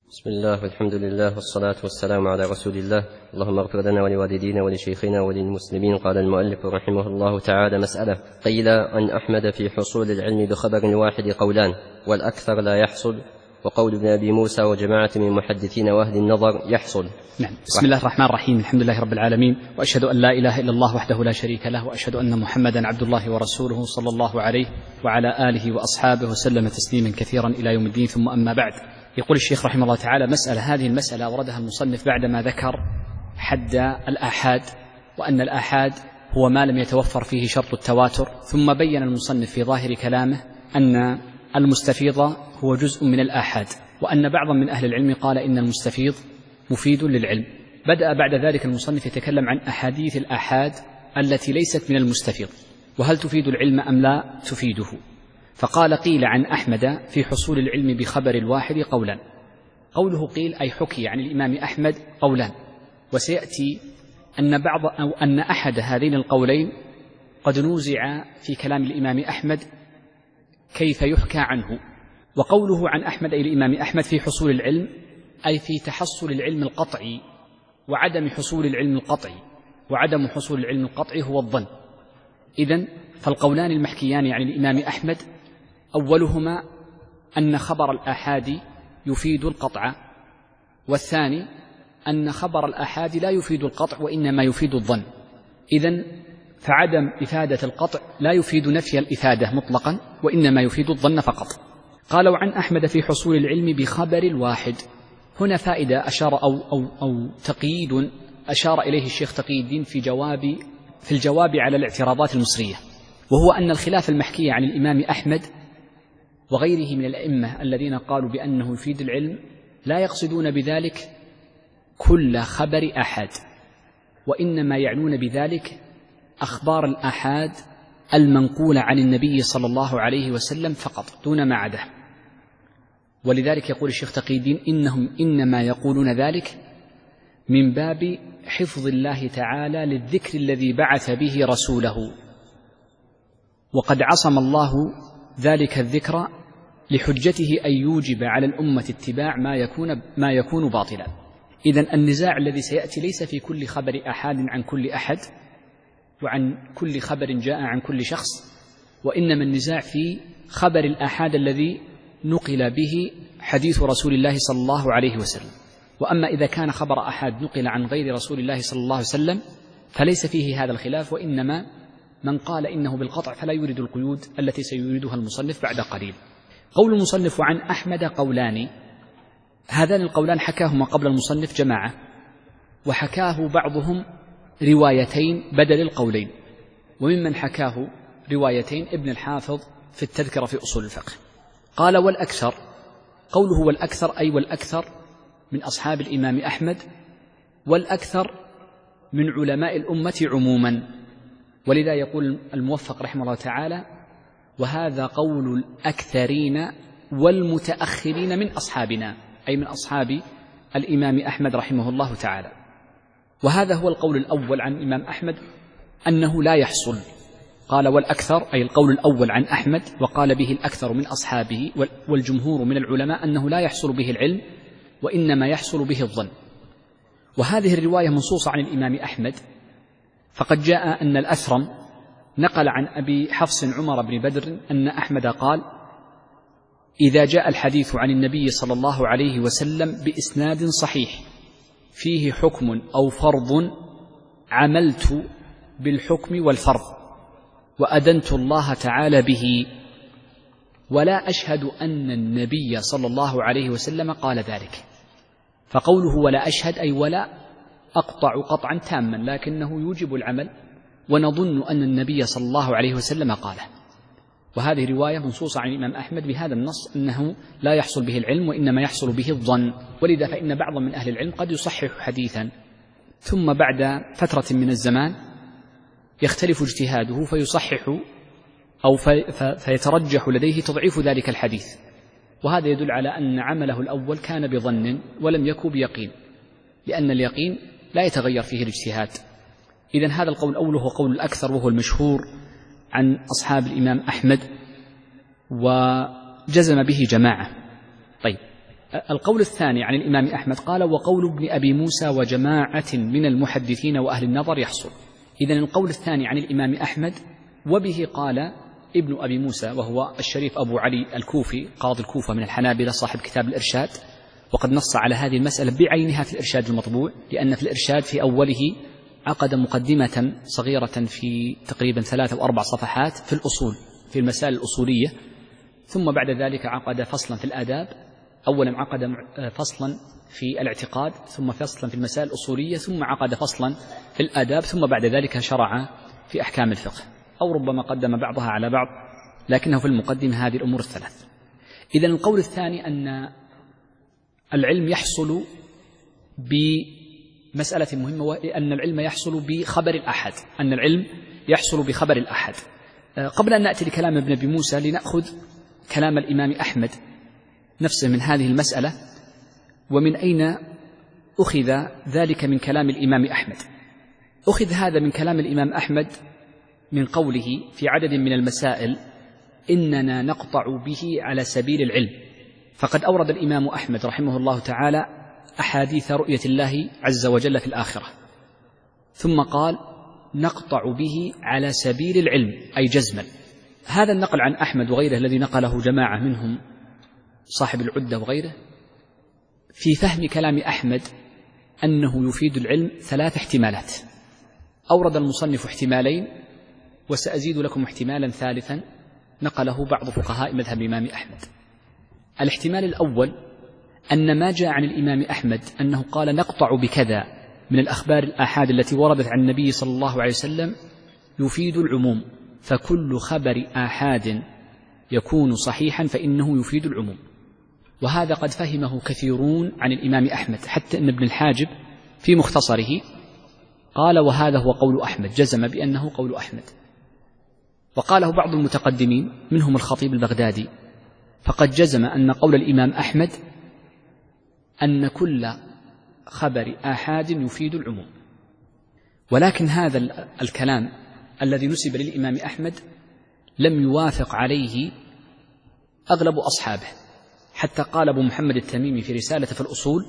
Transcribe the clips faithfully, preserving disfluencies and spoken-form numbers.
بسم الله والحمد لله والصلاة والسلام على رسول الله. اللهم اغفر لنا ولوالدينا ولشيخنا وللمسلمين. قال المؤلف رحمه الله تعالى: مسألة. قيل عن أحمد في حصول العلم بخبر واحد قولان، والأكثر لا يحصل، وقول ابن أبي موسى وجماعة من المحدثين وأهل النظر يحصل. نعم. بسم الله الرحمن الرحيم. الحمد لله رب العالمين، وأشهد أن لا إله إلا الله وحده لا شريك له، وأشهد أن محمدا عبد الله ورسوله صلى الله عليه وعلى آله وأصحابه وسلم تسليما كثيرا إلى يوم الدين. ثم أما بعد، يقول الشيخ رحمه الله تعالى: مسألة. هذه المسألة أوردها المصنف بعدما ذكر حد الآحاد، وأن الآحاد هو ما لم يتوفر فيه شرط التواتر، ثم بين المصنف في ظاهر كلامه أن المستفيض هو جزء من الآحاد، وأن بعضا من أهل العلم قال إن المستفيض مفيد للعلم. بدأ بعد ذلك المصنف يتكلم عن أحاديث الآحاد التي ليست من المستفيض، وهل تفيد العلم أم لا تفيده. فقال: قيل عن أحمد في حصول العلم بخبر الواحد قولان. قوله قيل أي حكي عن الإمام أحمد قولان، وسيأتي أن بعض أو أن أحد هذين القولين قد نوزع في كلام الإمام أحمد كيف يحكى عنه. وقوله عن أحمد أي الإمام أحمد في حصول العلم أي في تحصل العلم القطعي وعدم حصول العلم القطعي، وعدم حصول العلم القطعي هو الظن. إذن فالقولان المحكيان عن الإمام أحمد: أولهما أن خبر الآحاد يفيد القطع، والثاني أن خبر الآحاد لا يفيد القطع وإنما يفيد الظن. إذن فعدم إفادة القطع لا يفيد نفي الإفادة مطلقا، وإنما يفيد الظن فقط. قالوا عن أحمد في حصول العلم بخبر الواحد. هنا فائدة أشار أو, أو, أو تقييد أشار إليه الشيخ تقي الدين في جواب في الجواب على الاعتراضات المصرية، وهو أن الخلاف المحكي عن الإمام أحمد وغيره من الأئمة الذين قالوا بأنه يفيد العلم لا يقصدون بذلك كل خبر آحاد، وإنما يعنون بذلك أخبار الآحاد المنقولة عن النبي صلى الله عليه وسلم فقط دون ما عداه. ولذلك يقول الشيخ تقي الدين: إنهم إنما يقولون ذلك من باب حفظ الله تعالى للذكر الذي بعث به رسوله، وقد عصم الله ذلك الذكر لحجته أن يوجب على الأمة اتباع ما يكون, ما يكون باطلا. إذن النزاع الذي سيأتي ليس في كل خبر آحاد عن كل أحد وعن كل خبر جاء عن كل شخص، وإنما النزاع في خبر الآحاد الذي نقل به حديث رسول الله صلى الله عليه وسلم. وأما إذا كان خبر آحاد نقل عن غير رسول الله صلى الله عليه وسلم فليس فيه هذا الخلاف، وإنما من قال إنه بالقطع فلا يريد القيود التي سيريدها المصنف بعد قليل. قول المصنف عن أحمد قولان، هذان القولان حكاهما قبل المصنف جماعة، وحكاه بعضهم روايتين بدل القولين، وممن حكاه روايتين ابن الحافظ في التذكرة في أصول الفقه. قال: والأكثر. قوله والأكثر أي والأكثر من أصحاب الإمام أحمد، والأكثر من علماء الأمة عموما. ولذا يقول الموفق رحمه الله تعالى: وهذا قول الأكثرين والمتأخرين من أصحابنا، أي من أصحاب الإمام أحمد رحمه الله تعالى. وهذا هو القول الأول عن الإمام أحمد أنه لا يحصل. قال: والأكثر أي القول الأول عن أحمد، وقال به الأكثر من أصحابه والجمهور من العلماء أنه لا يحصل به العلم وإنما يحصل به الظن. وهذه الرواية منصوصة عن الإمام أحمد، فقد جاء أن الأثرم نقل عن أبي حفص عمر بن بدر أن أحمد قال: إذا جاء الحديث عن النبي صلى الله عليه وسلم بإسناد صحيح فيه حكم أو فرض عملت بالحكم والفرض وأدنت الله تعالى به، ولا أشهد أن النبي صلى الله عليه وسلم قال ذلك. فقوله ولا أشهد أي ولا أقطع قطعا تاما، لكنه يوجب العمل، ونظن أن النبي صلى الله عليه وسلم قاله. وهذه رواية منصوصة عن الإمام أحمد بهذا النص أنه لا يحصل به العلم وإنما يحصل به الظن. ولذا فإن بعض من أهل العلم قد يصحح حديثا ثم بعد فترة من الزمان يختلف اجتهاده فيصحح أو فيترجح لديه تضعيف ذلك الحديث، وهذا يدل على أن عمله الأول كان بظن ولم يكن بيقين، لأن اليقين لا يتغير فيه الاجتهاد. إذن هذا القول الأول هو قول الأكثر، وهو المشهور عن أصحاب الإمام أحمد، وجزم به جماعة. طيب، القول الثاني عن الإمام أحمد قال وقول ابن أبي موسى وجماعة من المحدثين وأهل النظر يحصل. إذن القول الثاني عن الإمام أحمد وبه قال ابن أبي موسى وهو الشريف أبو علي الكوفي قاضي الكوفة من الحنابلة صاحب كتاب الإرشاد، وقد نص على هذه المسألة بعينها في الإرشاد المطبوع، لأن في الإرشاد في أوله عقد مقدمة صغيرة في تقريبا ثلاث أو أربع صفحات في الأصول في المسائل الأصولية، ثم بعد ذلك عقد فصلا في الآداب، أولا عقد فصلا في الاعتقاد، ثم فصلا في المسائل الأصولية، ثم عقد فصلا في الآداب، ثم بعد ذلك شرع في أحكام الفقه، أو ربما قدم بعضها على بعض، لكنه في المقدمة هذه الأمور الثلاث. إذن القول الثاني أن العلم يحصل بمسألة مهمة، وأن العلم يحصل بخبر الأحد، أن العلم يحصل بخبر الأحد. قبل أن نأتي لكلام ابن أبي موسى لنأخذ كلام الإمام أحمد نفسه من هذه المسألة، ومن أين أخذ ذلك من كلام الإمام أحمد. أخذ هذا من كلام الإمام أحمد من قوله في عدد من المسائل إننا نقطع به على سبيل العلم. فقد أورد الإمام أحمد رحمه الله تعالى أحاديث رؤية الله عز وجل في الآخرة، ثم قال نقطع به على سبيل العلم أي جزما. هذا النقل عن أحمد وغيره الذي نقله جماعة منهم صاحب العدة وغيره في فهم كلام أحمد أنه يفيد العلم ثلاث احتمالات. أورد المصنف احتمالين وسأزيد لكم احتمالا ثالثا نقله بعض فقهاء مذهب الإمام أحمد. الاحتمال الأول أن ما جاء عن الإمام أحمد أنه قال نقطع بكذا من الأخبار الآحاد التي وردت عن النبي صلى الله عليه وسلم يفيد العموم، فكل خبر آحاد يكون صحيحا فإنه يفيد العموم. وهذا قد فهمه كثيرون عن الإمام أحمد، حتى أن ابن الحاجب في مختصره قال وهذا هو قول أحمد، جزم بأنه قول أحمد. وقاله بعض المتقدمين منهم الخطيب البغدادي، فقد جزم أن قول الإمام أحمد أن كل خبر آحاد يفيد العموم. ولكن هذا الكلام الذي نسب للإمام أحمد لم يوافق عليه أغلب أصحابه، حتى قال أبو محمد التميمي في رسالة في الأصول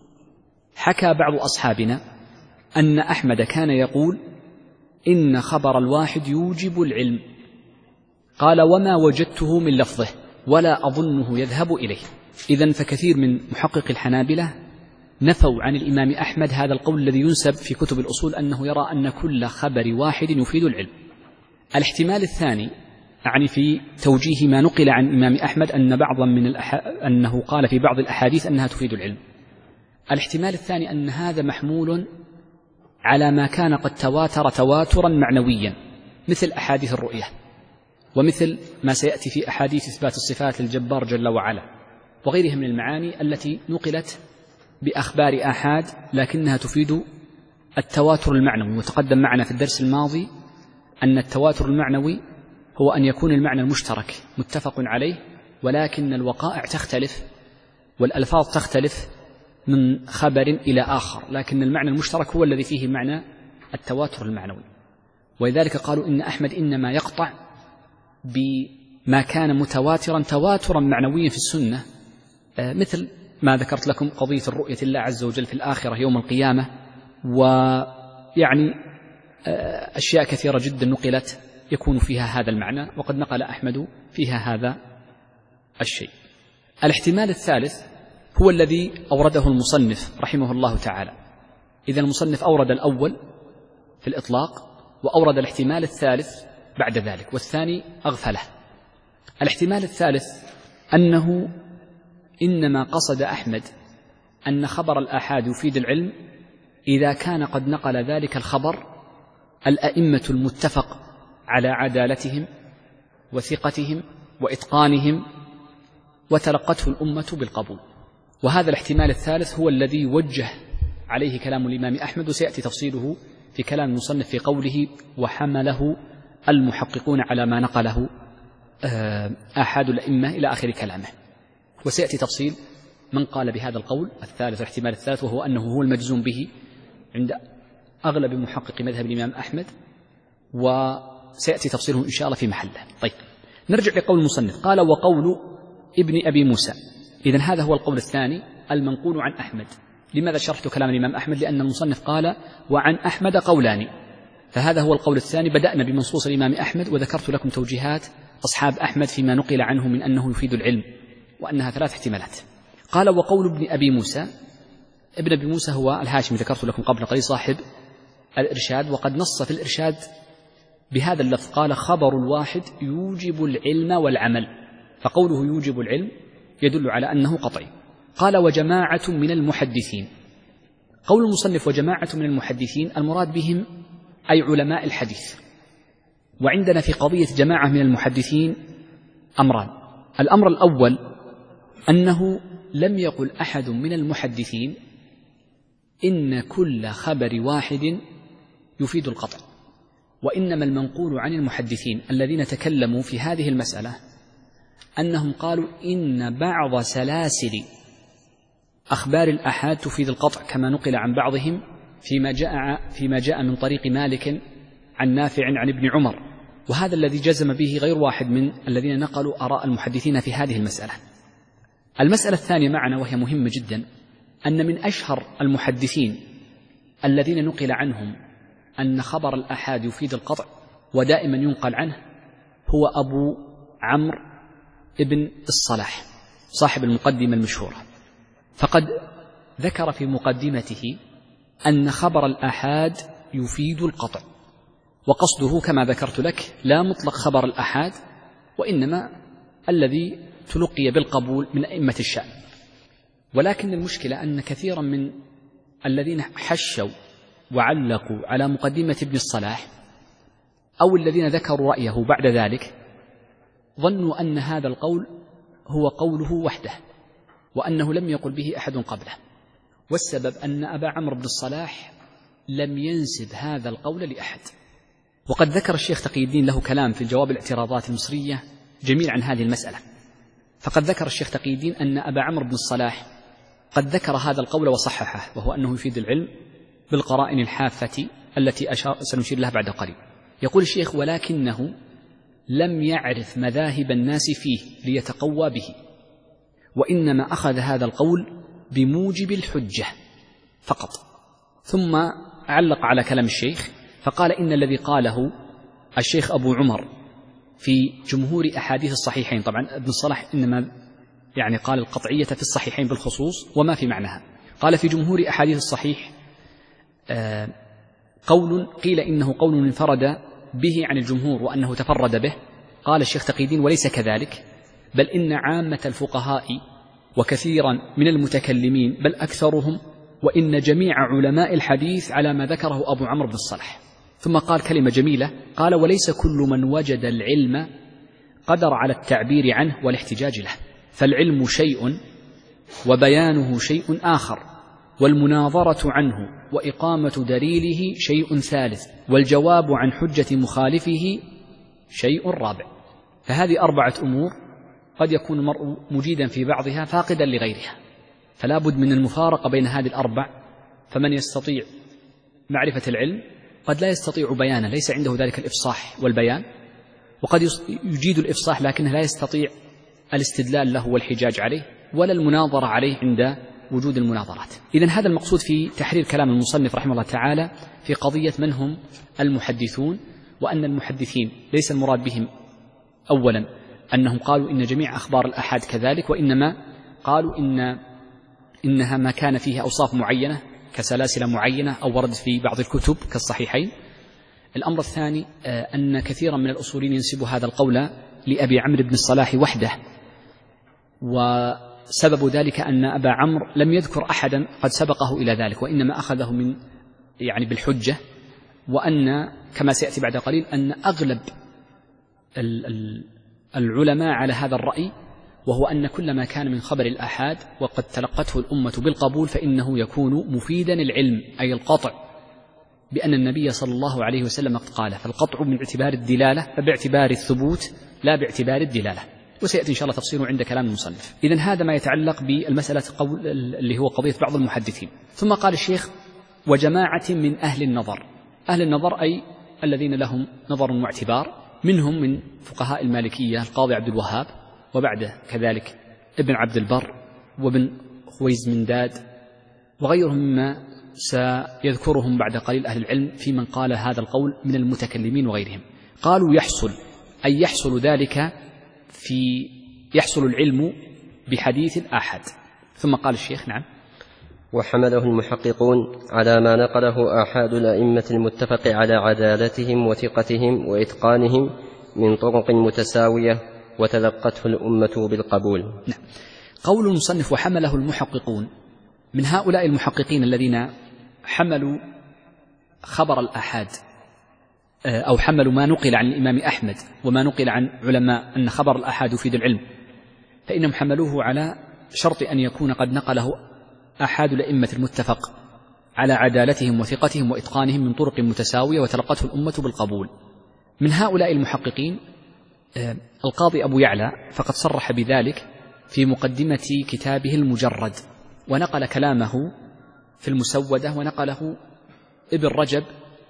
حكى بعض أصحابنا أن أحمد كان يقول إن خبر الواحد يوجب العلم، قال وما وجدته من لفظه ولا أظنه يذهب إليه. إذن فكثير من محقق الحنابلة نفوا عن الإمام أحمد هذا القول الذي ينسب في كتب الأصول أنه يرى أن كل خبر واحد يفيد العلم. الاحتمال الثاني يعني في توجيه ما نقل عن الإمام أحمد أن بعضا من الأح... أنه قال في بعض الأحاديث أنها تفيد العلم. الاحتمال الثاني أن هذا محمول على ما كان قد تواتر تواترا معنويا مثل أحاديث الرؤية، ومثل ما سيأتي في أحاديث إثبات الصفات للجبار جل وعلا وغيرها من المعاني التي نقلت بأخبار آحاد لكنها تفيد التواتر المعنوي. وتقدم معنا في الدرس الماضي أن التواتر المعنوي هو أن يكون المعنى المشترك متفق عليه، ولكن الوقائع تختلف والألفاظ تختلف من خبر إلى آخر، لكن المعنى المشترك هو الذي فيه معنى التواتر المعنوي. ولذلك قالوا إن أحمد إنما يقطع بما كان متواترا تواترا معنويا في السنة، مثل ما ذكرت لكم قضية الرؤية الله عز وجل في الآخرة يوم القيامة، ويعني أشياء كثيرة جدا نقلت يكون فيها هذا المعنى، وقد نقل أحمد فيها هذا الشيء. الاحتمال الثالث هو الذي أورده المصنف رحمه الله تعالى. إذا المصنف أورد الأول في الإطلاق وأورد الاحتمال الثالث بعد ذلك، والثاني أغفله. الاحتمال الثالث أنه إنما قصد أحمد أن خبر الآحاد يفيد العلم إذا كان قد نقل ذلك الخبر الأئمة المتفق على عدالتهم وثقتهم وإتقانهم وتلقته الأمة بالقبول. وهذا الاحتمال الثالث هو الذي وجه عليه كلام الإمام أحمد، وسيأتي تفصيله في كلام المصنف في قوله وحمله المحققون على ما نقله آحاد الأئمة إلى آخر كلامه. وسيأتي تفصيل من قال بهذا القول الثالث الاحتمال الثالث، وهو أنه هو المجزوم به عند أغلب محقق مذهب الإمام أحمد، وسيأتي تفصيله إن شاء الله في محله. طيب، نرجع لقول المصنف. قال وقول ابن أبي موسى، إذن هذا هو القول الثاني المنقول عن أحمد. لماذا شرحت كلام الإمام أحمد؟ لأن المصنف قال وعن أحمد قولان، فهذا هو القول الثاني. بدأنا بمنصوص الإمام أحمد وذكرت لكم توجيهات أصحاب أحمد فيما نقل عنه من أنه يفيد العلم، وأنها ثلاث احتمالات. قال وقول ابن أبي موسى. ابن أبي موسى هو الهاشمي، ذكرت لكم قبل قليل صاحب الإرشاد، وقد نص في الإرشاد بهذا اللفظ، قال خبر الواحد يوجب العلم والعمل، فقوله يوجب العلم يدل على أنه قطعي. قال وجماعة من المحدثين. قول المصنف وجماعة من المحدثين المراد بهم أي علماء الحديث. وعندنا في قضية جماعة من المحدثين أمران. الأمر الأول أنه لم يقل أحد من المحدثين إن كل خبر واحد يفيد القطع، وإنما المنقول عن المحدثين الذين تكلموا في هذه المسألة أنهم قالوا إن بعض سلاسل أخبار الآحاد تفيد القطع، كما نقل عن بعضهم فيما جاء, فيما جاء من طريق مالك عن نافع عن ابن عمر، وهذا الذي جزم به غير واحد من الذين نقلوا آراء المحدثين في هذه المسألة. المسألة الثانية معنا وهي مهمة جدا، أن من أشهر المحدثين الذين نقل عنهم أن خبر الآحاد يفيد القطع ودائما ينقل عنه هو أبو عمرو ابن الصلاح صاحب المقدمة المشهورة، فقد ذكر في مقدمته أن خبر الآحاد يفيد القطع، وقصده كما ذكرت لك لا مطلق خبر الآحاد، وإنما الذي تلقي بالقبول من أئمة الشأن. ولكن المشكلة أن كثيرا من الذين حشوا وعلقوا على مقدمة ابن الصلاح أو الذين ذكروا رأيه بعد ذلك ظنوا أن هذا القول هو قوله وحده، وأنه لم يقل به أحد قبله. والسبب أن أبا عمرو بن الصلاح لم ينسب هذا القول لأحد. وقد ذكر الشيخ تقي الدين له كلام في الجواب الاعتراضات المصرية جميل عن هذه المسألة، فقد ذكر الشيخ تقي الدين أن أبا عمرو بن الصلاح قد ذكر هذا القول وصححه، وهو أنه يفيد العلم بالقرائن الحافة التي أشار سنشير لها بعد قليل. يقول الشيخ ولكنه لم يعرف مذاهب الناس فيه ليتقوى به، وإنما أخذ هذا القول بموجب الحجة فقط. ثم علق على كلام الشيخ فقال إن الذي قاله الشيخ أبو عمر في جمهور أحاديث الصحيحين، طبعا ابن الصلاح إنما يعني قال القطعية في الصحيحين بالخصوص وما في معناها، قال في جمهور أحاديث الصحيح آه قول قيل إنه قول انفرد به عن الجمهور وأنه تفرد به. قال الشيخ تقي الدين وليس كذلك، بل إن عامة الفقهاء وكثيرا من المتكلمين بل أكثرهم وإن جميع علماء الحديث على ما ذكره أبو عمرو بن الصلاح. ثم قال كلمة جميلة، قال وليس كل من وجد العلم قدر على التعبير عنه والاحتجاج له، فالعلم شيء وبيانه شيء آخر، والمناظرة عنه وإقامة دليله شيء ثالث، والجواب عن حجة مخالفه شيء رابع. فهذه أربعة أمور قد يكون المرء مجيدا في بعضها فاقدا لغيرها، فلا بد من المفارقة بين هذه الأربع. فمن يستطيع معرفة العلم قد لا يستطيع بيانه، ليس عنده ذلك الإفصاح والبيان، وقد يجيد الإفصاح لكنه لا يستطيع الاستدلال له والحجاج عليه ولا المناظرة عليه عند وجود المناظرات. إذن هذا المقصود في تحرير كلام المصنف رحمه الله تعالى في قضية من هم المحدثون، وأن المحدثين ليس المراد بهم أولا أنهم قالوا إن جميع أخبار الآحاد كذلك، وإنما قالوا إن إنها ما كان فيها أوصاف معينة كسلاسل معينة أو ورد في بعض الكتب كالصحيحين. الأمر الثاني أن كثيرا من الأصوليين ينسبوا هذا القول لأبي عمرو بن الصلاح وحده، وسبب ذلك أن أبا عمرو لم يذكر أحدا قد سبقه إلى ذلك، وإنما أخذه من يعني بالحجة، وأن كما سيأتي بعد قليل أن أغلب العلماء على هذا الرأي، وهو أن كل ما كان من خبر الآحاد وقد تلقته الأمة بالقبول فإنه يكون مفيدا العلم أي القطع، بأن النبي صلى الله عليه وسلم قال فالقطع من اعتبار الدلالة فباعتبار الثبوت لا باعتبار الدلالة، وسيأتي إن شاء الله تفصيله عند كلام المصنف. إذن هذا ما يتعلق بالمسألة قول اللي هو قضية بعض المحدثين. ثم قال الشيخ وجماعة من أهل النظر. أهل النظر أي الذين لهم نظر واعتبار، منهم من فقهاء المالكية القاضي عبد الوهاب، وبعده كذلك ابن عبد البر وابن خويزمنداد وغيرهم مما سيذكرهم بعد قليل أهل العلم في من قال هذا القول من المتكلمين وغيرهم. قالوا يحصل، أي يحصل ذلك في يحصل العلم بحديث الآحاد. ثم قال الشيخ: نعم. وحمله المحققون على ما نقله آحاد الأئمة المتفق على عدالتهم وثقتهم وإتقانهم من طرق متساوية وتلقته الأمة بالقبول. نعم. قول المصنف: وحمله المحققون، من هؤلاء المحققين الذين حملوا خبر الآحاد أو حملوا ما نقل عن الإمام أحمد وما نقل عن علماء أن خبر الآحاد يفيد العلم، فإنهم حملوه على شرط أن يكون قد نقله أحد الأئمة المتفق على عدالتهم وثقتهم وإتقانهم من طرق متساوية وتلقته الأمة بالقبول. من هؤلاء المحققين القاضي أبو يعلى، فقد صرح بذلك في مقدمة كتابه المجرد، ونقل كلامه في المسودة، ونقله ابن رجب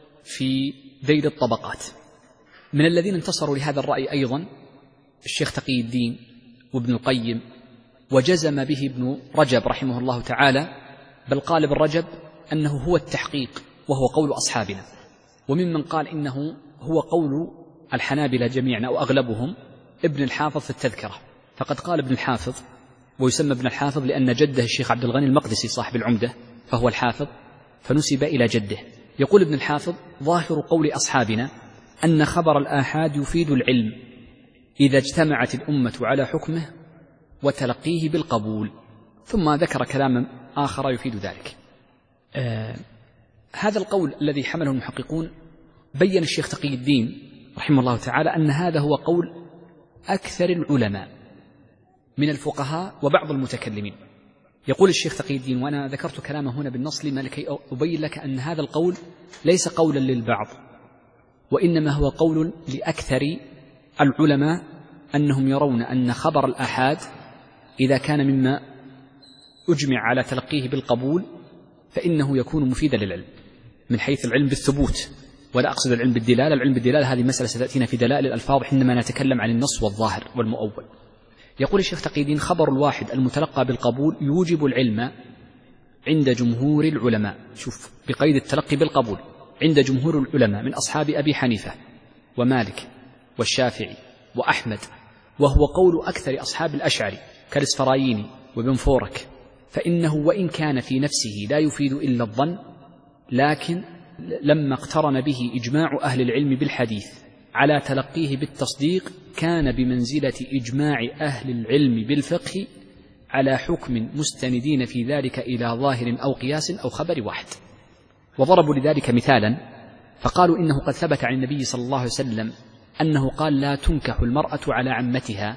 في ذيل الطبقات. من الذين انتصروا لهذا الرأي أيضا الشيخ تقي الدين وابن القيم، وجزم به ابن رجب رحمه الله تعالى، بل قال ابن رجب أنه هو التحقيق وهو قول أصحابنا. وممن قال إنه هو قول الحنابلة جميعا أو أغلبهم ابن الحافظ في التذكرة، فقد قال ابن الحافظ، ويسمى ابن الحافظ لأن جده الشيخ عبد الغني المقدسي صاحب العمدة فهو الحافظ، فنسب إلى جده. يقول ابن الحافظ: ظاهر قول أصحابنا أن خبر الآحاد يفيد العلم إذا اجتمعت الأمة على حكمه وتلقيه بالقبول. ثم ذكر كلاما آخر يفيد ذلك. آه هذا القول الذي حمله المحققون بين الشيخ تقي الدين رحمه الله تعالى أن هذا هو قول أكثر العلماء من الفقهاء وبعض المتكلمين. يقول الشيخ تقي الدين، وأنا ذكرت كلامه هنا بالنص لما لكي أبين لك أن هذا القول ليس قولا للبعض، وإنما هو قول لأكثر العلماء، أنهم يرون أن خبر الآحاد إذا كان مما أجمع على تلقيه بالقبول فإنه يكون مفيدا للعلم من حيث العلم بالثبوت، ولا أقصد العلم بالدلالة. العلم بالدلالة هذه مسألة ستأتينا في دلائل الألفاظ حينما نتكلم عن النص والظاهر والمؤول. يقول الشيخ تقي الدين: خبر الواحد المتلقى بالقبول يوجب العلم عند جمهور العلماء، شوف بقيد التلقي بالقبول، عند جمهور العلماء من أصحاب أبي حنيفة ومالك والشافعي وأحمد، وهو قول أكثر أصحاب الأشعري كالإسفرايني وابن فورك، فإنه وإن كان في نفسه لا يفيد إلا الظن، لكن لما اقترن به إجماع أهل العلم بالحديث على تلقيه بالتصديق كان بمنزلة إجماع أهل العلم بالفقه على حكم مستندين في ذلك إلى ظاهر أو قياس أو خبر واحد. وضربوا لذلك مثالا فقالوا إنه قد ثبت عن النبي صلى الله عليه وسلم أنه قال: لا تنكح المرأة على عمتها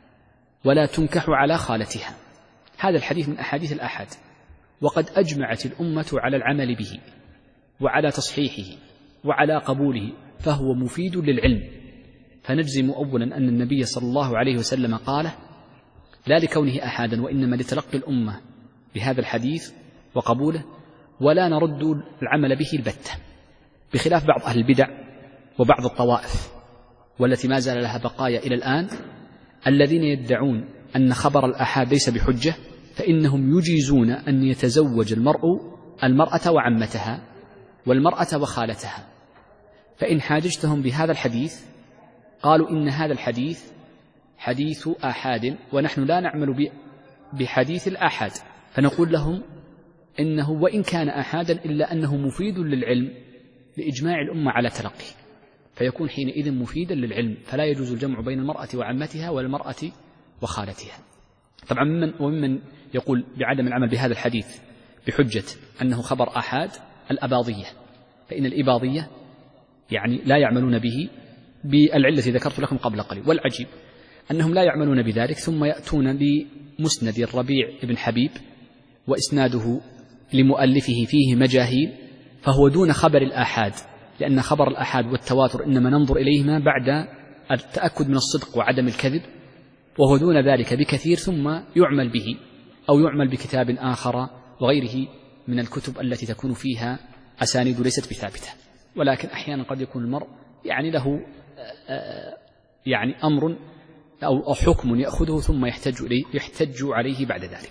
ولا تنكح على خالتها. هذا الحديث من أحاديث الآحاد، وقد أجمعت الأمة على العمل به وعلى تصحيحه وعلى قبوله، فهو مفيد للعلم. فنجزم أولا أن النبي صلى الله عليه وسلم قاله لا لكونه أحادا، وإنما لتلقي الأمة بهذا الحديث وقبوله، ولا نرد العمل به البتة، بخلاف بعض أهل البدع وبعض الطوائف والتي ما زال لها بقايا إلى الآن، الذين يدعون أن خبر الآحاد ليس بحجة، فإنهم يجيزون أن يتزوج المرء المرأة وعمتها والمرأة وخالتها. فإن حاججتهم بهذا الحديث قالوا إن هذا الحديث حديث آحاد ونحن لا نعمل بحديث الآحاد، فنقول لهم إنه وإن كان آحادا إلا أنه مفيد للعلم لإجماع الأمة على تلقيه، فيكون حينئذ مفيدا للعلم، فلا يجوز الجمع بين المرأة وعمتها والمرأة وخالتها. طبعا ممن وممن يقول بعدم العمل بهذا الحديث بحجة أنه خبر آحاد الأباضية، فإن الإباضية يعني لا يعملون به بالعلة التي ذكرت لكم قبل قليل. والعجيب أنهم لا يعملون بذلك ثم يأتون بمسند الربيع بن حبيب وإسناده لمؤلفه فيه مجاهيل، فهو دون خبر الآحاد، لأن خبر الآحاد والتواتر إنما ننظر إليهما بعد التأكد من الصدق وعدم الكذب، وهو دون ذلك بكثير، ثم يعمل به أو يعمل بكتاب آخر وغيره من الكتب التي تكون فيها أسانيد ليست بثابتة. ولكن أحيانا قد يكون المرء يعني له يعني أمر أو حكم يأخذه ثم يحتج إليه يحتج عليه بعد ذلك.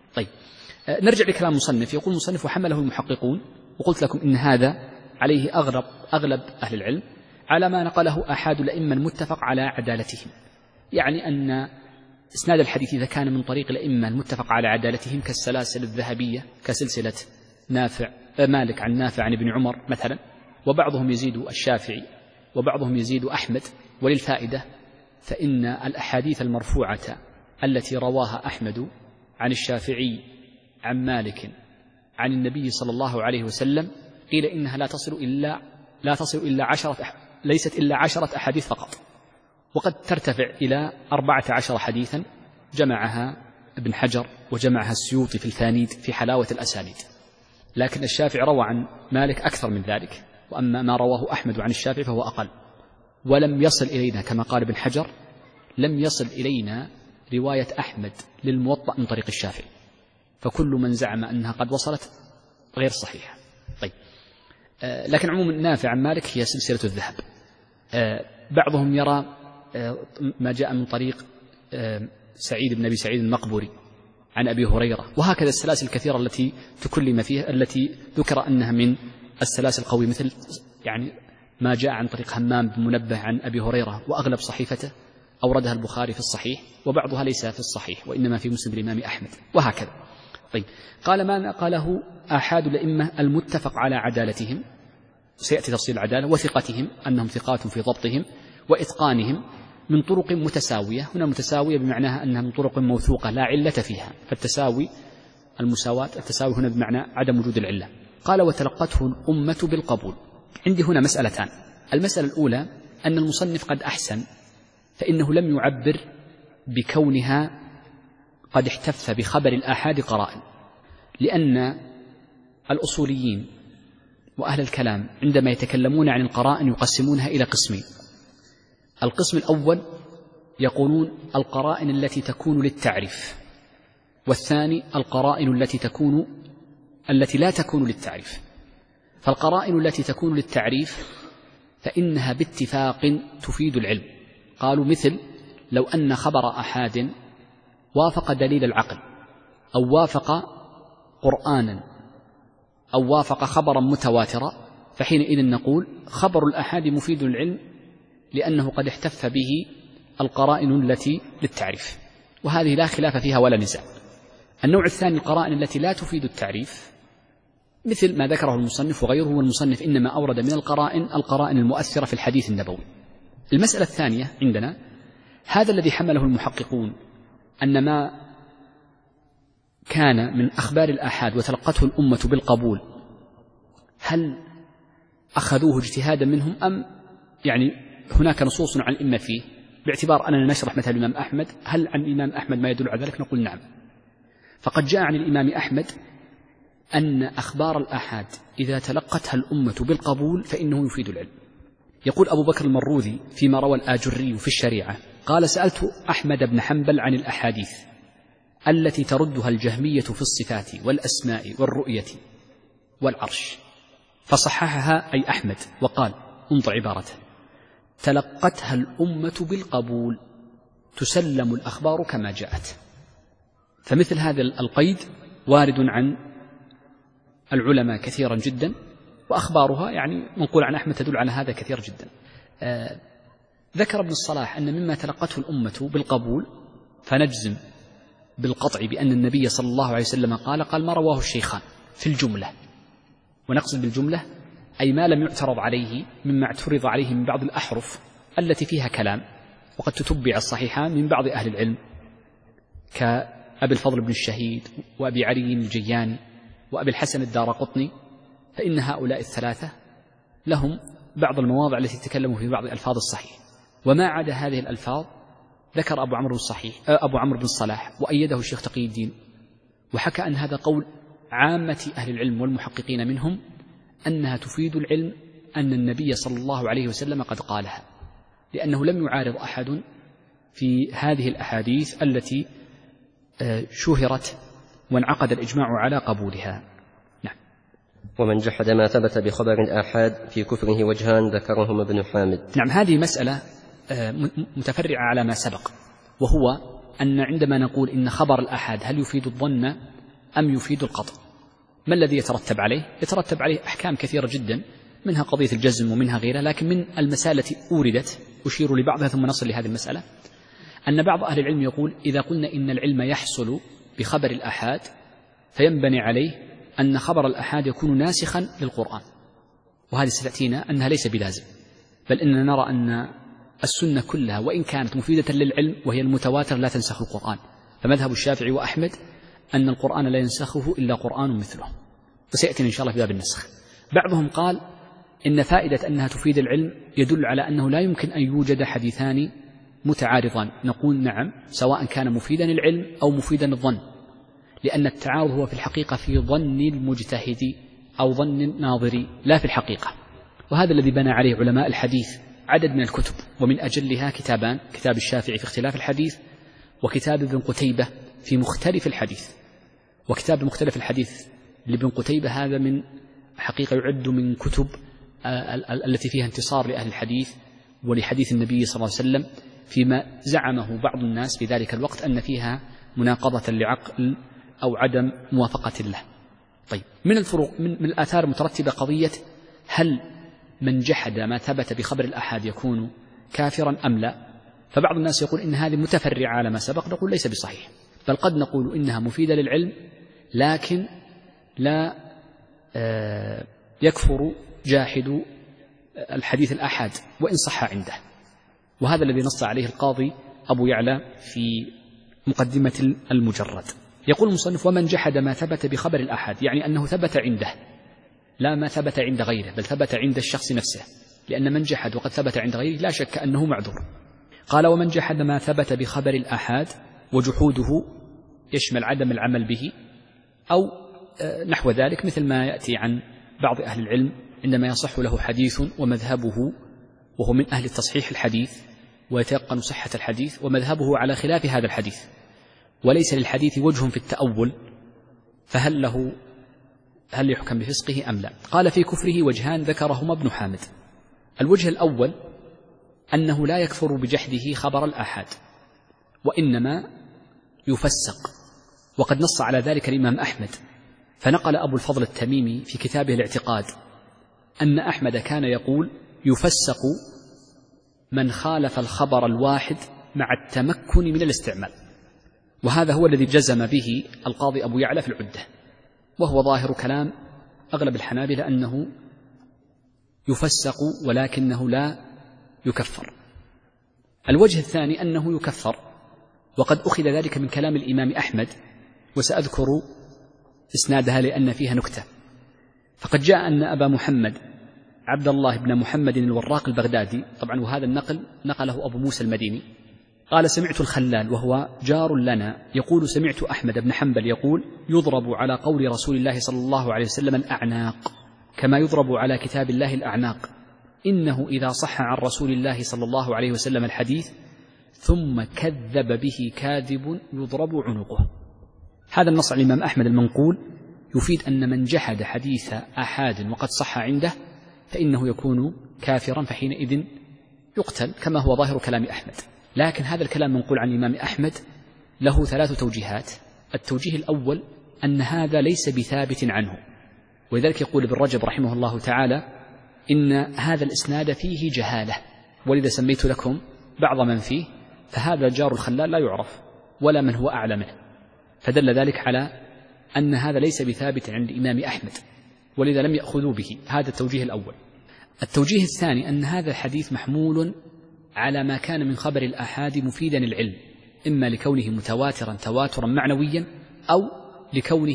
طيب نرجع لكلام المصنف. يقول المصنف: وحمله المحققون، وقلت لكم إن هذا عليه أغلب أغلب أهل العلم، على ما نقله أحد الأئمة المتفق على عدالتهم، يعني أن إسناد الحديث إذا كان من طريق الأئمة المتفق على عدالتهم كالسلاسل الذهبية كسلسلة نافع مالك عن نافع عن ابن عمر مثلا، وبعضهم يزيد الشافعي وبعضهم يزيد أحمد، وللفائدة فإن الأحاديث المرفوعة التي رواها أحمد عن الشافعي عن مالك عن النبي صلى الله عليه وسلم قيل إنها لا تصل إلا لا تصل إلا عشرة ليست إلا عشرة أحاديث فقط، وقد ترتفع إلى أربعة عشر حديثا جمعها ابن حجر وجمعها السيوطي في الفانيد في حلاوة الأسانيد. لكن الشافعي روى عن مالك أكثر من ذلك، وأما ما رواه أحمد عن الشافعي فهو أقل. ولم يصل إلينا كما قال ابن حجر، لم يصل إلينا رواية أحمد للموطأ من طريق الشافعي، فكل من زعم أنها قد وصلت غير صحيحة. طيب آه لكن عموما نافع عن مالك هي سلسلة الذهب. آه بعضهم يرى آه ما جاء من طريق آه سعيد بن أبي سعيد المقبوري عن أبي هريرة، وهكذا السلاسل الكثيرة التي تكلم فيها، التي ذكر أنها من السلاسل القوية، مثل يعني ما جاء عن طريق همام بن منبه عن أبي هريرة، وأغلب صحيفته أوردها البخاري في الصحيح، وبعضها ليس في الصحيح وإنما في مسند الإمام أحمد، وهكذا. طيب قال: ما قاله أحد الأئمة المتفق على عدالتهم، سيأتي تفصيل العدالة، وثقتهم أنهم ثقات في ضبطهم وإتقانهم من طرق متساوية. هنا متساوية بمعناها أنها من طرق موثوقة لا علة فيها، فالتساوي المساواة، التساوي هنا بمعنى عدم وجود العلة. قال: وتلقته الأمة بالقبول. عندي هنا مسألتان. المسألة الأولى أن المصنف قد أحسن، فإنه لم يعبر بكونها قد احتف بخبر الآحاد قرائن، لأن الأصوليين وأهل الكلام عندما يتكلمون عن القرائن يقسمونها إلى قسمين. القسم الأول يقولون القرائن التي تكون للتعريف، والثاني القرائن التي تكون التي لا تكون للتعريف. فالقرائن التي تكون للتعريف فإنها باتفاق تفيد العلم. قالوا مثل لو أن خبر أحاد وافق دليل العقل، أو وافق قرآنا، أو وافق خبرا متواترا، فحينئذ نقول خبر الأحاد مفيد العلم لأنه قد احتف به القرائن التي للتعريف، وهذه لا خلاف فيها ولا نزاع. النوع الثاني القرائن التي لا تفيد التعريف، مثل ما ذكره المصنف وغيره، والمصنف إنما أورد من القرائن القرائن المؤثرة في الحديث النبوي. المسألة الثانية عندنا هذا الذي حمله المحققون أن ما كان من أخبار الآحاد وتلقته الأمة بالقبول، هل أخذوه اجتهادا منهم أم يعني هناك نصوص عن الأئمة فيه؟ باعتبار أننا نشرح مثل الإمام أحمد، هل عن الإمام أحمد ما يدل على ذلك؟ نقول نعم. فقد جاء عن الإمام أحمد أن أخبار الآحاد إذا تلقتها الأمة بالقبول فإنه يفيد العلم. يقول أبو بكر المروذي فيما روى الآجري في الشريعة قال: سألت أحمد بن حنبل عن الأحاديث التي تردها الجهمية في الصفات والأسماء والرؤية والعرش، فصححها أي أحمد وقال: انظر عبارته: تلقتها الأمة بالقبول، تسلم الأخبار كما جاءت. فمثل هذا القيد وارد عن العلماء كثيرا جدا، وأخبارها يعني منقول عن أحمد تدل على هذا كثير جدا. آه ذكر ابن الصلاح أن مما تلقته الأمة بالقبول فنجزم بالقطع بأن النبي صلى الله عليه وسلم قال قال ما رواه الشيخان في الجملة، ونقصد بالجملة أي ما لم يعترض عليه مما اعترض عليه من بعض الأحرف التي فيها كلام، وقد تتبع الصحيحان من بعض أهل العلم كأبي الفضل بن الشهيد وأبي علي الجياني وأبي الحسن الدارقطني، فإن هؤلاء الثلاثة لهم بعض المواضع التي تكلموا في بعض الألفاظ الصحيح، وما عدا هذه الألفاظ ذكر أبو عمرو الصحيح أبو عمرو بن الصلاح وأيده الشيخ تقي الدين، وحكى أن هذا قول عامة أهل العلم والمحققين منهم أنها تفيد العلم أن النبي صلى الله عليه وسلم قد قالها، لأنه لم يعارض أحد في هذه الأحاديث التي شهرت وانعقد الإجماع على قبولها. نعم. ومن جحد ما ثبت بخبر الآحاد في كفره وجهان ذكرهما ابن حامد. نعم، هذه مسألة متفرعة على ما سبق، وهو أن عندما نقول إن خبر الآحاد هل يفيد الظن أم يفيد القطع؟ ما الذي يترتب عليه؟ يترتب عليه أحكام كثيرة جدا، منها قضية الجزم ومنها غيرها، لكن من المسائل التي أوردت أشير لبعضها ثم نصل لهذه المسألة، أن بعض أهل العلم يقول إذا قلنا إن العلم يحصل بخبر الآحاد فينبني عليه أن خبر الآحاد يكون ناسخا للقرآن، وهذه ستأتينا أنها ليس بلازم، بل إننا نرى أن السنة كلها وإن كانت مفيدة للعلم وهي المتواتر لا تنسخ القرآن، فمذهب الشافعي وأحمد أن القرآن لا ينسخه إلا قرآن مثله، وسيأتينا إن شاء الله في باب النسخ. بعضهم قال إن فائدة أنها تفيد العلم يدل على أنه لا يمكن أن يوجد حديثان متعارضان، نقول نعم سواء كان مفيدا العلم أو مفيدا الظن، لأن التعارض هو في الحقيقة في ظن المجتهد أو ظن الناظر لا في الحقيقة، وهذا الذي بنى عليه علماء الحديث عدد من الكتب، ومن أجلها كتابان: كتاب الشافعي في اختلاف الحديث، وكتاب ابن قتيبة في مختلف الحديث. وكتاب مختلف الحديث لابن قتيبة هذا من حقيقة يعد من كتب التي فيها انتصار لأهل الحديث ولحديث النبي صلى الله عليه وسلم، فيما زعمه بعض الناس في ذلك الوقت أن فيها مناقضة لعقل أو عدم موافقة له. طيب، من الفروق من, من الآثار المترتبة قضية هل من جحد ما ثبت بخبر الآحاد يكون كافرا أم لا؟ فبعض الناس يقول إن هذه متفرعة على ما سبق، نقول ليس بصحيح، بل قد نقول إنها مفيدة للعلم لكن لا يكفر جاحد الحديث الآحاد وإن صح عنده، وهذا الذي نص عليه القاضي أبو يعلى في مقدمة المجرد. يقول المصنف: ومن جحد ما ثبت بخبر الآحاد، يعني أنه ثبت عنده لا ما ثبت عند غيره، بل ثبت عند الشخص نفسه، لأن من جحد وقد ثبت عند غيره لا شك أنه معذور. قال: ومن جحد ما ثبت بخبر الآحاد، وجحوده يشمل عدم العمل به أو نحو ذلك، مثل ما يأتي عن بعض أهل العلم عندما يصح له حديث ومذهبه وهو من أهل التصحيح الحديث ويتيقن صحة الحديث، ومذهبه على خلاف هذا الحديث وليس للحديث وجه في التأول، فهل له هل يحكم بفسقه أم لا؟ قال: في كفره وجهان ذكرهما ابن حامد. الوجه الأول أنه لا يكفر بجحده خبر الآحاد، وإنما يفسق، وقد نص على ذلك الإمام أحمد، فنقل أبو الفضل التميمي في كتابه الاعتقاد أن أحمد كان يقول: يفسق من خالف الخبر الواحد مع التمكن من الاستعمال، وهذا هو الذي جزم به القاضي أبو يعلى في العدة، وهو ظاهر كلام أغلب الحنابلة أنه يفسق ولكنه لا يكفر. الوجه الثاني أنه يكفر، وقد أخذ ذلك من كلام الإمام أحمد، وسأذكر إسنادها لأن فيها نكتة. فقد جاء أن أبا محمد عبد الله بن محمد الوراق البغدادي، طبعا وهذا النقل نقله أبو موسى المديني، قال: سمعت الخلال وهو جار لنا يقول: سمعت أحمد بن حنبل يقول: يضرب على قول رسول الله صلى الله عليه وسلم الأعناق كما يضرب على كتاب الله الأعناق، إنه إذا صح عن رسول الله صلى الله عليه وسلم الحديث ثم كذب به كاذب يضرب عنقه. هذا النص عن الإمام أحمد المنقول يفيد أن من جحد حديث أحاد وقد صح عنده فإنه يكون كافرا، فحينئذ يقتل كما هو ظاهر كلام أحمد. لكن هذا الكلام منقول عن الإمام أحمد له ثلاث توجيهات. التوجيه الأول أن هذا ليس بثابت عنه، ولذلك يقول ابن رجب رحمه الله تعالى: إن هذا الإسناد فيه جهالة، ولذا سميت لكم بعض من فيه، فهذا جار الخلال لا يعرف ولا من هو أعلى منه، فدل ذلك على أن هذا ليس بثابت عند الإمام أحمد، ولذا لم يأخذوا به. هذا التوجيه الأول. التوجيه الثاني أن هذا الحديث محمول على ما كان من خبر الآحاد مفيدا العلم، إما لكونه متواترا تواترا معنويا، أو لكونه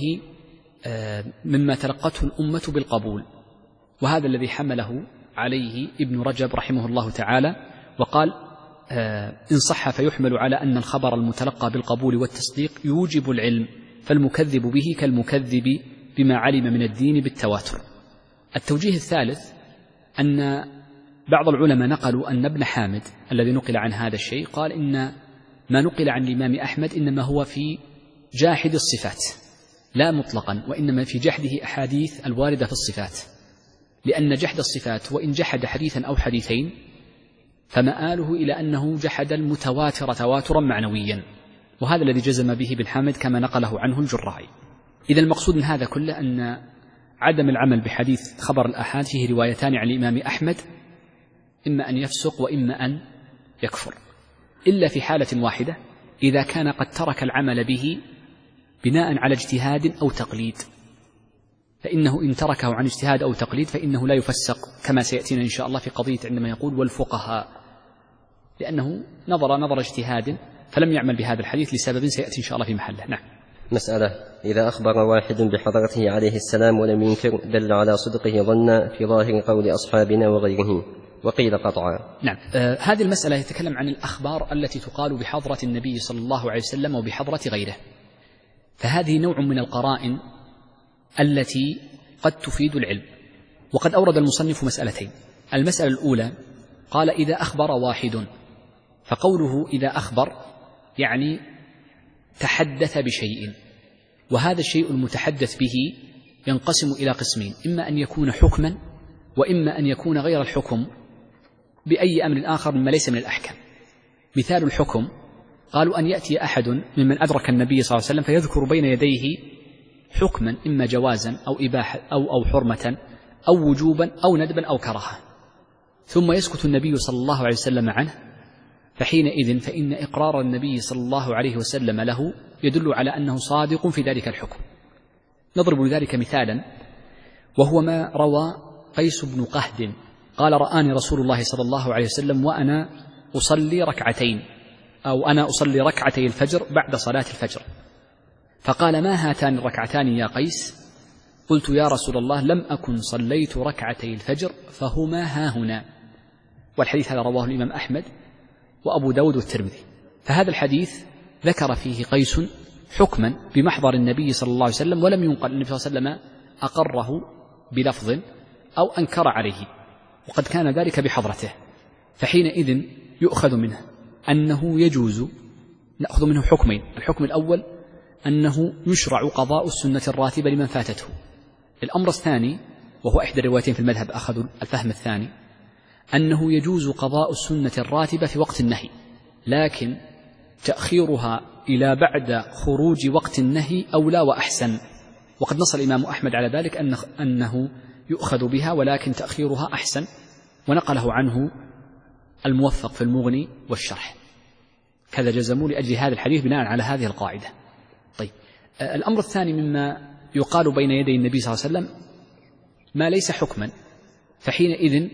مما تلقته الأمة بالقبول، وهذا الذي حمله عليه ابن رجب رحمه الله تعالى، وقال: إن صح فيحمل على أن الخبر المتلقى بالقبول والتصديق يوجب العلم، فالمكذب به كالمكذب بما علم من الدين بالتواتر. التوجيه الثالث أن بعض العلماء نقلوا أن ابن حامد الذي نقل عن هذا الشيء قال إن ما نقل عن الإمام أحمد إنما هو في جاحد الصفات لا مطلقا، وإنما في جحده أحاديث الواردة في الصفات، لأن جحد الصفات وإن جحد حديثا أو حديثين فمآله إلى أنه جحد المتواتر تواترا معنويا، وهذا الذي جزم به ابن حامد كما نقله عنه الجراعي. إذا المقصود من هذا كله أن عدم العمل بحديث خبر الآحاد فيه روايتان عن الإمام أحمد، إما أن يفسق وإما أن يكفر، إلا في حالة واحدة، إذا كان قد ترك العمل به بناء على اجتهاد أو تقليد، فإنه إن تركه عن اجتهاد أو تقليد فإنه لا يفسق، كما سيأتينا إن شاء الله في قضية عندما يقول والفقهاء، لأنه نظر نظر اجتهاد فلم يعمل بهذا الحديث لسبب سيأتي إن شاء الله في محله. نعم. مسألة: إذا أخبر واحد بحضرته عليه السلام ولم ينكر دل على صدقه ظن في ظاهر قول أصحابنا وغيرهم، وقيل قطعا. نعم. آه هذه المسألة يتكلم عن الأخبار التي تقال بحضرة النبي صلى الله عليه وسلم وبحضرة غيره، فهذه نوع من القرائن التي قد تفيد العلم. وقد أورد المصنف مسألتين. المسألة الأولى قال إذا أخبر واحد، فقوله إذا أخبر يعني تحدث بشيء، وهذا الشيء المتحدث به ينقسم إلى قسمين: إما أن يكون حكما، وإما أن يكون غير الحكم بأي أمر آخر مما ليس من الأحكام. مثال الحكم قالوا أن يأتي أحد ممن أدرك النبي صلى الله عليه وسلم فيذكر بين يديه حكما، إما جوازا أو إباحة أو أو حرمة أو وجوبا أو ندبا أو كراهة، ثم يسكت النبي صلى الله عليه وسلم عنه، فحينئذ فإن إقرار النبي صلى الله عليه وسلم له يدل على أنه صادق في ذلك الحكم. نضرب لذلك مثالا، وهو ما روى قيس بن قهد قال: رآني رسول الله صلى الله عليه وسلم وأنا أصلي ركعتين، أو أنا أصلي ركعتي الفجر بعد صلاة الفجر، فقال: ما هاتان الركعتان يا قيس؟ قلت: يا رسول الله لم أكن صليت ركعتي الفجر فهما هاهنا. والحديث هذا رواه الإمام أحمد وأبو داود والترمذي. فهذا الحديث ذكر فيه قيس حكما بمحضر النبي صلى الله عليه وسلم، ولم ينقل النبي صلى الله عليه وسلم أقره بلفظ أو أنكر عليه، وقد كان ذلك بحضرته، فحينئذ يؤخذ منه أنه يجوز، نأخذ منه حكمين: الحكم الأول أنه يشرع قضاء السنة الراتبة لمن فاتته. الأمر الثاني، وهو إحدى الروايتين في المذهب أخذوا الفهم الثاني، أنه يجوز قضاء السنة الراتبة في وقت النهي، لكن تأخيرها إلى بعد خروج وقت النهي أولى وأحسن. وقد نص الإمام أحمد على ذلك أنه يؤخذ بها، ولكن تأخيرها أحسن، ونقله عنه الموفق في المغني والشرح، كذا جزموا لأجل هذا الحديث بناء على هذه القاعدة. طيب، الأمر الثاني مما يقال بين يدي النبي صلى الله عليه وسلم ما ليس حكما، فحينئذ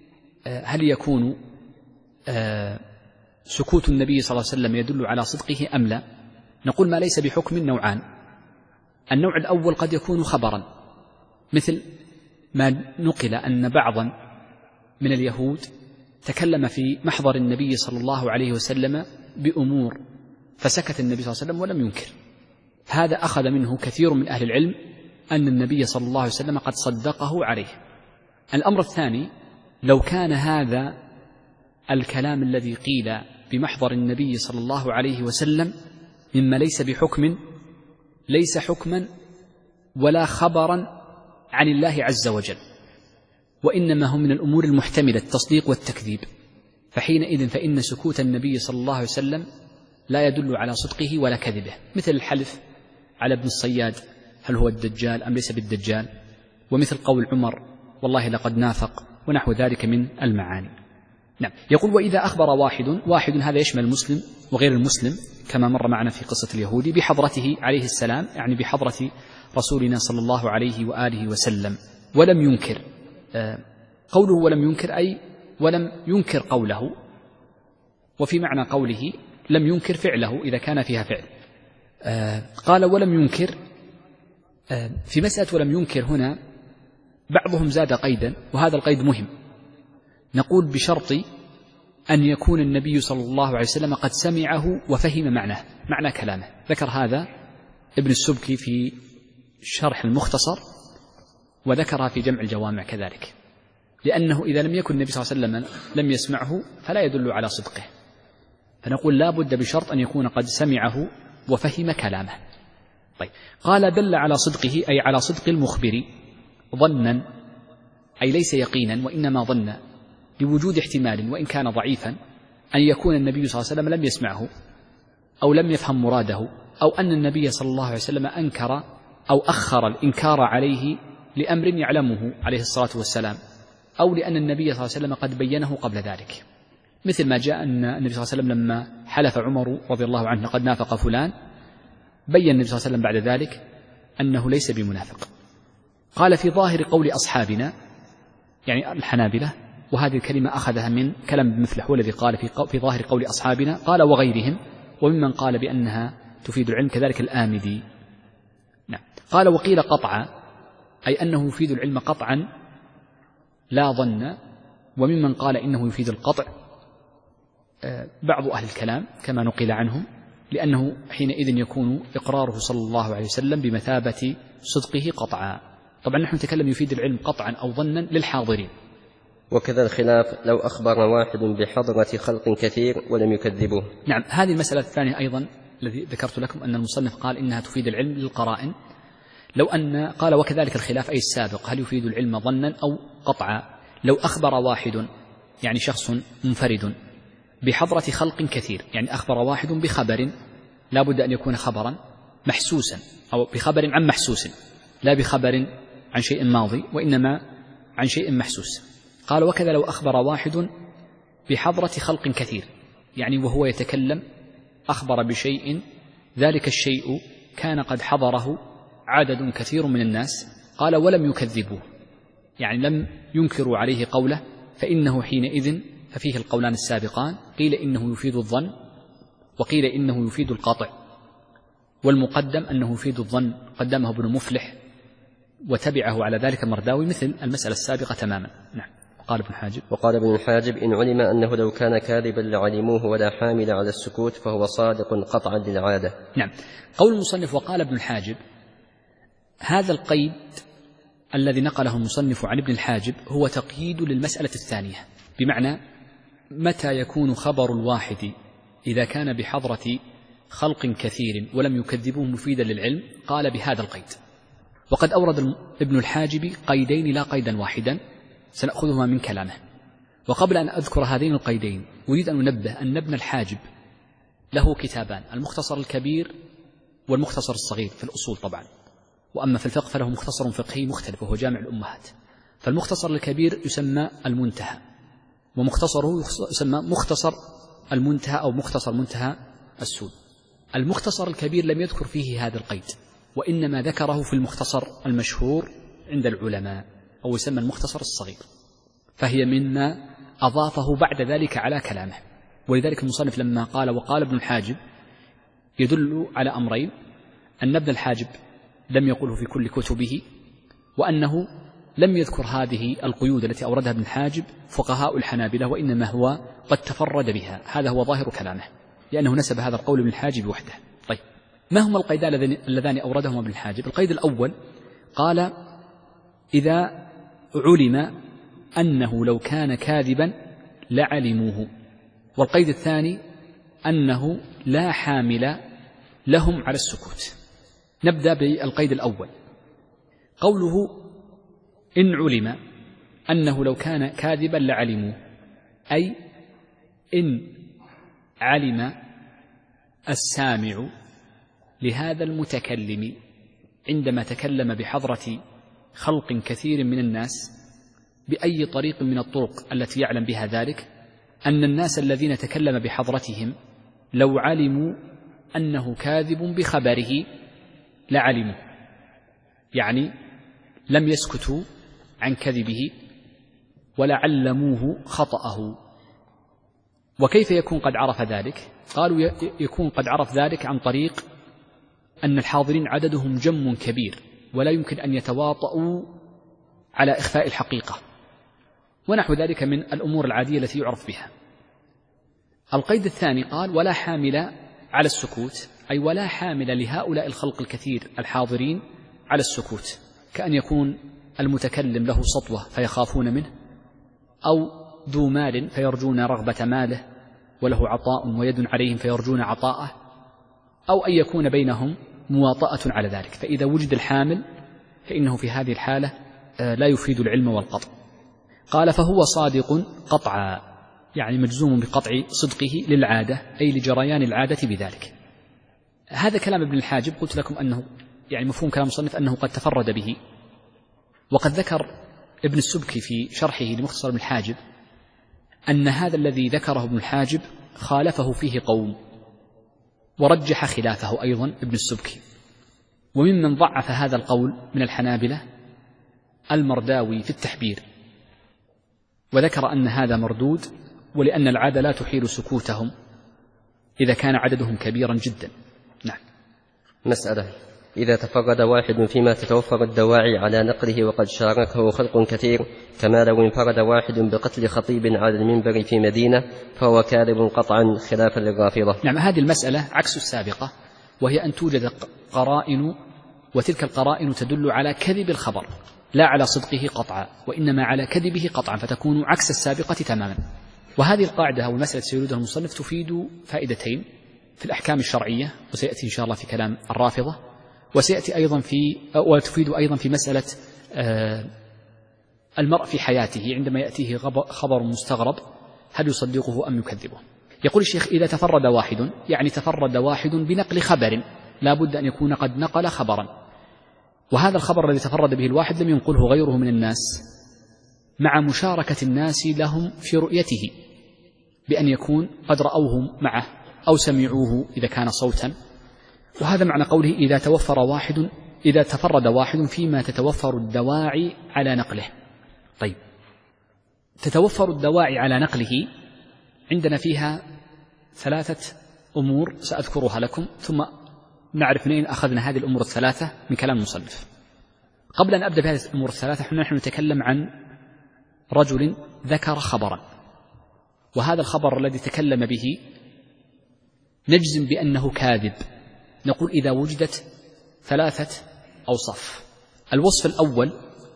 هل يكون سكوت النبي صلى الله عليه وسلم يدل على صدقه أم لا؟ نقول ما ليس بحكم نوعان. النوع الأول قد يكون خبرا، مثل ما نقل أن بعضا من اليهود تكلم في محضر النبي صلى الله عليه وسلم بأمور فسكت النبي صلى الله عليه وسلم ولم ينكر، هذا أخذ منه كثير من أهل العلم أن النبي صلى الله عليه وسلم قد صدقه عليه. الأمر الثاني، لو كان هذا الكلام الذي قيل بمحضر النبي صلى الله عليه وسلم مما ليس بحكم، ليس حكما ولا خبرا عن الله عز وجل، وإنما هم من الأمور المحتملة التصديق والتكذيب، فحينئذ فإن سكوت النبي صلى الله عليه وسلم لا يدل على صدقه ولا كذبه، مثل الحلف على ابن الصياد هل هو الدجال أم ليس بالدجال، ومثل قول عمر والله لقد نافق، ونحو ذلك من المعاني. نعم. يقول: وإذا أخبر واحد، واحد هذا يشمل المسلم وغير المسلم، كما مر معنا في قصة اليهودي، بحضرته عليه السلام، يعني بحضرة رسولنا صلى الله عليه وآله وسلم، ولم ينكر. قوله ولم ينكر أي ولم ينكر قوله، وفي معنى قوله لم ينكر فعله إذا كان فيها فعل. قال ولم ينكر. في مسألة ولم ينكر هنا بعضهم زاد قيدا، وهذا القيد مهم، نقول بشرط أن يكون النبي صلى الله عليه وسلم قد سمعه وفهم معناه، معنى كلامه. ذكر هذا ابن السبكي في شرح المختصر، وذكرها في جمع الجوامع كذلك، لأنه إذا لم يكن النبي صلى الله عليه وسلم لم يسمعه فلا يدل على صدقه، فنقول لا بد بشرط أن يكون قد سمعه وفهم كلامه. طيب، قال دل على صدقه أي على صدق المخبر ظنا، أي ليس يقينا وإنما ظن، لوجود احتمال وإن كان ضعيفا أن يكون النبي صلى الله عليه وسلم لم يسمعه أو لم يفهم مراده، أو أن النبي صلى الله عليه وسلم أنكر أو أخر الإنكار عليه لأمر يعلمه عليه الصلاة والسلام، أو لأن النبي صلى الله عليه وسلم قد بينه قبل ذلك، مثل ما جاء أن النبي صلى الله عليه وسلم لما حلف عمر رضي الله عنه قد نافق فلان، بين النبي صلى الله عليه وسلم بعد ذلك أنه ليس بمنافق. قال في ظاهر قول أصحابنا، يعني الحنابلة، وهذه الكلمة أخذها من كلام ابن مفلح هو الذي قال في, في ظاهر قول أصحابنا، قال وغيرهم وممن قال بأنها تفيد العلم كذلك الآمدي. نعم. قال وقيل قطعا، أي أنه يفيد العلم قطعا لا ظن، وممن قال إنه يفيد القطع بعض أهل الكلام كما نقل عنهم، لأنه حينئذ يكون إقراره صلى الله عليه وسلم بمثابة صدقه قطعا. طبعا نحن نتكلم يفيد العلم قطعا أو ظنا للحاضرين. وكذا الخلاف لو أخبر واحد بحضرة خلق كثير ولم يكذبوه. نعم، هذه المسألة الثانية أيضا الذي ذكرت لكم أن المصنف قال إنها تفيد العلم للقرائن. لو أن قال وكذلك الخلاف أي السابق، هل يفيد العلم ظنا أو قطعا؟ لو أخبر واحد يعني شخص منفرد بحضرة خلق كثير، يعني أخبر واحد بخبر لا بد أن يكون خبرا محسوسا، أو بخبر عن محسوس، لا بخبر عن شيء ماضي وإنما عن شيء محسوس. قال وكذا لو أخبر واحد بحضرة خلق كثير، يعني وهو يتكلم أخبر بشيء ذلك الشيء كان قد حضره عدد كثير من الناس، قال ولم يكذبوه، يعني لم ينكروا عليه قوله، فإنه حينئذ ففيه القولان السابقان، قيل إنه يفيد الظن وقيل إنه يفيد القطع، والمقدم أنه يفيد الظن قدمه ابن مفلح وتبعه على ذلك مرداوي، مثل المسألة السابقة تماما. نعم. قال ابن حاجب وقال ابن الحاجب إن علم أنه لو كان كاذبا لعلموه ولا حامل على السكوت فهو صادق قطعا للعادة. نعم. قول المصنف وقال ابن الحاجب، هذا القيد الذي نقله المصنف عن ابن الحاجب هو تقييد للمسألة الثانية، بمعنى متى يكون خبر الواحد إذا كان بحضرة خلق كثير ولم يكذبوه مفيدا للعلم، قال بهذا القيد. وقد أورد ابن الحاجب قيدين لا قيدا واحدا سنأخذهما من كلامه. وقبل أن أذكر هذين القيدين أريد أن أنبه أن ابن الحاجب له كتابان، المختصر الكبير والمختصر الصغير في الأصول طبعا، وأما في الفقه فله مختصر فقهي مختلف وهو جامع الأمهات. فالمختصر الكبير يسمى المنتهى، ومختصره يسمى مختصر المنتهى أو مختصر منتهى السود. المختصر الكبير لم يذكر فيه هذا القيد، وإنما ذكره في المختصر المشهور عند العلماء، أو يسمى المختصر الصغير، فهي مما أضافه بعد ذلك على كلامه. ولذلك المصنف لما قال وقال ابن الحاجب يدل على أمرين: أن ابن الحاجب لم يقله في كل كتبه، وأنه لم يذكر هذه القيود التي أوردها ابن الحاجب فقهاء الحنابلة، وإنما هو قد تفرد بها. هذا هو ظاهر كلامه، لأنه نسب هذا القول ابن الحاجب وحده. طيب، ما هما القيدان اللذان أوردهما ابن الحاجب؟ القيد الأول قال إذا علم أنه لو كان كاذبا لعلموه، والقيد الثاني أنه لا حامل لهم على السكوت. نبدأ بالقيد الأول، قوله إن علم أنه لو كان كاذبا لعلموه، أي إن علم السامع لهذا المتكلم عندما تكلم بحضرة خلق كثير من الناس بأي طريق من الطرق التي يعلم بها ذلك، أن الناس الذين تكلم بحضرتهم لو علموا أنه كاذب بخبره لعلموا، يعني لم يسكتوا عن كذبه ولعلموه خطأه. وكيف يكون قد عرف ذلك؟ قالوا يكون قد عرف ذلك عن طريق أن الحاضرين عددهم جم كبير ولا يمكن أن يتواطؤوا على إخفاء الحقيقة، ونحو ذلك من الأمور العادية التي يعرف بها. القيد الثاني قال ولا حامل على السكوت، أي ولا حامل لهؤلاء الخلق الكثير الحاضرين على السكوت، كأن يكون المتكلم له سطوة فيخافون منه، أو ذو مال فيرجون رغبة ماله، وله عطاء ويد عليهم فيرجون عطاءه، أو أن يكون بينهم مواطأة على ذلك. فإذا وجد الحامل فإنه في هذه الحالة لا يفيد العلم والقطع. قال فهو صادق قطعا، يعني مجزوم بقطع صدقه للعادة، أي لجريان العادة بذلك. هذا كلام ابن الحاجب، قلت لكم أنه يعني مفهوم كلام المصنف أنه قد تفرد به. وقد ذكر ابن السبكي في شرحه لمختصر ابن الحاجب أن هذا الذي ذكره ابن الحاجب خالفه فيه قوم، ورجح خلافه أيضا ابن السبكي. وممن ضعف هذا القول من الحنابلة المرداوي في التحبير، وذكر أن هذا مردود، ولأن العادة لا تحيل سكوتهم إذا كان عددهم كبيرا جدا. نعم. مسألة: إذا تفرد واحد فيما تتوفر الدواعي على نقله وقد شاركه خلق كثير، كما لو انفرد واحد بقتل خطيب على المنبر في مدينة، فهو كاذب قطعا خلافا للرافضة. نعم، هذه المسألة عكس السابقة، وهي أن توجد قرائن، وتلك القرائن تدل على كذب الخبر لا على صدقه قطعا، وإنما على كذبه قطعا، فتكون عكس السابقة تماما. وهذه القاعدة أو المسألة سيريدها المصنف تفيد فائدتين في الأحكام الشرعية، وسيأتي إن شاء الله في كلام الرافضة، وسيأتي أيضا في وتفيد أيضا في مسألة المرء في حياته عندما يأتيه خبر مستغرب هل يصدقه أم يكذبه. يقول الشيخ: إذا تفرد واحد، يعني تفرد واحد بنقل خبر، لا بد أن يكون قد نقل خبرا، وهذا الخبر الذي تفرد به الواحد لم ينقله غيره من الناس، مع مشاركة الناس لهم في رؤيته بأن يكون قد رأوه معه أو سمعوه إذا كان صوتا. وهذا معنى قوله: إذا توفر واحد إذا تفرد واحد فيما تتوفر الدواعي على نقله. طيب، تتوفر الدواعي على نقله عندنا فيها ثلاثة أمور سأذكرها لكم، ثم نعرف منين أخذنا هذه الأمور الثلاثة من كلام المصنف. قبل أن أبدأ بهذه الأمور الثلاثة، نحن نتكلم عن رجل ذكر خبرا، وهذا الخبر الذي تكلم به نجزم بأنه كاذب. نقول إذا وجدت ثلاثة أوصاف: الوصف الأول،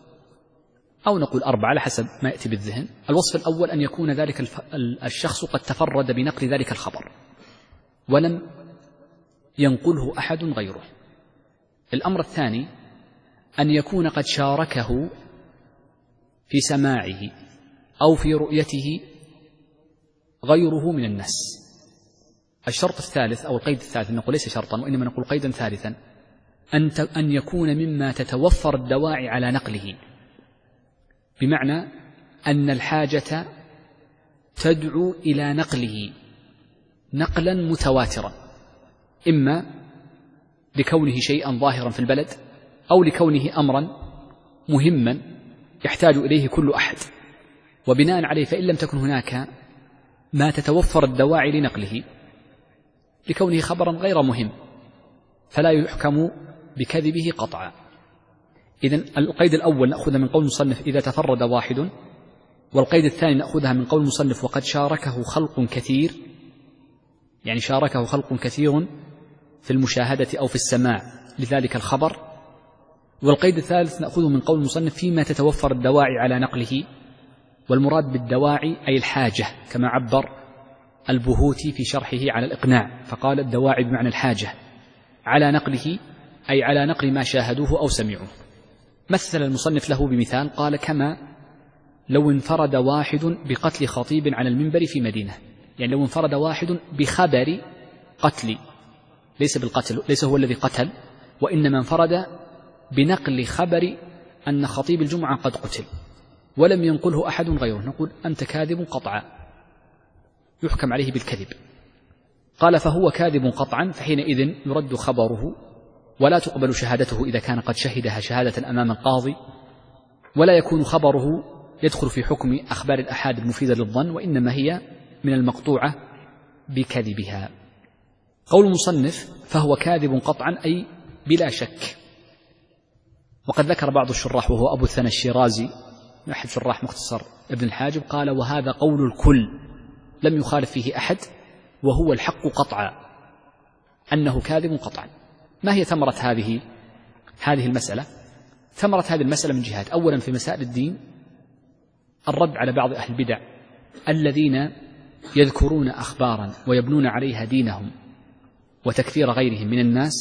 أو نقول أربعة على حسب ما يأتي بالذهن. الوصف الأول أن يكون ذلك الشخص قد تفرد بنقل ذلك الخبر ولم ينقله أحد غيره. الأمر الثاني أن يكون قد شاركه في سماعه أو في رؤيته غيره من الناس. الشرط الثالث أو القيد الثالث، نقول ليس شرطا وإنما نقول قيدا ثالثا، أن يكون مما تتوفر الدواعي على نقله، بمعنى أن الحاجة تدعو إلى نقله نقلا متواترا، إما لكونه شيئا ظاهرا في البلد، أو لكونه أمرا مهما يحتاج إليه كل أحد، وبناء عليه فإن لم تكن هناك ما تتوفر الدواعي لنقله لكونه خبرا غير مهم فلا يحكم بكذبه قطعا. إذن القيد الأول نأخذ من قول المصنف: إذا تفرد واحد، والقيد الثاني نأخذها من قول المصنف: وقد شاركه خلق كثير، يعني شاركه خلق كثير في المشاهدة أو في السماع لذلك الخبر. والقيد الثالث نأخذه من قول المصنف: فيما تتوفر الدواعي على نقله، والمراد بالدواعي أي الحاجة، كما عبر البهوتي في شرحه على الإقناع، فقال: الدواعي بمعنى الحاجة على نقله، أي على نقل ما شاهدوه أو سمعوه. مثل المصنف له بمثال، قال: كما لو انفرد واحد بقتل خطيب على المنبر في مدينة، يعني لو انفرد واحد بخبر قتل، ليس بالقتل، ليس هو الذي قتل، وإنما انفرد بنقل خبر أن خطيب الجمعة قد قتل ولم ينقله أحد غيره، نقول: أنت كاذب قطعا، يحكم عليه بالكذب. قال: فهو كاذب قطعا، فحينئذ يرد خبره ولا تقبل شهادته إذا كان قد شهدها شهادة أمام القاضي، ولا يكون خبره يدخل في حكم أخبار الأحاد المفيدة للظن، وإنما هي من المقطوعة بكذبها. قول المصنف: فهو كاذب قطعا، أي بلا شك. وقد ذكر بعض الشراح وهو أبو الثنى الشيرازي أحد شراح مختصر ابن الحاجب، قال: وهذا قول الكل لم يخالف فيه أحد، وهو الحق قطعا أنه كاذب قطعا. ما هي ثمرة هذه هذه المسألة؟ ثمرة هذه المسألة من جهات: أولا في مسائل الدين الرد على بعض أهل البدع الذين يذكرون أخبارا ويبنون عليها دينهم وتكفير غيرهم من الناس،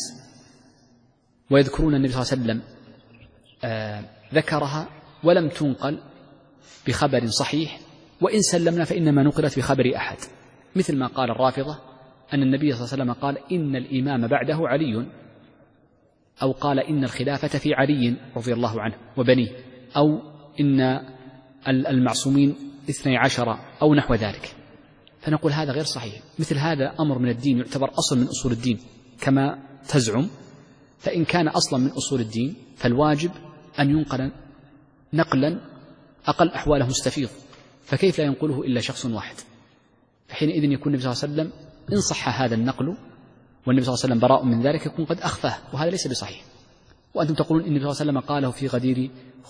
ويذكرون النبي صلى الله عليه وسلم آه ذكرها ولم تنقل بخبر صحيح، وإن سلمنا فإنما نقلت بخبر أحد، مثل ما قال الرافضة أن النبي صلى الله عليه وسلم قال: إن الإمام بعده علي، أو قال إن الخلافة في علي رضي الله عنه وبنيه، أو إن المعصومين اثني عشر أو نحو ذلك، فنقول هذا غير صحيح. مثل هذا أمر من الدين يعتبر أصل من أصول الدين كما تزعم، فإن كان أصلا من أصول الدين فالواجب أن ينقل نقلا أقل أحواله مستفيض، فكيف لا ينقله إلا شخص واحد؟ فحينئذ يكون النبي صلى الله عليه وسلم إن صح هذا النقل والنبي صلى الله عليه وسلم براء من ذلك يكون قد أخفاه، وهذا ليس بصحيح. وأنتم تقولون إن النبي صلى الله عليه وسلم قاله في غدير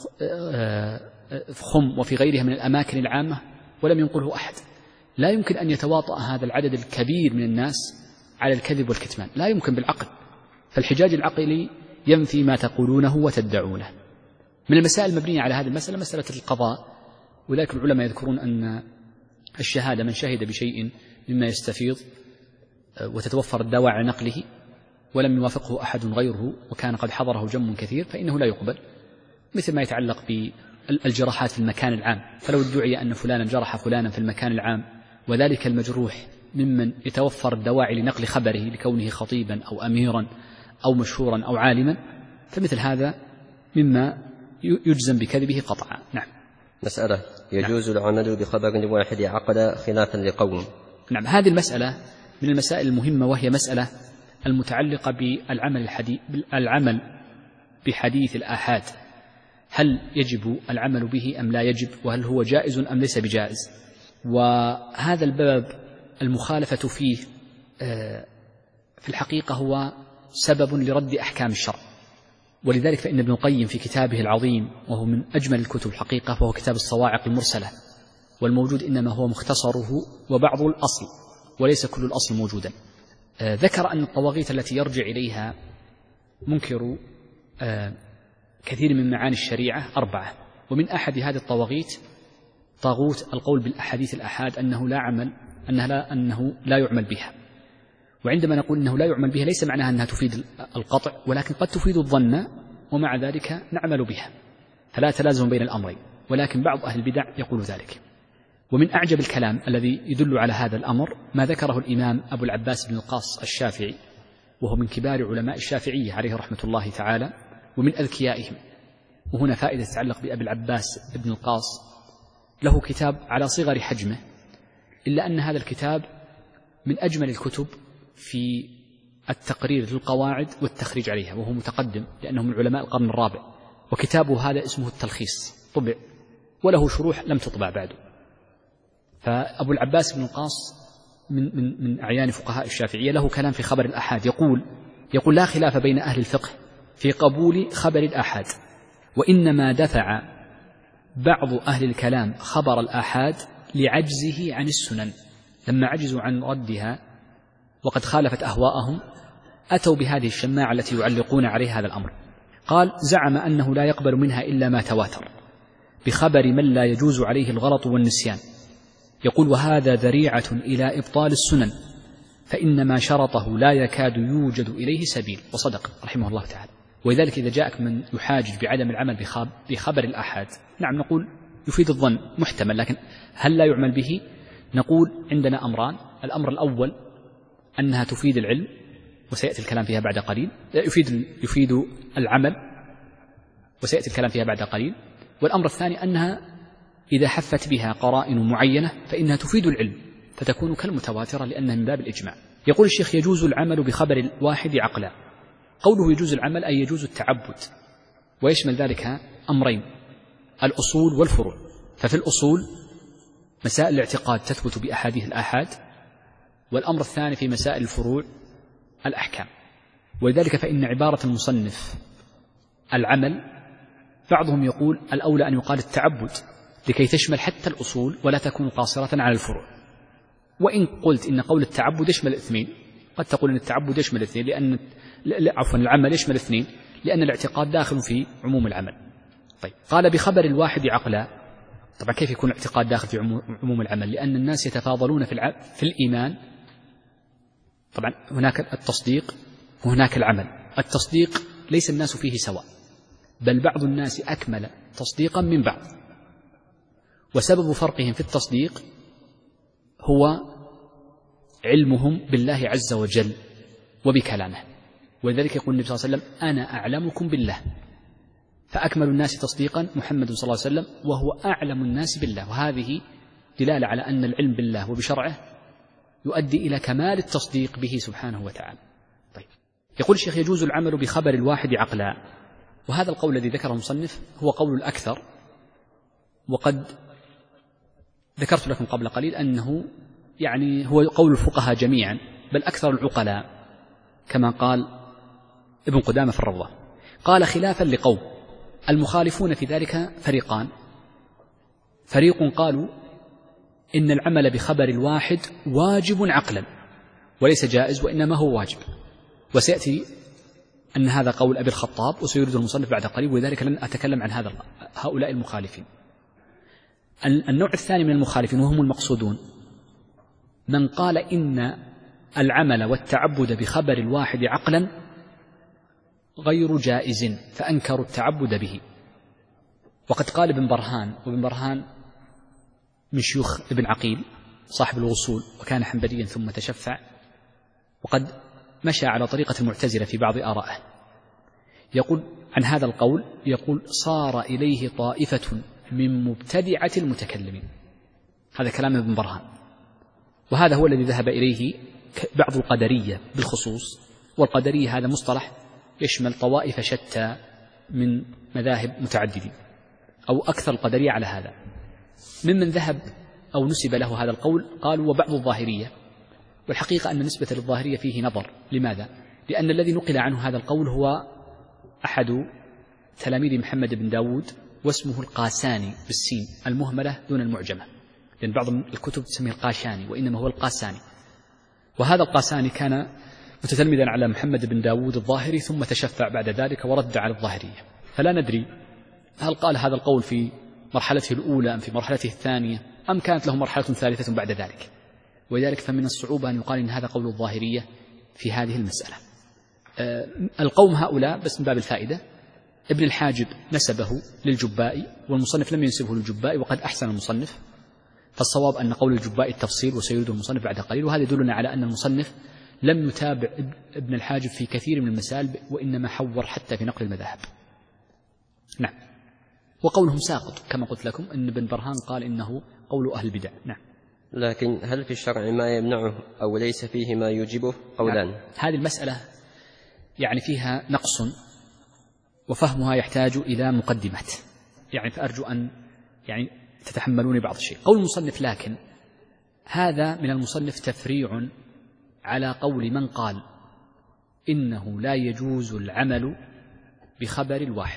خم وفي غيرها من الأماكن العامة ولم ينقله أحد. لا يمكن أن يتواطأ هذا العدد الكبير من الناس على الكذب والكتمان، لا يمكن بالعقل، فالحجاج العقلي ينفي ما تقولونه وتدعونه. من المسائل المبنية على هذه المسألة مسألة القضاء، ولكن العلماء يذكرون أن الشهادة من شهد بشيء مما يستفيض وتتوفر الدواعي على نقله ولم يوافقه أحد غيره وكان قد حضره جم كثير فإنه لا يقبل، مثل ما يتعلق بالجراحات في المكان العام، فلو ادعي أن فلانا جرح فلانا في المكان العام وذلك المجروح ممن يتوفر الدواعي لنقل خبره لكونه خطيبا أو أميرا أو مشهورا أو عالما، فمثل هذا مما يجزم بكذبه قطعا. نعم. مسألة: يجوز نعم. العمل بخبر واحد عقد خلافا لقوم. نعم، هذه المسألة من المسائل المهمة، وهي مسألة المتعلقة بالعمل الحديث العمل بحديث الآحاد، هل يجب العمل به أم لا يجب، وهل هو جائز أم ليس بجائز. وهذا الباب المخالفة فيه في الحقيقة هو سبب لرد أحكام الشرع، ولذلك فإن ابن القيم في كتابه العظيم وهو من أجمل الكتب الحقيقة وهو كتاب الصواعق المرسلة، والموجود إنما هو مختصره وبعض الأصل وليس كل الأصل موجودا، ذكر أن الطواغيت التي يرجع إليها منكر كثير من معاني الشريعة أربعة، ومن أحد هذه الطواغيت طاغوت القول بالأحاديث الآحاد أنه لا عمل أنها لا أنه لا يعمل بها. وعندما نقول أنه لا يعمل بها ليس معناها أنها تفيد القطع، ولكن قد تفيد الظن ومع ذلك نعمل بها، فلا تلازم بين الأمرين، ولكن بعض أهل البدع يقول ذلك. ومن أعجب الكلام الذي يدل على هذا الأمر ما ذكره الإمام أبو العباس بن القاص الشافعي، وهو من كبار علماء الشافعية عليه رحمة الله تعالى ومن أذكيائهم. وهنا فائدة تتعلق بأبي العباس بن القاص، له كتاب على صغر حجمه، إلا أن هذا الكتاب من أجمل الكتب في التقرير للقواعد والتخريج عليها، وهو متقدم لأنه من علماء القرن الرابع. وكتابه هذا اسمه التلخيص، طبع وله شروح لم تطبع بعده. فأبو العباس بن القاص من, من, من أعيان فقهاء الشافعية، له كلام في خبر الآحاد، يقول يقول لا خلاف بين أهل الفقه في قبول خبر الآحاد، وإنما دفع بعض أهل الكلام خبر الآحاد لعجزه عن السنن، لما عجزوا عن ردها وقد خالفت أهواءهم أتوا بهذه الشماعة التي يعلقون عليها هذا الأمر. قال: زعم أنه لا يقبل منها إلا ما تواتر بخبر من لا يجوز عليه الغلط والنسيان. يقول: وهذا ذريعة إلى إبطال السنن، فإن ما شرطه لا يكاد يوجد إليه سبيل. وصدق رحمه الله تعالى. ولذلك إذا جاءك من يحاجج بعدم العمل بخبر الآحاد، نعم نقول يفيد الظن محتمل، لكن هل لا يعمل به؟ نقول عندنا أمران: الأمر الأول أنها تفيد العلم، وسيأتي الكلام فيها بعد قليل، يفيد, يفيد العمل وسيأتي الكلام فيها بعد قليل. والأمر الثاني أنها إذا حفت بها قرائن معينة فإنها تفيد العلم فتكون كالمتواترة لأنها من باب الإجماع. يقول الشيخ: يجوز العمل بخبر الواحد عقلا. قوله يجوز العمل أي يجوز التعبد، ويشمل ذلك أمرين: الأصول والفروع. ففي الأصول مسائل الاعتقاد تثبت بأحاديث الآحاد، والأمر الثاني في مسائل الفروع الأحكام. ولذلك فإن عبارة المصنف العمل بعضهم يقول الأولى أن يقال التعبد لكي تشمل حتى الأصول ولا تكون قاصرة على الفروع. وإن قلت إن قول التعبد يشمل الاثنين، قد تقول أن التعبد يشمل الاثنين لأن عفوا العمل يشمل الاثنين لأن الاعتقاد داخل في عموم العمل. طيب، قال بخبر الواحد عقلا. طبعا كيف يكون الاعتقاد داخل في عموم العمل؟ لأن الناس يتفاضلون في, في الإيمان. طبعا هناك التصديق وهناك العمل. التصديق ليس الناس فيه سواء، بل بعض الناس أكمل تصديقا من بعض، وسبب فرقهم في التصديق هو علمهم بالله عز وجل وبكلامه. ولذلك يقول النبي صلى الله عليه وسلم أنا أعلمكم بالله، فأكمل الناس تصديقا محمد صلى الله عليه وسلم وهو أعلم الناس بالله. وهذه دلالة على أن العلم بالله وبشرعه يؤدي إلى كمال التصديق به سبحانه وتعالى. طيب، يقول الشيخ يجوز العمل بخبر الواحد عقلا، وهذا القول الذي ذكره المصنف هو قول الأكثر، وقد ذكرت لكم قبل قليل أنه يعني هو قول الفقهاء جميعا، بل أكثر العقلاء كما قال ابن قدامة في الروضة. قال خلافا لقوم المخالفون في ذلك فريقان، فريق قالوا إن العمل بخبر الواحد واجب عقلا وليس جائز وإنما هو واجب، وسيأتي أن هذا قول أبي الخطاب وسيرد المصنف بعد قريب، ولذلك لن أتكلم عن هذا هؤلاء المخالفين. النوع الثاني من المخالفين وهم المقصودون من قال إن العمل والتعبد بخبر الواحد عقلا غير جائز، فأنكروا التعبد به. وقد قال ابن برهان، وابن برهان من شيوخ ابن عقيل صاحب الوصول وكان حنبليا ثم تشفع، وقد مشى على طريقة المعتزلة في بعض آرائه، يقول عن هذا القول، يقول صار إليه طائفة من مبتدعة المتكلمين. هذا كلام ابن برهان، وهذا هو الذي ذهب إليه بعض القدرية بالخصوص، والقدرية هذا مصطلح يشمل طوائف شتى من مذاهب متعددين، أو أكثر القدرية على هذا. ممن ذهب أو نسب له هذا القول قالوا وبعض الظاهرية، والحقيقة أن نسبة للظاهرية فيه نظر. لماذا؟ لأن الذي نقل عنه هذا القول هو أحد تلاميذ محمد بن داود، واسمه القاساني بالسين المهملة دون المعجمة، لأن بعض الكتب تسميه القاشاني وإنما هو القاساني. وهذا القاساني كان متتلمذا على محمد بن داود الظاهري ثم تشفع بعد ذلك ورد على الظاهرية. فلا ندري هل قال هذا القول في مرحلته الأولى أم في مرحلته الثانية أم كانت له مرحلة ثالثة بعد ذلك، ولذلك فمن الصعوبة أن يقال إن هذا قول الظاهرية في هذه المسألة. أه القوم هؤلاء بس من باب الفائدة، ابن الحاجب نسبه للجبائي والمصنف لم ينسبه للجبائي وقد أحسن المصنف، فالصواب أن قول الجبائي التفصيل وسيرده المصنف بعد قليل. وهذا يدلنا على أن المصنف لم يتابع ابن الحاجب في كثير من المسائل وإنما حور حتى في نقل المذاهب. نعم، وقولهم ساقط كما قلت لكم، أن ابن برهان قال إنه قول أهل البدع. نعم. لكن هل في الشرع ما يمنعه أو ليس فيه ما يوجبه قولان؟ نعم. هذه المسألة يعني فيها نقص وفهمها يحتاج إلى مقدمات، يعني فأرجو أن يعني تتحملوني بعض الشيء. قول المصنف لكن هذا من المصنف تفريع على قول من قال إنه لا يجوز العمل بخبر الواحد.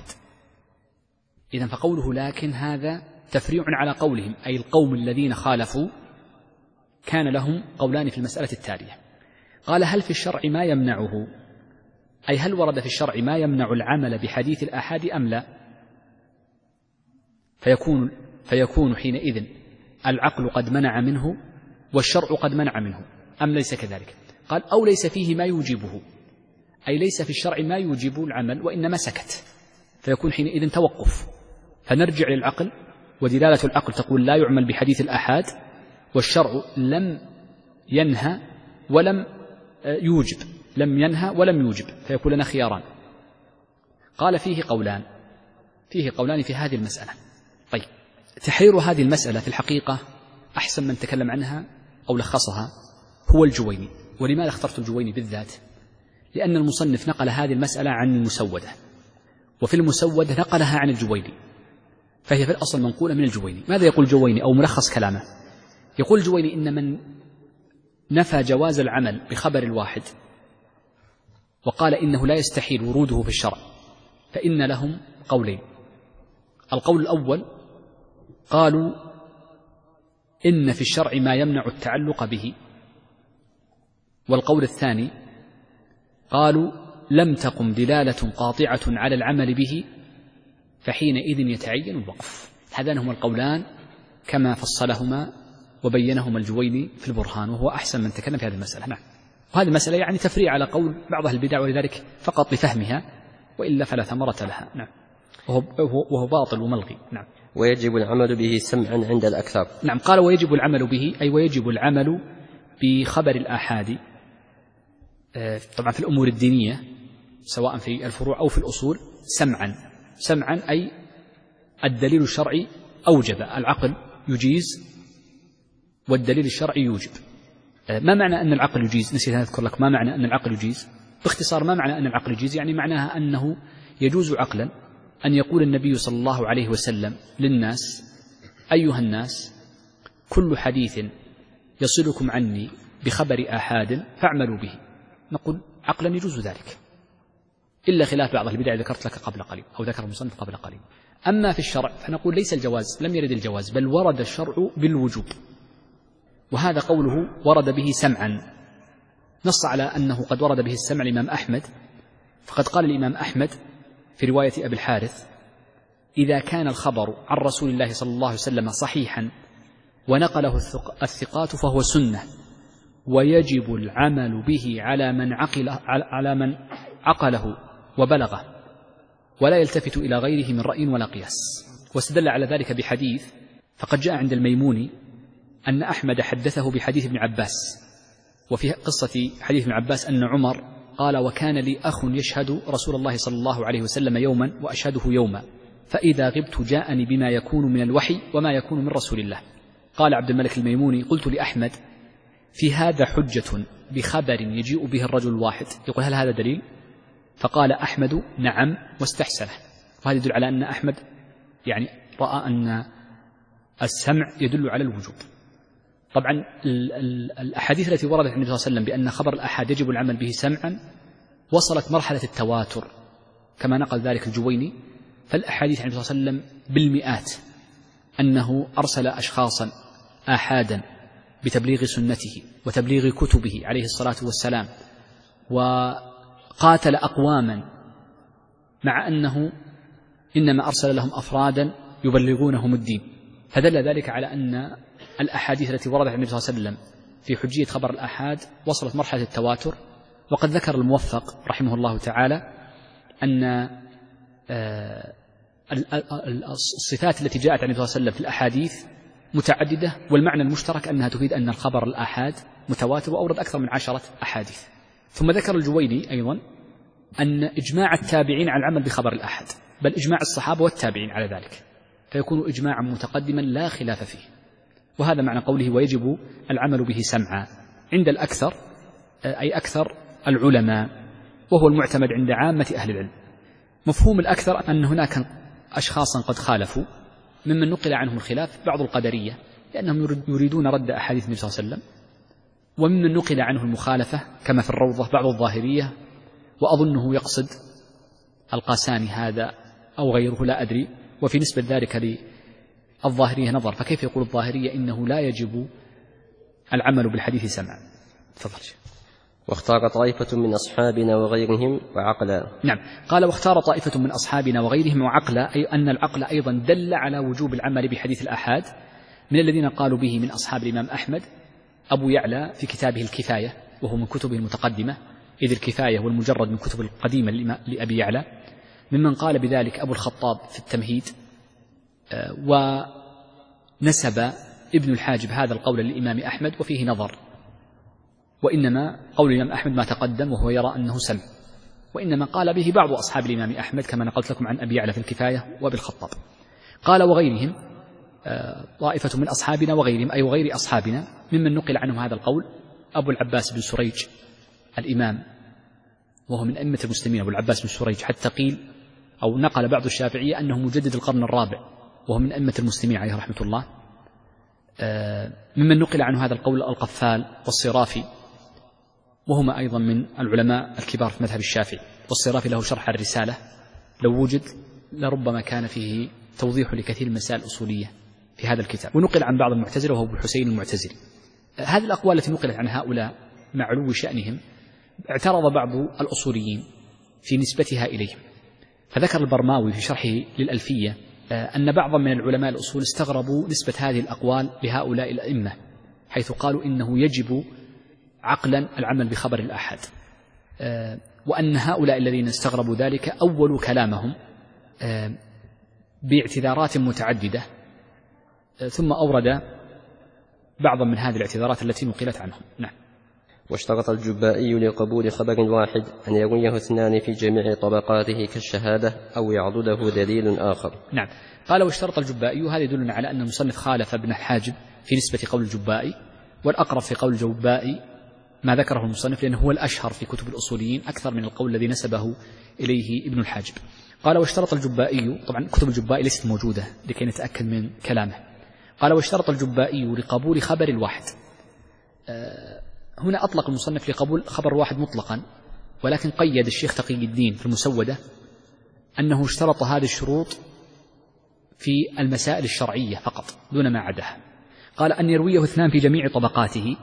إذن فقوله لكن هذا تفريع على قولهم، أي القوم الذين خالفوا كان لهم قولان في المسألة التالية. قال هل في الشرع ما يمنعه، أي هل ورد في الشرع ما يمنع العمل بحديث الآحاد أم لا؟ فيكون, فيكون حينئذ العقل قد منع منه والشرع قد منع منه أم ليس كذلك؟ قال أو ليس فيه ما يوجبه، أي ليس في الشرع ما يوجب العمل وإنما سكت، فيكون حينئذ توقف، فنرجع للعقل، ودلالة العقل تقول لا يعمل بحديث الآحاد، والشرع لم ينهى ولم يوجب، لم ينهى ولم يوجب، فيكون لنا خياران. قال فيه قولان، فيه قولان في هذه المسألة. طيب، تحرير هذه المسألة في الحقيقة أحسن من تكلم عنها أو لخصها هو الجويني. ولماذا اخترت الجويني بالذات؟ لأن المصنف نقل هذه المسألة عن المسودة، وفي المسودة نقلها عن الجويني، فهي في الأصل منقولة من الجويني. ماذا يقول الجويني أو ملخص كلامه؟ يقول الجويني إن من نفى جواز العمل بخبر الواحد وقال إنه لا يستحيل وروده في الشرع فإن لهم قولين. القول الأول قالوا إن في الشرع ما يمنع التعلق به، والقول الثاني قالوا لم تقم دلالة قاطعة على العمل به فحينئذ يتعين الوقف. هذان هما القولان كما فصلهما وبينهما الجويني في البرهان، وهو أحسن من تكلم في هذه المسألة. نعم. وهذه المسألة يعني تفريع على قول بعض أهل البدع، ولذلك فقط لفهمها، وإلا فلا ثمرة لها. نعم. وهو, وهو باطل وملغي. نعم. ويجب العمل به سمعا عند الأكثر. نعم. قال ويجب العمل به، أي ويجب العمل بخبر الآحاد طبعا في الأمور الدينية سواء في الفروع أو في الأصول سمعا سمعا أي الدليل الشرعي أوجب، العقل يجيز والدليل الشرعي يوجب. ما معنى أن العقل يجيز؟ نسيت أن أذكر لك ما معنى أن العقل يجيز. باختصار ما معنى أن العقل يجيز؟ يعني معناها أنه يجوز عقلا أن يقول النبي صلى الله عليه وسلم للناس: أيها الناس، كل حديث يصلكم عني بخبر آحاد فاعملوا به. نقول عقلا يجوز ذلك، إلا خلاف بعض البدع ذكرت لك قبل قليل أو ذكر المصنف قبل قليل. أما في الشرع فنقول ليس الجواز، لم يرد الجواز، بل ورد الشرع بالوجوب، وهذا قوله ورد به سمعا نص على أنه قد ورد به السمع الإمام أحمد، فقد قال الإمام أحمد في رواية أبي الحارث: إذا كان الخبر عن رسول الله صلى الله عليه وسلم صحيحا ونقله الثقات فهو سنة، ويجب العمل به على من عقل على من عقله وبلغه، ولا يلتفت إلى غيره من رأي ولا قياس. واستدل على ذلك بحديث، فقد جاء عند الميموني أن أحمد حدثه بحديث ابن عباس، وفي قصة حديث ابن عباس أن عمر قال: وكان لي أخ يشهد رسول الله صلى الله عليه وسلم يوما وأشهده يوما، فإذا غبت جاءني بما يكون من الوحي وما يكون من رسول الله. قال عبد الملك الميموني: قلت لأحمد: في هذا حجة بخبر يجيء به الرجل الواحد، يقول هل هذا دليل؟ فقال أحمد: نعم، واستحسنه. وهذا يدل على أن أحمد يعني رأى أن السمع يدل على الوجوب. طبعا الأحاديث التي وردت عن النبي صلى الله عليه وسلم بأن خبر الآحاد يجب العمل به سمعا وصلت مرحلة التواتر كما نقل ذلك الجويني، فالأحاديث عن النبي صلى الله عليه وسلم بالمئات، أنه أرسل أشخاصا آحادا بتبليغ سنته وتبليغ كتبه عليه الصلاة والسلام، وقاتل أقواما مع أنه إنما أرسل لهم أفرادا يبلغونهم الدين. فدل ذلك على أن الأحاديث التي وردت عن النبي صلى الله عليه وسلم في حجية خبر الآحاد وصلت مرحلة التواتر. وقد ذكر الموفق رحمه الله تعالى أن الصفات التي جاءت عن النبي صلى الله عليه وسلم في الأحاديث متعددة، والمعنى المشترك أنها تفيد أن الخبر الآحاد متواتر، وأورد أكثر من عشرة أحاديث. ثم ذكر الجويني أيضا أن إجماع التابعين على العمل بخبر الآحاد، بل إجماع الصحابة والتابعين على ذلك، فيكون إجماعا متقدما لا خلاف فيه. وهذا معنى قوله ويجب العمل به سمعا عند الأكثر، أي أكثر العلماء، وهو المعتمد عند عامة أهل العلم. مفهوم الأكثر أن هناك أشخاصا قد خالفوا، ممن نقل عنهم الخلاف بعض القدرية لأنهم يريدون رد أحاديث النبي صلى الله عليه وسلم، وممن نقل عنه المخالفة كما في الروضة بعض الظاهرية، وأظنه يقصد القاساني هذا أو غيره لا أدري. وفي نسبة ذلك للظاهرية نظر، فكيف يقول الظاهرية إنه لا يجب العمل بالحديث سمعا؟ تفضل. واختار طائفة من أصحابنا وغيرهم وعقلا. نعم، قال واختار طائفة من أصحابنا وغيرهم وعقلا، أي أن العقل أيضا دل على وجوب العمل بحديث الآحاد. من الذين قالوا به من أصحاب الإمام أحمد أبو يعلى في كتابه الكفاية، وهو من كتبه المتقدمة، إذ الكفاية والمجرد من كتب القديمة لأبي يعلى. ممن قال بذلك أبو الخطاب في التمهيد، ونسب ابن الحاجب هذا القول للإمام أحمد وفيه نظر، وإنما قول الإمام أحمد ما تقدم وهو يرى أنه سمع، وإنما قال به بعض أصحاب الإمام أحمد كما نقلت لكم عن أبي يعلى في الكفاية وبالخطاب. قال وغيرهم، طائفة من أصحابنا وغيرهم أي وغير أصحابنا، ممن نقل عنهم هذا القول أبو العباس بن سريج الإمام، وهو من أئمة المسلمين أبو العباس بن سريج، حتى قيل أو نقل بعض الشافعية أنه مجدد القرن الرابع، وهو من أئمة المسلمين عليه رحمة الله. ممن نقل عنه هذا القول القفال والصرافي، وهما أيضا من العلماء الكبار في مذهب الشافعي، والصرافي له شرح الرسالة لو وجد لربما كان فيه توضيح لكثير المسائل الأصولية في هذا الكتاب. ونقل عن بعض المعتزلة وهو أبو الحسين المعتزلي. هذه الأقوال التي نقلت عن هؤلاء مع علو شأنهم اعترض بعض الأصوليين في نسبتها إليهم، فذكر البرماوي في شرحه للألفية أن بعضا من العلماء الأصول استغربوا نسبة هذه الأقوال لهؤلاء الأئمة، حيث قالوا إنه يجب عقلا العمل بخبر الآحاد، وأن هؤلاء الذين استغربوا ذلك أولوا كلامهم باعتذارات متعددة، ثم أورد بعضا من هذه الاعتذارات التي نقلت عنهم. نعم. واشترط الجبائي لقبول خبر واحد أن يرويه اثنان في جميع طبقاته كالشهادة أو يعضده دليل آخر. نعم. قال واشترط الجبائي، هذا يدلنا على أن المصنف خالف ابن الحاجب في نسبة قول الجبائي، والأقرب في قول الجبائي ما ذكره المصنف لأنه هو الأشهر في كتب الأصوليين أكثر من القول الذي نسبه إليه ابن الحاجب. قال واشترط الجبائي، طبعا كتب الجبائي ليست موجودة لكي نتأكد من كلامه. قال واشترط الجبائي لقبول خبر الواحد. أه هنا أطلق المصنف لقبول خبر واحد مطلقا، ولكن قيد الشيخ تقي الدين في المسودة أنه اشترط هذه الشروط في المسائل الشرعية فقط دون ما عداها. قال أن يرويه اثنان في جميع طبقاته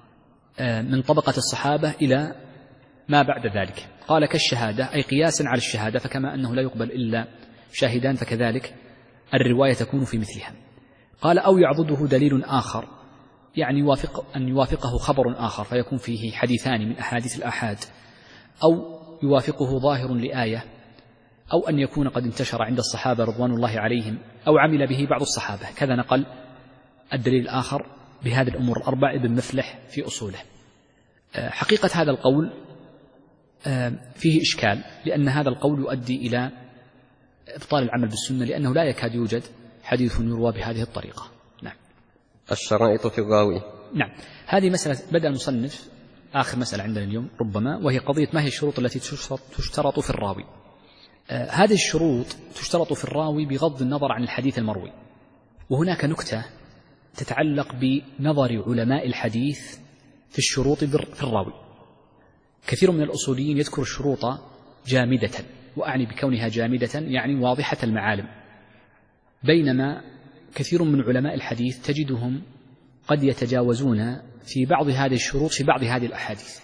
من طبقة الصحابة إلى ما بعد ذلك. قال كالشهادة، أي قياسا على الشهادة، فكما أنه لا يقبل إلا شاهدان فكذلك الرواية تكون في مثلها. قال أو يعضده دليل آخر، يعني يوافق أن يوافقه خبر آخر فيكون فيه حديثان من أحاديث الآحاد، أو يوافقه ظاهر لآية، أو أن يكون قد انتشر عند الصحابة رضوان الله عليهم أو عمل به بعض الصحابة. كذا نقل الدليل الآخر بهذه الأمور الأربع ابن مفلح في أصوله. حقيقة هذا القول فيه إشكال، لأن هذا القول يؤدي إلى إبطال العمل بالسنة، لأنه لا يكاد يوجد حديث يروى بهذه الطريقة. نعم. الشرائط في الراوي. نعم. هذه مسألة بدأ المصنف آخر مسألة عندنا اليوم ربما، وهي قضية ما هي الشروط التي تشترط في الراوي. آه هذه الشروط تشترط في الراوي بغض النظر عن الحديث المروي. وهناك نكتة تتعلق بنظر علماء الحديث في الشروط في الراوي. كثير من الأصوليين يذكر الشروط جامدة، وأعني بكونها جامدة يعني واضحة المعالم، بينما كثير من علماء الحديث تجدهم قد يتجاوزون في بعض هذه الشروط في بعض هذه الأحاديث.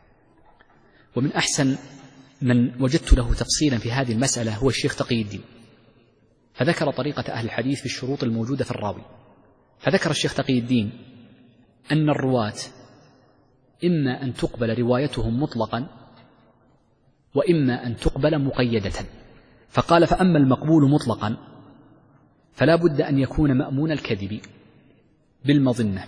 ومن أحسن من وجدت له تفصيلا في هذه المسألة هو الشيخ تقي الدين، فذكر طريقة أهل الحديث في الشروط الموجودة في الراوي. فذكر الشيخ تقي الدين أن الرواة إما أن تقبل روايتهم مطلقا، وإما أن تقبل مقيدة. فقال فأما المقبول مطلقا فلا بد أن يكون مأمون الكذب بالمظنة،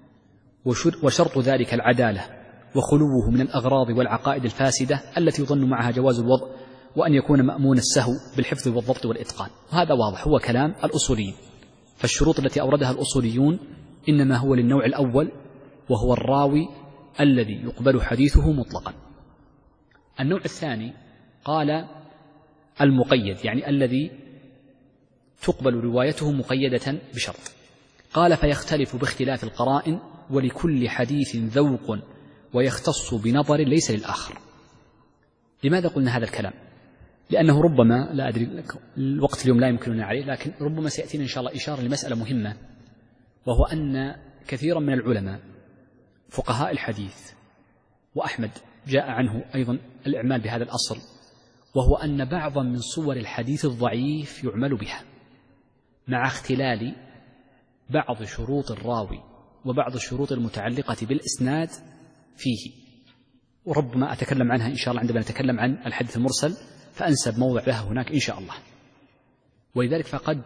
وشرط ذلك العدالة وخلوه من الأغراض والعقائد الفاسدة التي يظن معها جواز الوضع، وأن يكون مأمون السهو بالحفظ والضبط والإتقان. وهذا واضح هو كلام الأصوليين. فالشروط التي أوردها الأصوليون إنما هو للنوع الأول، وهو الراوي الذي يقبل حديثه مطلقا. النوع الثاني قال المقيد، يعني الذي تقبل روايته مقيدة بشرط. قال فيختلف باختلاف القرائن، ولكل حديث ذوق ويختص بنظر ليس للآخر. لماذا قلنا هذا الكلام؟ لأنه ربما، لا أدري الوقت اليوم لا يمكننا عليه، لكن ربما سيأتينا إن شاء الله إشارة لمسألة مهمة، وهو أن كثيرا من العلماء فقهاء الحديث، وأحمد جاء عنه أيضا الإعمال بهذا الأصل، وهو أن بعضا من صور الحديث الضعيف يعمل بها مع اختلال بعض شروط الراوي وبعض الشروط المتعلقة بالإسناد فيه، وربما أتكلم عنها إن شاء الله عندما نتكلم عن الحديث المرسل، فأنسب موضع لها هناك إن شاء الله. ولذلك فقد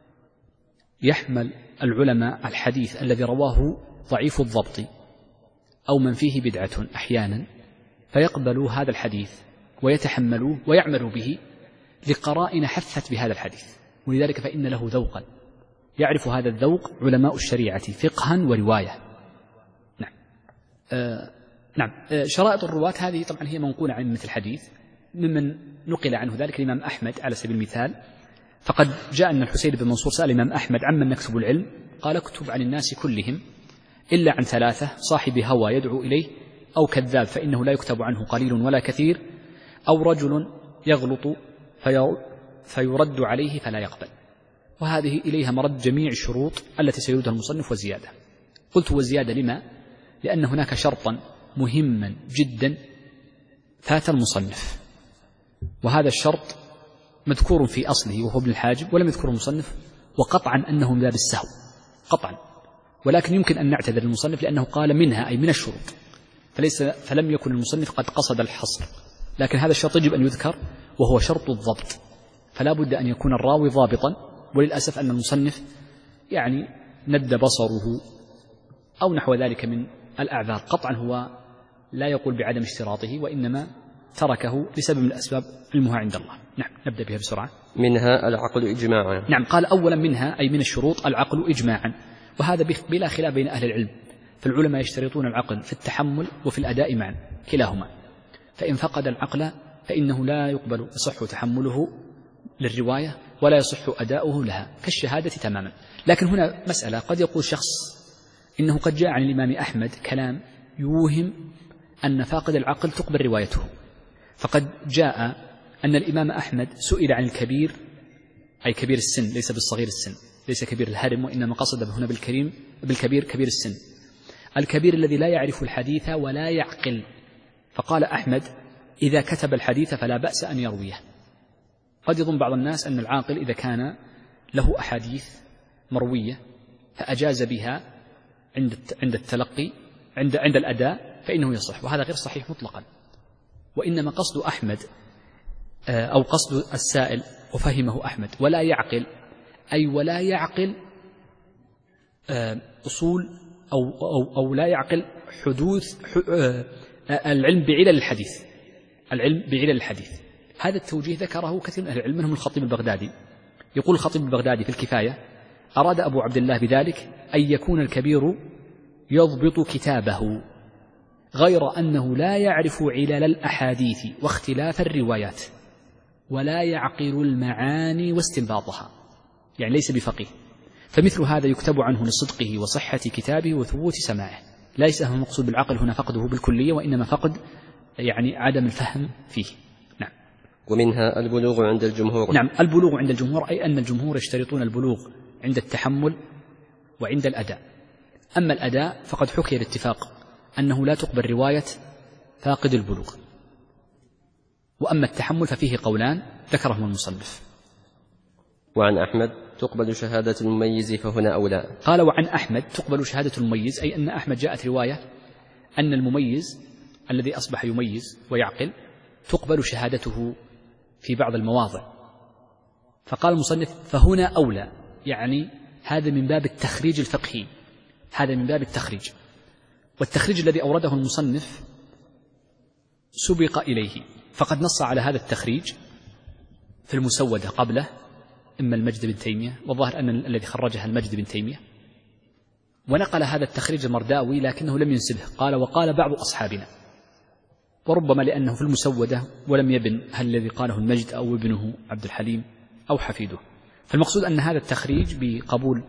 يحمل العلماء الحديث الذي رواه ضعيف الضبط أو من فيه بدعة أحيانا، فيقبلوا هذا الحديث ويتحملوه ويعملوا به لقرائن حثت بهذا الحديث. ولذلك فإن له ذوقا يعرف هذا الذوق علماء الشريعة فقها ورواية. نعم. آه نعم. آه شرائط الرواة هذه طبعا هي منقولة عن مثل الحديث، ممن نقل عنه ذلك الإمام أحمد على سبيل المثال. فقد جاء أن الحسين بن منصور سأل الإمام أحمد عمن نكتب العلم، قال اكتب عن الناس كلهم إلا عن ثلاثة: صاحب هوى يدعو إليه، أو كذاب فإنه لا يكتب عنه قليل ولا كثير، أو رجل يغلط فيرد عليه فلا يقبل. وهذه إليها مرد جميع الشروط التي سيردها المصنف وزيادة. قلت وزيادة لما؟ لأن هناك شرطا مهما جدا فات المصنف، وهذا الشرط مذكور في أصله وهو ابن الحاجب، ولم يذكره المصنف، وقطعا أنه من باب السهو قطعا، ولكن يمكن أن نعتذر المصنف لأنه قال منها أي من الشروط، فليس فلم يكن المصنف قد قصد الحصر، لكن هذا الشرط يجب أن يذكر وهو شرط الضبط. فلا بد أن يكون الراوي ضابطا، وللأسف أن المصنف يعني ند بصره أو نحو ذلك من الأعذار. قطعا هو لا يقول بعدم اشتراطه، وإنما تركه لسبب من الأسباب علمها عند الله. نعم، نبدأ بها بسرعة. منها العقل إجماعا. نعم، قال أولا منها أي من الشروط العقل إجماعا، وهذا بلا خلاف بين أهل العلم، فالعلماء يشترطون العقل في التحمل وفي الأداء معا كلاهما، فإن فقد العقل فإنه لا يقبل يصح تحمله للرواية ولا يصح أداؤه لها كالشهادة تماما. لكن هنا مسألة، قد يقول شخص إنه قد جاء عن الإمام أحمد كلام يوهم أن فاقد العقل تقبل روايته، فقد جاء أن الإمام أحمد سئل عن الكبير، أي كبير السن، ليس بالصغير السن، ليس كبير الهرم، وإنما قصد هنا بالكريم بالكبير كبير السن، الكبير الذي لا يعرف الحديث ولا يعقل، فقال أحمد إذا كتب الحديث فلا بأس أن يرويه. قد يظن بعض الناس أن العاقل إذا كان له أحاديث مروية فأجاز بها عند عند التلقي عند عند الأداء فإنه يصح، وهذا غير صحيح مطلقا، وإنما قصد أحمد أو قصد السائل وفهمه أحمد ولا يعقل، أي ولا يعقل أصول أو, أو, أو لا يعقل حدوث العلم بعلل الحديث، العلم بعلل الحديث. هذا التوجيه ذكره كثير من أهل العلم، منهم الخطيب البغدادي. يقول الخطيب البغدادي في الكفاية: أراد أبو عبد الله بذلك أن يكون الكبير يضبط كتابه، غير أنه لا يعرف علل الأحاديث واختلاف الروايات ولا يعقل المعاني واستنباطها، يعني ليس بفقيه، فمثل هذا يكتب عنه لصدقه وصحة كتابه وثبوت سماعه. ليس هو المقصود بالعقل هنا فقده بالكلية، وإنما فقد يعني عدم الفهم فيه. نعم. ومنها البلوغ عند الجمهور. نعم، البلوغ عند الجمهور أي أن الجمهور يشترطون البلوغ عند التحمل وعند الأداء. أما الأداء فقد حكي الاتفاق أنه لا تقبل رواية فاقد البلوغ، وأما التحمل ففيه قولان ذكرهما المصنف. وعن أحمد تقبل شهادة المميز فهنا أولى. قال: وعن أحمد تقبل شهادة المميز، أي أن أحمد جاءت رواية أن المميز الذي أصبح يميز ويعقل تقبل شهادته في بعض المواضع، فقال المصنف: فهنا أولى، يعني هذا من باب التخريج الفقهي، هذا من باب التخريج. والتخريج الذي أورده المصنف سبق إليه، فقد نص على هذا التخريج في المسودة قبله إما المجد بن تيمية، والظاهر أن الذي خرجها المجد بن تيمية، ونقل هذا التخريج المرداوي لكنه لم ينسبه، قال: وقال بعض أصحابنا، وربما لأنه في المسودة ولم يبن هل الذي قاله المجد أو ابنه عبد الحليم أو حفيده. فالمقصود أن هذا التخريج بقبول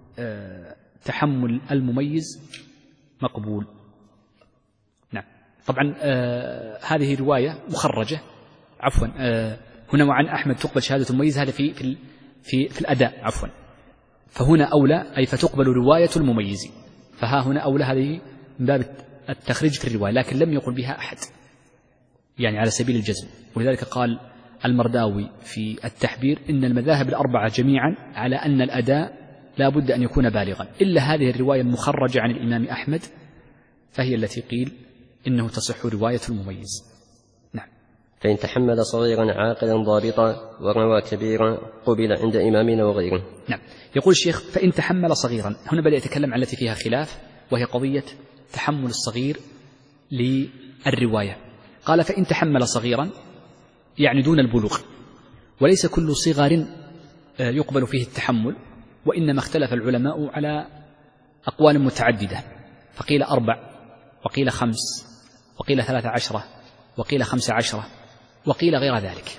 تحمل المميز مقبول. نعم. طبعا آه هذه رواية مخرجة، عفوا آه هنا وعن أحمد تقبل شهادة المميز، هذا في في في, في الأداء، عفوا فهنا أولى أي فتقبل رواية المميز، فها هنا أولى، هذه من باب التخريج في الرواية، لكن لم يقل بها أحد يعني على سبيل الجزم. ولذلك قال المرداوي في التحبير: إن المذاهب الأربعة جميعا على أن الأداء لا بد أن يكون بالغا، إلا هذه الرواية المخرجة عن الإمام أحمد فهي التي قيل إنه تصح رواية المميز. نعم. فإن تحمل صغيرا عاقلا ضابطا وروى كبيرا قبل عند إمامنا وغيره. نعم. يقول الشيخ: فإن تحمل صغيرا، هنا بدأ يتكلم عن التي فيها خلاف، وهي قضية تحمل الصغير للرواية. قال: فإن تحمل صغيرا يعني دون البلوغ، وليس كل صغر يقبل فيه التحمل، وإنما اختلف العلماء على أقوال متعددة، فقيل أربع، وقيل خمس، وقيل ثلاث عشرة، وقيل خمس عشرة، وقيل غير ذلك.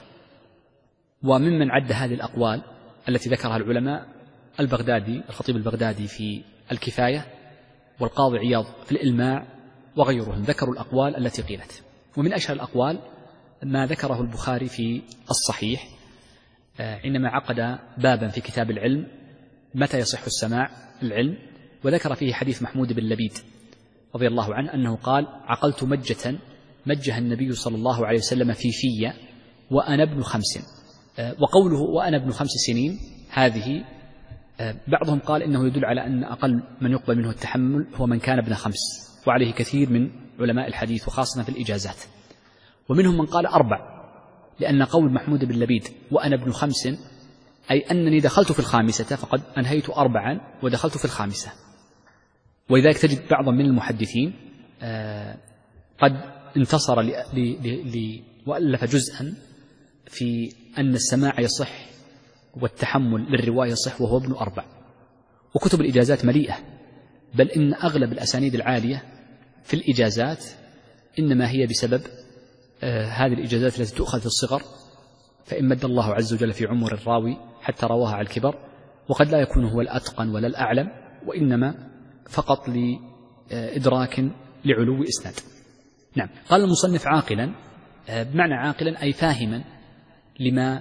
وممن عد هذه الأقوال التي ذكرها العلماء البغدادي، الخطيب البغدادي في الكفاية، والقاضي عياض في الإلماع، وغيرهم ذكروا الأقوال التي قيلت. ومن أشهر الأقوال ما ذكره البخاري في الصحيح عندما عقد بابا في كتاب العلم متى يصح السماع العلم، وذكر فيه حديث محمود بن لبيد رضي الله عنه أنه قال: عقلت مجة مجها النبي صلى الله عليه وسلم في في وأنا ابن خمس. وقوله وأنا ابن خمس سنين هذه بعضهم قال إنه يدل على أن أقل من يقبل منه التحمل هو من كان ابن خمس، وعليه كثير من علماء الحديث وخاصة في الإجازات. ومنهم من قال أربع، لأن قول محمود بن لبيد وأنا ابن خمس أي أنني دخلت في الخامسة فقد أنهيت أربعا ودخلت في الخامسة. ولذلك تجد بعضا من المحدثين قد انتصر ل... ل... ل... وألف جزءا في أن السماع يصح والتحمل للرواية يصح وهو ابن أربع، وكتب الإجازات مليئة، بل إن أغلب الأسانيد العالية في الإجازات إنما هي بسبب آه هذه الإجازات التي تؤخذ في الصغر، فإن مد الله عز وجل في عمر الراوي حتى رواها على الكبر، وقد لا يكون هو الأتقن ولا الأعلم، وإنما فقط لإدراك لعلو إسناد. نعم. قال المصنف عاقلا، بمعنى عاقلا أي فاهما لما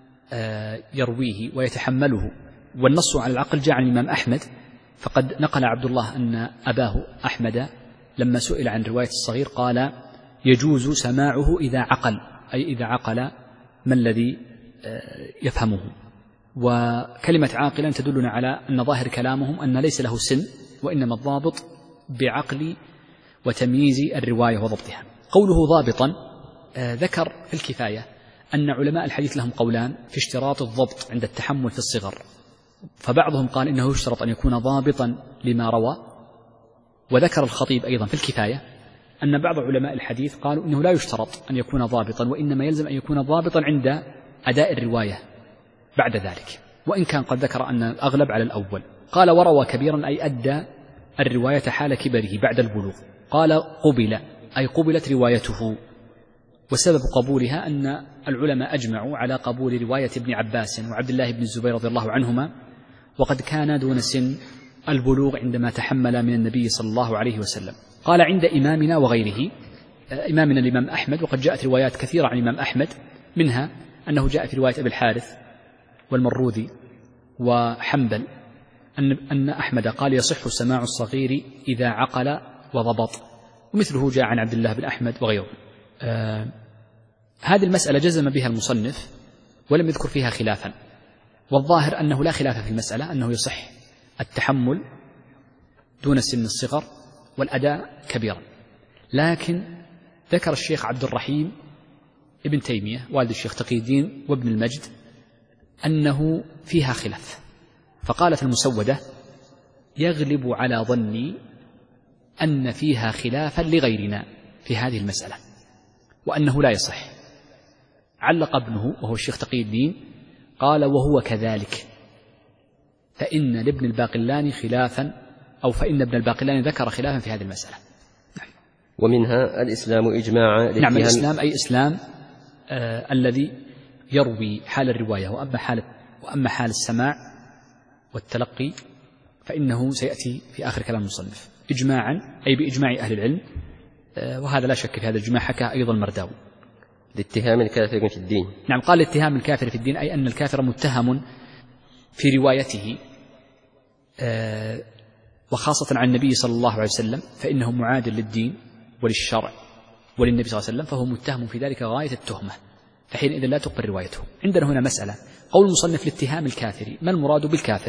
يرويه ويتحمله، والنص على العقل جاء عن الإمام أحمد، فقد نقل عبد الله أن أباه أحمد لما سئل عن رواية الصغير قال يجوز سماعه إذا عقل، أي إذا عقل ما الذي يفهمه. وكلمة عاقلا تدلنا على أن ظاهر كلامهم أن ليس له سن، وإنما الضابط بعقل وتمييز الرواية وضبطها. قوله ضابطا ذكر في الكفاية أن علماء الحديث لهم قولان في اشتراط الضبط عند التحمل في الصغر، فبعضهم قال إنه يشترط أن يكون ضابطا لما روى، وذكر الخطيب أيضا في الكفاية أن بعض علماء الحديث قالوا إنه لا يشترط أن يكون ضابطا، وإنما يلزم أن يكون ضابطا عند أداء الرواية بعد ذلك، وإن كان قد ذكر أن الأغلب على الأول. قال وروى كبيرا أي أدى الرواية حال كبره بعد البلوغ. قال قبل أي قبلت روايته، وسبب قبولها أن العلماء أجمعوا على قبول رواية ابن عباس وعبد الله بن الزبير رضي الله عنهما، وقد كان دون سن البلوغ عندما تحمل من النبي صلى الله عليه وسلم. قال عند إمامنا وغيره، إمامنا الإمام أحمد، وقد جاءت روايات كثيرة عن الإمام أحمد، منها أنه جاء في رواية أبي الحارث والمروذي وحنبل أن أن أحمد قال يصح سماع الصغير إذا عقل وضبط، ومثله جاء عن عبد الله بن أحمد وغيره. آه هذه المسألة جزم بها المصنف ولم يذكر فيها خلافا، والظاهر أنه لا خلاف في المسألة، أنه يصح التحمل دون سن الصغر والأداء كبيرا. لكن ذكر الشيخ عبد الرحيم ابن تيمية والد الشيخ تقي الدين وابن المجد أنه فيها خلاف، فقال في المسودة يغلب على ظني أن فيها خلافا لغيرنا في هذه المسألة، وأنه لا يصح. علق ابنه وهو الشيخ تقي الدين قال وهو كذلك، فإن لابن الباقلاني خلافا، أو فإن ابن الباقلاني ذكر خلافا في هذه المسألة. نعم. ومنها الإسلام إجماعا. نعم، الإسلام أي إسلام آه الذي يروي حال الرواية، وأما حال, وأما حال السماع والتلقي فإنه سيأتي في آخر كلام المصنف. إجماعا أي بإجماع أهل العلم، آه وهذا لا شك في هذا الإجماع، حكى أيضا المرداوي. لاتهام الكافر في الدين. نعم، قال لاتهام الكافر في الدين أي أن الكافر متهم في روايته آه وخاصة عن النبي صلى الله عليه وسلم، فإنه معادل للدين وللشرع وللنبي صلى الله عليه وسلم، فهو متهم في ذلك غاية التهمة، فحينئذ لا تقبل روايته. عندنا هنا مسألة، قول المصنف لاتهام الكافر، ما المراد بالكافر؟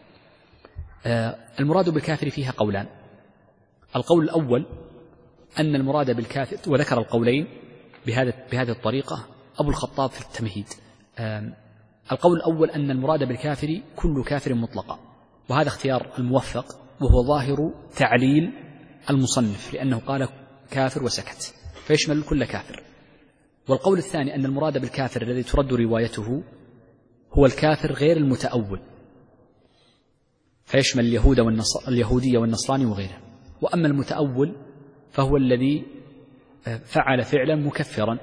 آه المراد بالكافر فيها قولان. القول الأول أن المراد بالكافر، وذكر القولين بهذا بهذه الطريقة أبو الخطاب في التمهيد. آه القول الأول أن المراد بالكافر كل كافر مطلقا، وهذا اختيار الموفق، وهو ظاهر تعليل المصنف، لأنه قال كافر وسكت، فيشمل كل كافر. والقول الثاني أن المراد بالكافر الذي ترد روايته هو الكافر غير المتأول، فيشمل اليهود والنص... اليهودية والنصراني وغيره. وأما المتأول فهو الذي فعل فعلا مكفرا،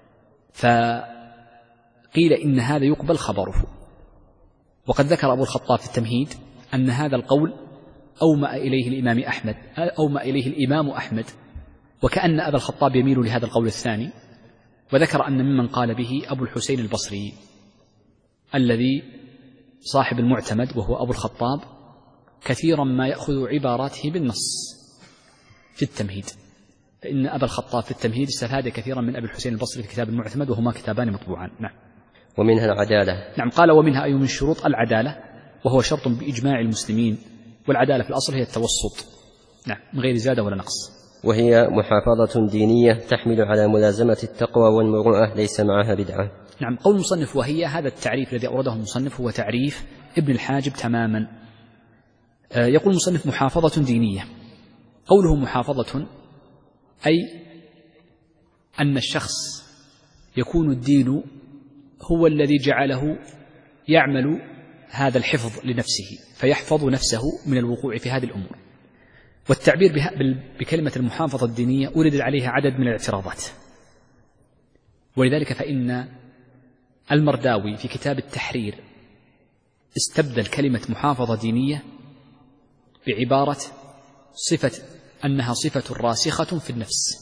فقيل إن هذا يقبل خبره. وقد ذكر أبو الخطاب في التمهيد أن هذا القول أومأ إليه الإمام أحمد أومأ إليه الإمام أحمد، وكأن أبا الخطاب يميل لهذا القول الثاني، وذكر أن ممن قال به أبو الحسين البصري الذي صاحب المعتمد وهو أبو الخطاب، كثيرا ما يأخذ عباراته بالنص في التمهيد، فإن أبا الخطاب في التمهيد استفاد كثيرا من أبي الحسين البصري في كتاب المعتمد، وهما كتابان مطبوعان. نعم. ومنها العدالة. نعم، قال ومنها أي من شروط العدالة، وهو شرط بإجماع المسلمين، والعدالة في الأصل هي التوسط، نعم، من غير زيادة ولا نقص. وهي محافظة دينية تحمل على ملازمة التقوى والمروءة، ليس معها بدعة. نعم. قول المصنف وهي، هذا التعريف الذي أورده المصنف هو تعريف ابن الحاجب تماما. يقول المصنف محافظة دينية. قوله محافظة أي أن الشخص يكون الدين هو الذي جعله يعمل هذا الحفظ لنفسه فيحفظ نفسه من الوقوع في هذه الأمور. والتعبير بكلمة المحافظة الدينية أورد عليها عدد من الاعتراضات، ولذلك فإن المرداوي في كتاب التحرير استبدل كلمة محافظة دينية بعبارة صفة أنها صفة راسخة في النفس.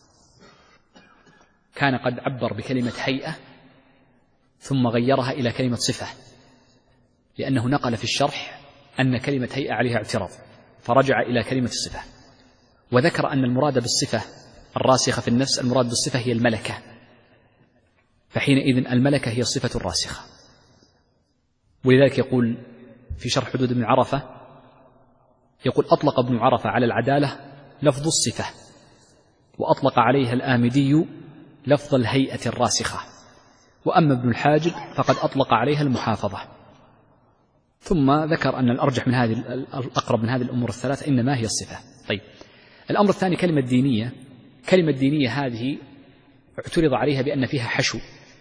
كان قد عبر بكلمة هيئة ثم غيرها إلى كلمة صفة، لأنه نقل في الشرح أن كلمة هيئة عليها اعتراض فرجع إلى كلمة الصفة، وذكر أن المراد بالصفة الراسخة في النفس المراد بالصفة هي الملكة، فحينئذ الملكة هي الصفة الراسخة. ولذلك يقول في شرح حدود ابن عرفة، يقول أطلق ابن عرفة على العدالة لفظ الصفة، وأطلق عليها الآمدي لفظ الهيئة الراسخة، وأما ابن الحاجب فقد أطلق عليها المحافظة. ثم ذكر أن الأرجح من هذه الأقرب من هذه الأمور الثلاثة إنما هي الصفة. طيب، الأمر الثاني كلمة دينية. كلمة دينية هذه اعترض عليها بأن فيها حشو،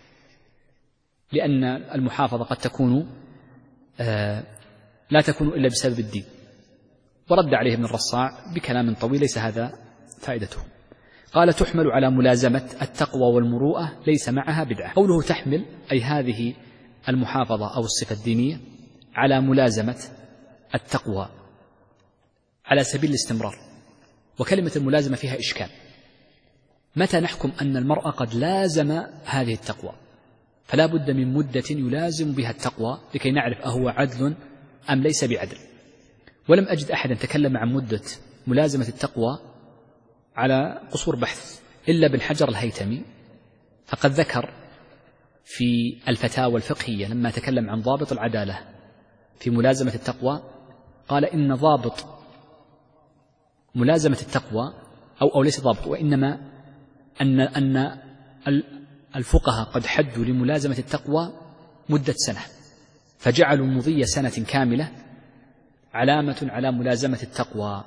لأن المحافظة قد تكون آه لا تكون إلا بسبب الدين، ورد عليه ابن الرصاع بكلام طويل ليس هذا فائدته. قال تحمل على ملازمة التقوى والمروءة ليس معها بدعة. قوله تحمل أي هذه المحافظة أو الصفة الدينية على ملازمة التقوى على سبيل الاستمرار، وكلمة الملازمة فيها إشكال. متى نحكم أن المرء قد لازم هذه التقوى؟ فلا بد من مدة يلازم بها التقوى لكي نعرف أهو عدل أم ليس بعدل. ولم أجد أحدا تكلم عن مدة ملازمة التقوى على قصور بحث إلا بن حجر الهيتمي، فقد ذكر في الفتاوى الفقهية لما تكلم عن ضابط العدالة في ملازمة التقوى قال إن ضابط ملازمة التقوى أو, أو ليس ضابط، وإنما أن, أن الفقهاء قد حدوا لملازمة التقوى مدة سنة، فجعلوا مضي سنة كاملة علامة على ملازمة التقوى.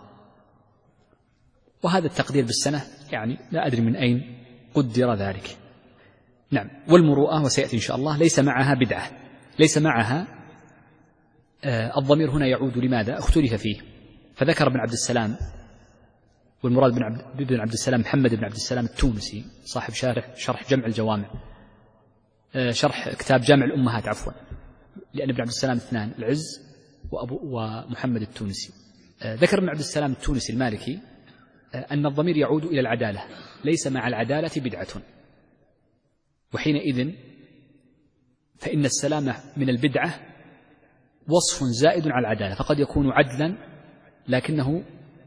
وهذا التقدير بالسنة يعني لا أدري من أين قدر ذلك. نعم. والمروءة وسيأتي إن شاء الله ليس معها بدعة، ليس معها آه الضمير هنا يعود لماذا؟ اختلف فيه، فذكر ابن عبد السلام، والمراد بن عبد, بن عبد السلام محمد بن عبد السلام التونسي صاحب شارح شرح جمع الجوامع آه شرح كتاب جامع الأمهات عفوا، لأن ابن عبد السلام اثنان، العز وأبو ومحمد التونسي. آه ذكر ابن عبد السلام التونسي المالكي آه أن الضمير يعود إلى العدالة، ليس مع العدالة بدعة، وحينئذ فإن السلامة من البدعة وصف زائد على العدالة، فقد يكون عدلا لكنه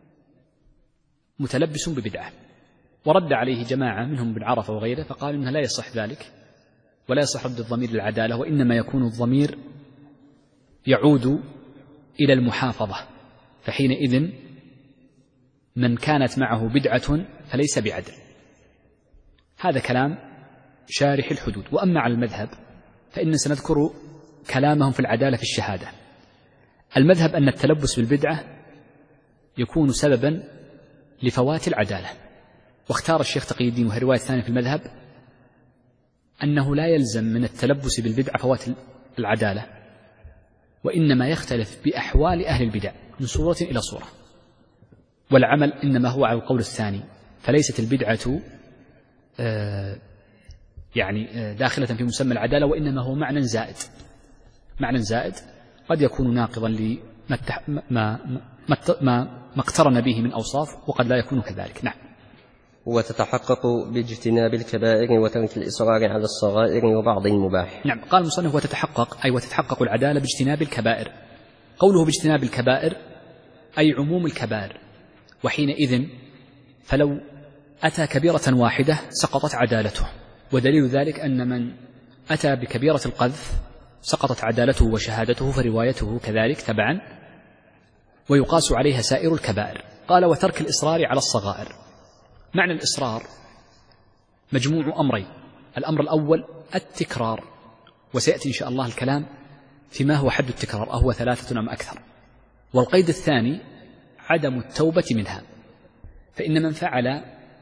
متلبس ببدعة. ورد عليه جماعة منهم بن عرفة وغيره فقالوا إنه لا يصح ذلك، ولا يصح رد الضمير للعدالة، وإنما يكون الضمير يعود إلى المحافظة، فحينئذ من كانت معه بدعة فليس بعدل. هذا كلام شارح الحدود. وأما على المذهب فإن سنذكر كلامهم في العدالة في الشهادة. المذهب أن التلبس بالبدعة يكون سببا لفوات العدالة، واختار الشيخ تقي الدين وهي رواية ثانية في المذهب أنه لا يلزم من التلبس بالبدعة فوات العدالة، وإنما يختلف بأحوال أهل البدع من صورة إلى صورة، والعمل إنما هو على القول الثاني، فليست البدعة آه يعني داخلة في مسمى العدالة، وإنما هو معنى زائد، معنى زائد قد يكون ناقضا لما ما ما ما اقترن به من أوصاف، وقد لا يكون كذلك. نعم. وتتحقق باجتناب الكبائر وترك الإصرار على الصغائر وبعض المباح. نعم. قال المصنف وتتحقق أي وتتحقق العدالة باجتناب الكبائر. قوله باجتناب الكبائر أي عموم الكبائر، وحينئذ فلو أتى كبيرة واحدة سقطت عدالته، ودليل ذلك أن من أتى بكبيرة القذف سقطت عدالته وشهادته، فروايته كذلك تبعا، ويقاس عليها سائر الكبائر. قال وترك الإصرار على الصغائر. معنى الإصرار مجموع أمرين، الأمر الأول التكرار، وسيأتي إن شاء الله الكلام فيما هو حد التكرار أهو ثلاثة أم أكثر. والقيد الثاني عدم التوبة منها، فإن من فعل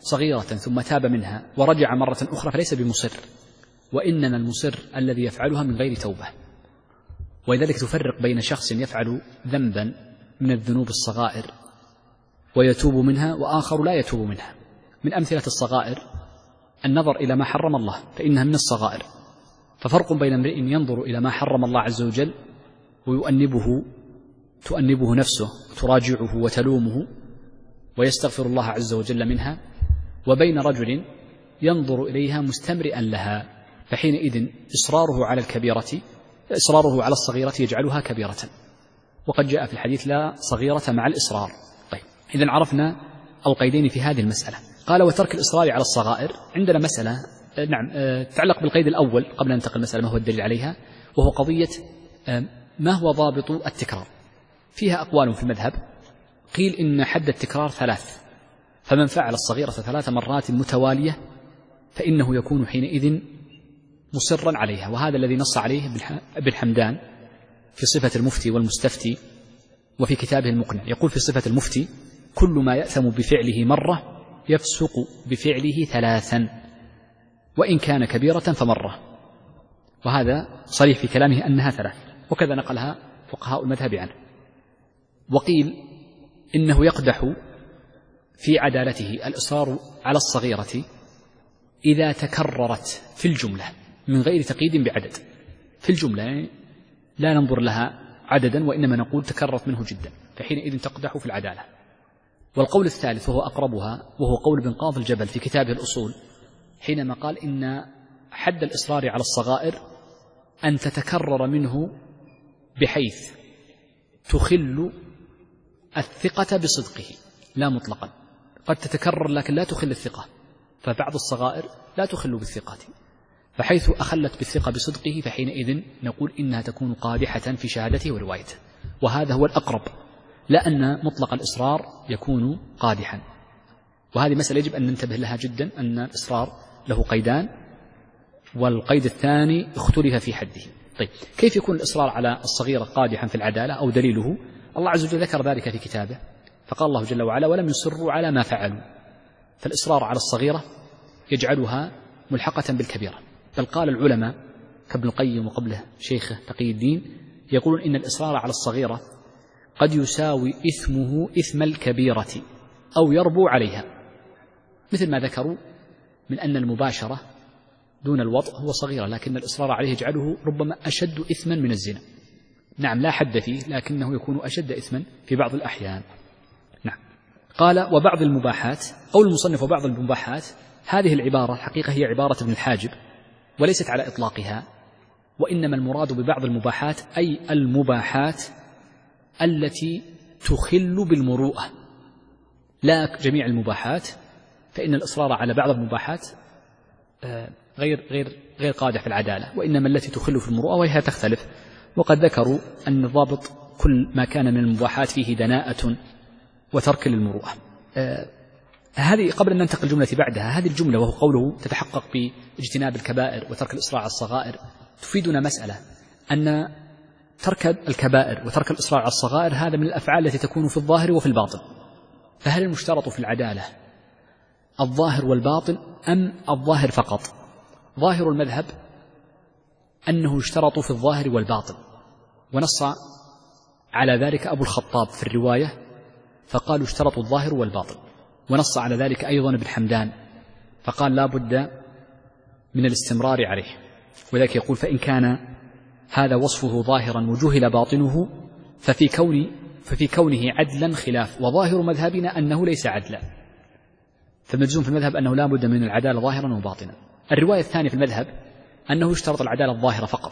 صغيرة ثم تاب منها ورجع مرة أخرى فليس بمصر، وإنما المصر الذي يفعلها من غير توبة. ولذلك تفرق بين شخص يفعل ذنبا من الذنوب الصغائر ويتوب منها وآخر لا يتوب منها. من أمثلة الصغائر النظر إلى ما حرم الله فإنها من الصغائر، ففرق بين امرئ ينظر إلى ما حرم الله عز وجل ويؤنبه تؤنبه نفسه تراجعه وتلومه ويستغفر الله عز وجل منها، وبين رجل ينظر إليها مستمرئا لها، فحينئذ إصراره على الكبيرة إصراره على الصغيرة يجعلها كبيرة، وقد جاء في الحديث لا صغيرة مع الإصرار. طيب، إذن عرفنا القيدين في هذه المسألة. قال وترك الإصرار على الصغائر. عندنا مسألة نعم تتعلق بالقيد الأول قبل أن ننتقل المسألة ما هو الدليل عليها، وهو قضية ما هو ضابط التكرار. فيها أقوال في المذهب، قيل إن حد التكرار ثلاث، فمن فعل الصغيرة ثلاث مرات متوالية فإنه يكون حينئذ مصرا عليها، وهذا الذي نص عليه ابن حمدان في صفة المفتي والمستفتي وفي كتابه المقنع. يقول في صفة المفتي كل ما يأثم بفعله مرة يفسق بفعله ثلاثا وإن كان كبيرة فمرة، وهذا صريح في كلامه أنها ثلاث، وكذا نقلها فقهاء المذهب عنه. وقيل إنه يقدح في عدالته الإصرار على الصغيرة إذا تكررت في الجملة من غير تقييد بعدد، في الجملة يعني لا ننظر لها عددا وإنما نقول تكررت منه جدا، فحينئذ تقدح في العدالة. والقول الثالث وهو أقربها وهو قول ابن قاضي الجبل في كتابه الأصول حينما قال إن حد الإصرار على الصغائر أن تتكرر منه بحيث تخل الثقة بصدقه لا مطلقا، قد تتكرر لكن لا تخل الثقة، فبعض الصغائر لا تخل بالثقة، فحيث أخلت بالثقة بصدقه فحينئذ نقول إنها تكون قادحة في شهادته وروايته، وهذا هو الأقرب، لأن مطلق الإصرار يكون قادحا. وهذه مسألة يجب أن ننتبه لها جدا، أن الإصرار له قيدان، والقيد الثاني اختلف في حده. طيب، كيف يكون الإصرار على الصغيرة قادحا في العدالة أو دليله؟ الله عز وجل ذكر ذلك في كتابه، فقال الله جل وعلا ولم يصروا على ما فعلوا، فالإصرار على الصغيرة يجعلها ملحقة بالكبيرة. بل قال العلماء كابن القيم وقبله شيخه تقي الدين يقولون إن الإصرار على الصغيرة قد يساوي إثمه إثم الكبيرة أو يربو عليها، مثل ما ذكروا من أن المباشرة دون الوطء هو صغيرة لكن الإصرار عليه يجعله ربما أشد إثما من الزنا. نعم لا حد فيه لكنه يكون أشد إثما في بعض الأحيان. نعم. قال وبعض المباحات، قول المصنف وبعض المباحات، هذه العبارة الحقيقة هي عبارة ابن الحاجب وليست على إطلاقها، وإنما المراد ببعض المباحات أي المباحات التي تخل بالمروءة، لا جميع المباحات، فإن الإصرار على بعض المباحات غير غير غير قادح في العدالة، وإنما التي تخل في المروءة وهي تختلف. وقد ذكروا أن الضابط كل ما كان من المباحات فيه دناءة وترك للمروءة. آه هذه قبل أن ننتقل الجملة بعدها، هذه الجملة وهو قوله تتحقق باجتناب الكبائر وترك الإصرار على الصغائر تفيدنا مسألة، أن ترك الكبائر وترك الإصرار على الصغائر هذا من الأفعال التي تكون في الظاهر وفي الباطن. فهل المشترط في العدالة الظاهر والباطن أم الظاهر فقط؟ ظاهر المذهب أنه يشترط في الظاهر والباطن، ونص على ذلك أبو الخطاب في الرواية فقال يشترط الظاهر والباطن، ونص على ذلك أيضا ابن حمدان فقال لا بد من الاستمرار عليه. وذلك يقول فإن كان هذا وصفه ظاهرا وجهل باطنه ففي, كون ففي كونه عدلا خلاف، وظاهر مذهبنا أنه ليس عدلا، فمجزوم في المذهب أنه لا بد من العدالة ظاهرا وباطنا. الرواية الثانية في المذهب أنه يشترط العدالة الظاهرة فقط،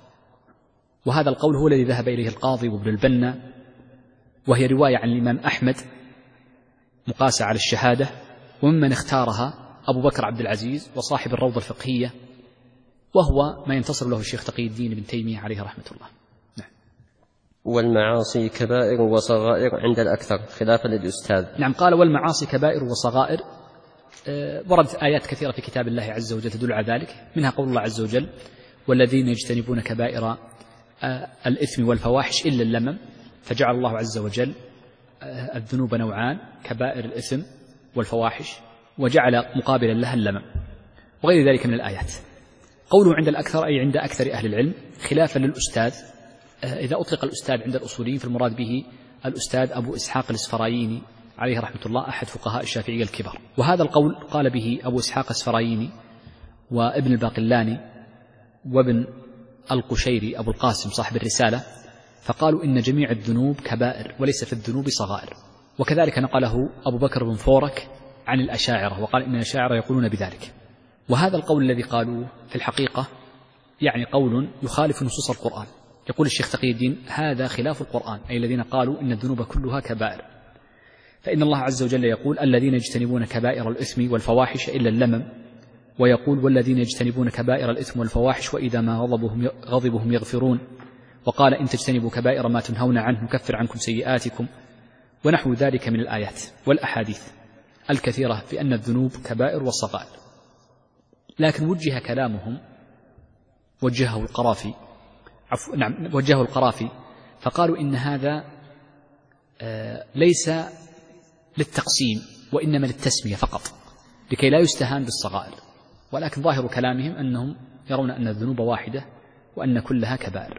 وهذا القول هو الذي ذهب إليه القاضي وابن البنا، وهي رواية عن الإمام أحمد مقاسة على الشهادة، وممن اختارها أبو بكر عبد العزيز وصاحب الروضة الفقهية، وهو ما ينتصر له الشيخ تقي الدين ابن تيمية عليه رحمة الله. نعم. والمعاصي كبائر وصغائر عند الأكثر خلافا للأستاذ. نعم. قال والمعاصي كبائر وصغائر، أه وردت آيات كثيرة في كتاب الله عز وجل تدل على ذلك، منها قول الله عز وجل والذين يجتنبون كبائر أه الإثم والفواحش إلا اللمم، فجعل الله عز وجل أه الذنوب نوعان، كبائر الإثم والفواحش، وجعل مقابلا لها اللمم وغير ذلك من الآيات. قوله عند الأكثر أي عند أكثر أهل العلم خلافا للأستاذ. إذا أطلق الأستاذ عند الأصوليين فالمراد به الأستاذ أبو إسحاق الإسفرايني عليه رحمة الله أحد فقهاء الشافعية الكبار، وهذا القول قال به أبو إسحاق الإسفرايني وابن الباقلاني وابن القشيري أبو القاسم صاحب الرسالة، فقالوا إن جميع الذنوب كبائر وليس في الذنوب صغائر. وكذلك نقله أبو بكر بن فورك عن الأشاعرة وقال إن الأشاعرة يقولون بذلك. وهذا القول الذي قالوه في الحقيقة يعني قول يخالف نصوص القرآن. يقول الشيخ تقي الدين هذا خلاف القرآن، أي الذين قالوا إن الذنوب كلها كبائر، فإن الله عز وجل يقول الذين يجتنبون كبائر الإثم والفواحش إلا اللمم، ويقول والذين يجتنبون كبائر الإثم والفواحش وإذا ما غضبهم, غضبهم يغفرون، وقال إن تجتنبوا كبائر ما تنهون عنه نكفر عنكم سيئاتكم، ونحو ذلك من الآيات والأحاديث الكثيرة في أن الذنوب كبائر والصغائر. لكن وجه كلامهم وجهه القرافي عفو نعم وجهه القرافي فقالوا إن هذا آه ليس للتقسيم وإنما للتسمية فقط لكي لا يستهان بالصغائر، ولكن ظاهر كلامهم أنهم يرون أن الذنوب واحدة وأن كلها كبائر.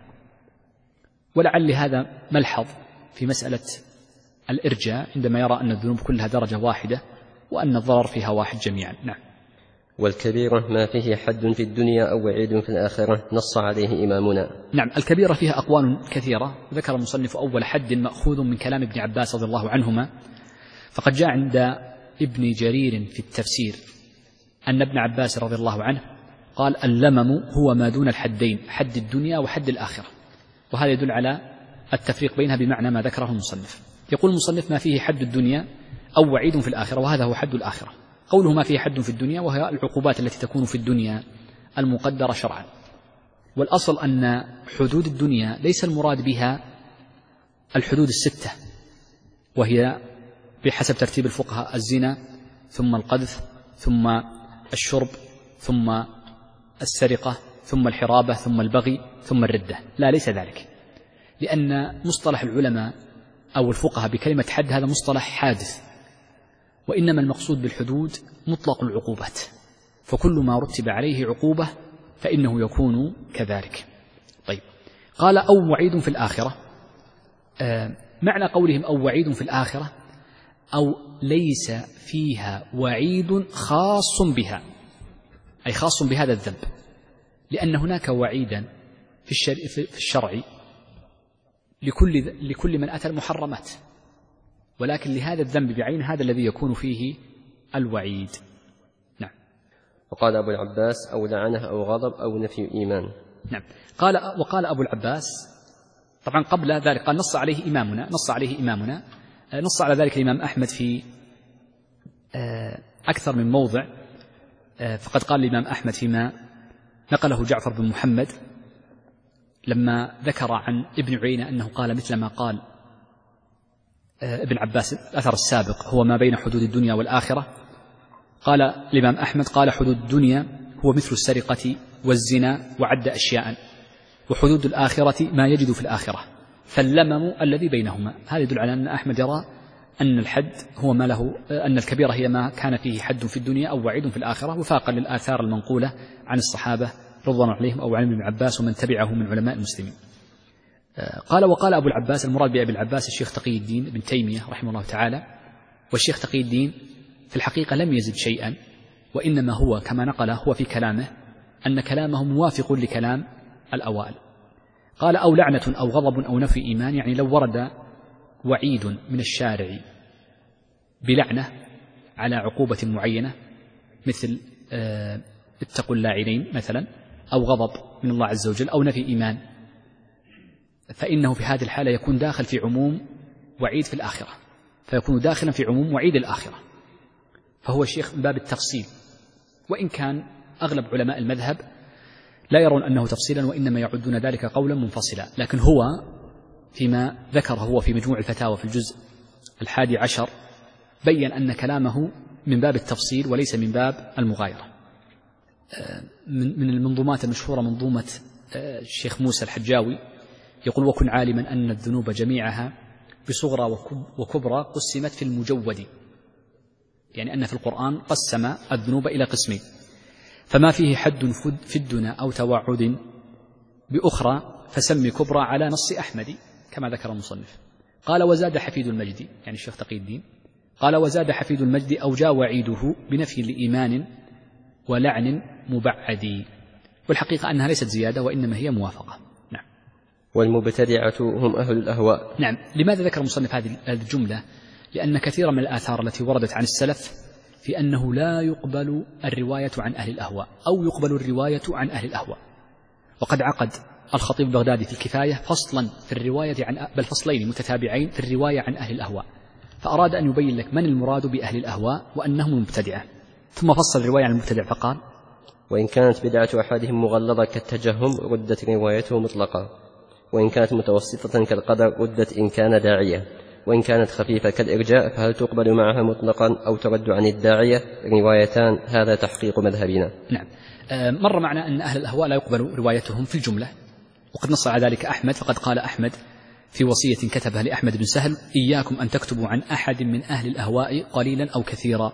ولعل هذا ملحظ في مسألة الإرجاء عندما يرى أن الذنوب كلها درجة واحدة وأن الضرر فيها واحد جميعا. نعم. والكبيرة ما فيه حد في الدنيا أو وعيد في الآخرة نص عليه إمامنا. نعم، الكبيرة فيها أقوال كثيرة، ذكر المصنف أول حد مأخوذ من كلام ابن عباس رضي الله عنهما، فقد جاء عند ابن جرير في التفسير أن ابن عباس رضي الله عنه قال اللمم هو ما دون الحدين، حد الدنيا وحد الآخرة، وهذا يدل على التفريق بينها بمعنى ما ذكره المصنف. يقول المصنف ما فيه حد الدنيا أو وعيد في الآخرة، وهذا هو حد الآخرة. قوله ما فيه حد في الدنيا وهي العقوبات التي تكون في الدنيا المقدرة شرعا، والأصل أن حدود الدنيا ليس المراد بها الحدود الستة، وهي بحسب ترتيب الفقهاء الزنا ثم القذف ثم الشرب ثم السرقة ثم الحرابة ثم البغي ثم الردة، لا ليس ذلك، لأن مصطلح العلماء أو الفقهاء بكلمة حد هذا مصطلح حادث، وإنما المقصود بالحدود مطلق العقوبات، فكل ما رتب عليه عقوبة فإنه يكون كذلك. طيب، قال أو وعيد في الآخرة. آه معنى قولهم أو وعيد في الآخرة أو ليس فيها وعيد خاص بها، أي خاص بهذا الذنب، لأن هناك وعيدا في الشرع, في الشرع لكل, لكل من أتى المحرمات، ولكن لهذا الذنب بعين هذا الذي يكون فيه الوعيد. نعم. وقال أبو العباس أو لعنه أو غضب أو نفي إيمان. نعم. قال وقال أبو العباس، طبعا قبل ذلك قال نص عليه إمامنا نص عليه إمامنا نص على ذلك الإمام أحمد في أكثر من موضع، فقد قال الإمام أحمد فيما نقله جعفر بن محمد لما ذكر عن ابن عيينة أنه قال مثل ما قال ابن عباس الأثر السابق هو ما بين حدود الدنيا والآخرة. قال الإمام أحمد قال حدود الدنيا هو مثل السرقة والزنا وعد أشياء، وحدود الآخرة ما يجد في الآخرة، فاللمم الذي بينهما. هذا يدل على أن أحمد يرى أن الحد هو ما له أن الكبيرة هي ما كان فيه حد في الدنيا أو وعيد في الآخرة، وفاقا للآثار المنقولة عن الصحابة رضوان عليهم أو عن ابن عباس ومن تبعه من علماء المسلمين. قال وقال أبو العباس، المراد بأبي العباس الشيخ تقي الدين بن تيمية رحمه الله تعالى، والشيخ تقي الدين في الحقيقة لم يزد شيئا، وإنما هو كما نقل هو في كلامه أن كلامه موافق لكلام الأوائل. قال أو لعنة أو غضب أو نفي إيمان، يعني لو ورد وعيد من الشارع بلعنة على عقوبة معينة مثل اتقوا اللاعنين مثلا، أو غضب من الله عز وجل أو نفي إيمان، فإنه في هذه الحالة يكون داخل في عموم وعيد في الآخرة، فيكون داخلا في عموم وعيد الآخرة. فهو الشيخ من باب التفصيل، وإن كان أغلب علماء المذهب لا يرون أنه تفصيلا وإنما يعدون ذلك قولا منفصلا، لكن هو فيما ذكر هو في مجموع الفتاوى في الجزء الحادي عشر بيّن أن كلامه من باب التفصيل وليس من باب المغايرة. من المنظومات المشهورة منظومة الشيخ موسى الحجاوي يقول وكن عالما أن الذنوب جميعها بصغرى وكبرى قسمت في المجود، يعني أن في القرآن قسم الذنوب إلى قسمين، فما فيه حد في الدنا أو توعد بأخرى فسمي كبرى على نص أحمد كما ذكر المصنف. قال وزاد حفيد المجد، يعني الشيخ تقي الدين، قال وزاد حفيد المجد أو جاء وعيده بنفي لإيمان ولعن مبعد، والحقيقة أنها ليست زيادة وإنما هي موافقة. نعم. والمبتدعة هم أهل الأهواء. نعم. لماذا ذكر المصنف هذه الجملة؟ لأن كثيرا من الآثار التي وردت عن السلف في أنه لا يقبل الرواية عن أهل الأهواء أو يقبل الرواية عن أهل الأهواء، وقد عقد الخطيب البغدادي في الكفاية فصلا في الرواية عن بل فصلين متتابعين في الرواية عن أهل الأهواء، فأراد أن يبين لك من المراد بأهل الأهواء وأنهم المبتدعة، ثم فصل الرواية عن المبتدع فقال وإن كانت بدعة أحدهم مغلظة كالتجهم ردت روايته مطلقا، وإن كانت متوسطة كالقدر ردت إن كان داعية، وإن كانت خفيفة كالإرجاء فهل تقبل معها مطلقا أو ترد عن الداعية؟ روايتان، هذا تحقيق مذهبنا. نعم. مر معنا أن أهل الأهواء لا يقبل روايتهم في الجملة، وقد نص على ذلك أحمد، فقد قال أحمد في وصية كتبها لأحمد بن سهل إياكم أن تكتبوا عن أحد من أهل الأهواء قليلا أو كثيرا،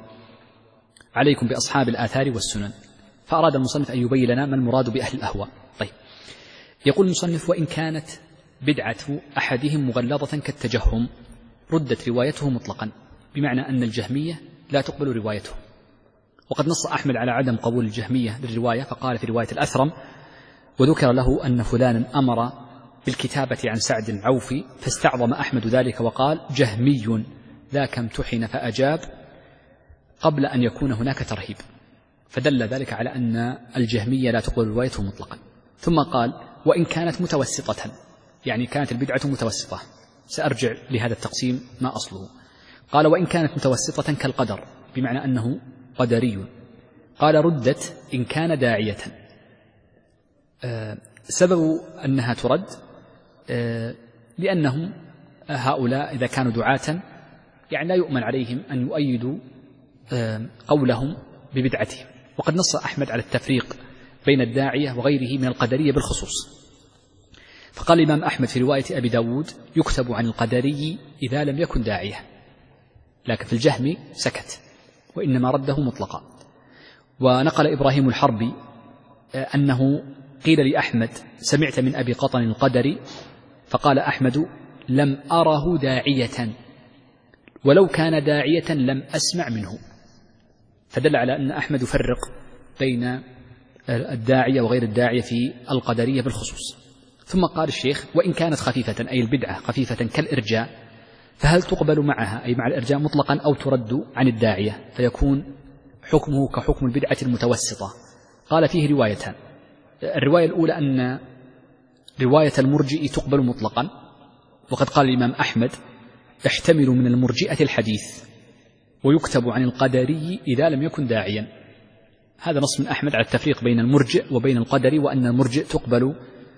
عليكم بأصحاب الآثار والسنن. فأراد المصنف أن يبين لنا ما المراد بأهل الأهواء. طيب، يقول المصنف وإن كانت بدعة أحدهم مغلظة كالتجهم ردت روايته مطلقا، بمعنى أن الجهمية لا تقبل روايته، وقد نص أحمد على عدم قبول الجهمية للرواية، فقال في رواية الأثرم وذكر له أن فلانا أمر بالكتابة عن سعد العوفي فاستعظم أحمد ذلك وقال جهمي ذاك امتحن فأجاب قبل أن يكون هناك ترهيب، فدل ذلك على أن الجهمية لا تقبل روايته مطلقا. ثم قال وإن كانت متوسطة، يعني كانت البدعة متوسطة، سأرجع لهذا التقسيم ما أصله. قال وإن كانت متوسطة كالقدر، بمعنى أنه قدري، قال ردت إن كان داعية. أه سبب أنها ترد أه لأنهم هؤلاء إذا كانوا دعاة يعني لا يؤمن عليهم أن يؤيدوا أه قولهم ببدعتهم، وقد نص أحمد على التفريق بين الداعية وغيره من القدرية بالخصوص، فقال الإمام أحمد في رواية أبي داود يكتب عن القدري إذا لم يكن داعية، لكن في الجهم سكت وإنما رده مطلقا. ونقل إبراهيم الحربي أنه قيل لأحمد سمعت من أبي قطن القدري، فقال أحمد لم أره داعية، ولو كان داعية لم أسمع منه، فدل على أن أحمد يفرق بين الداعية وغير الداعية في القدرية بالخصوص. ثم قال الشيخ وإن كانت خفيفة، أي البدعة خفيفة كالإرجاء، فهل تقبل معها أي مع الإرجاء مطلقا أو ترد عن الداعية فيكون حكمه كحكم البدعة المتوسطة؟ قال فيه روايتان، الرواية الأولى أن رواية المرجئ تقبل مطلقا، وقد قال الإمام أحمد احتمل من المرجئة الحديث ويكتب عن القدري إذا لم يكن داعيا. هذا نص من أحمد على التفريق بين المرجئ وبين القدري، وأن المرجئ تقبل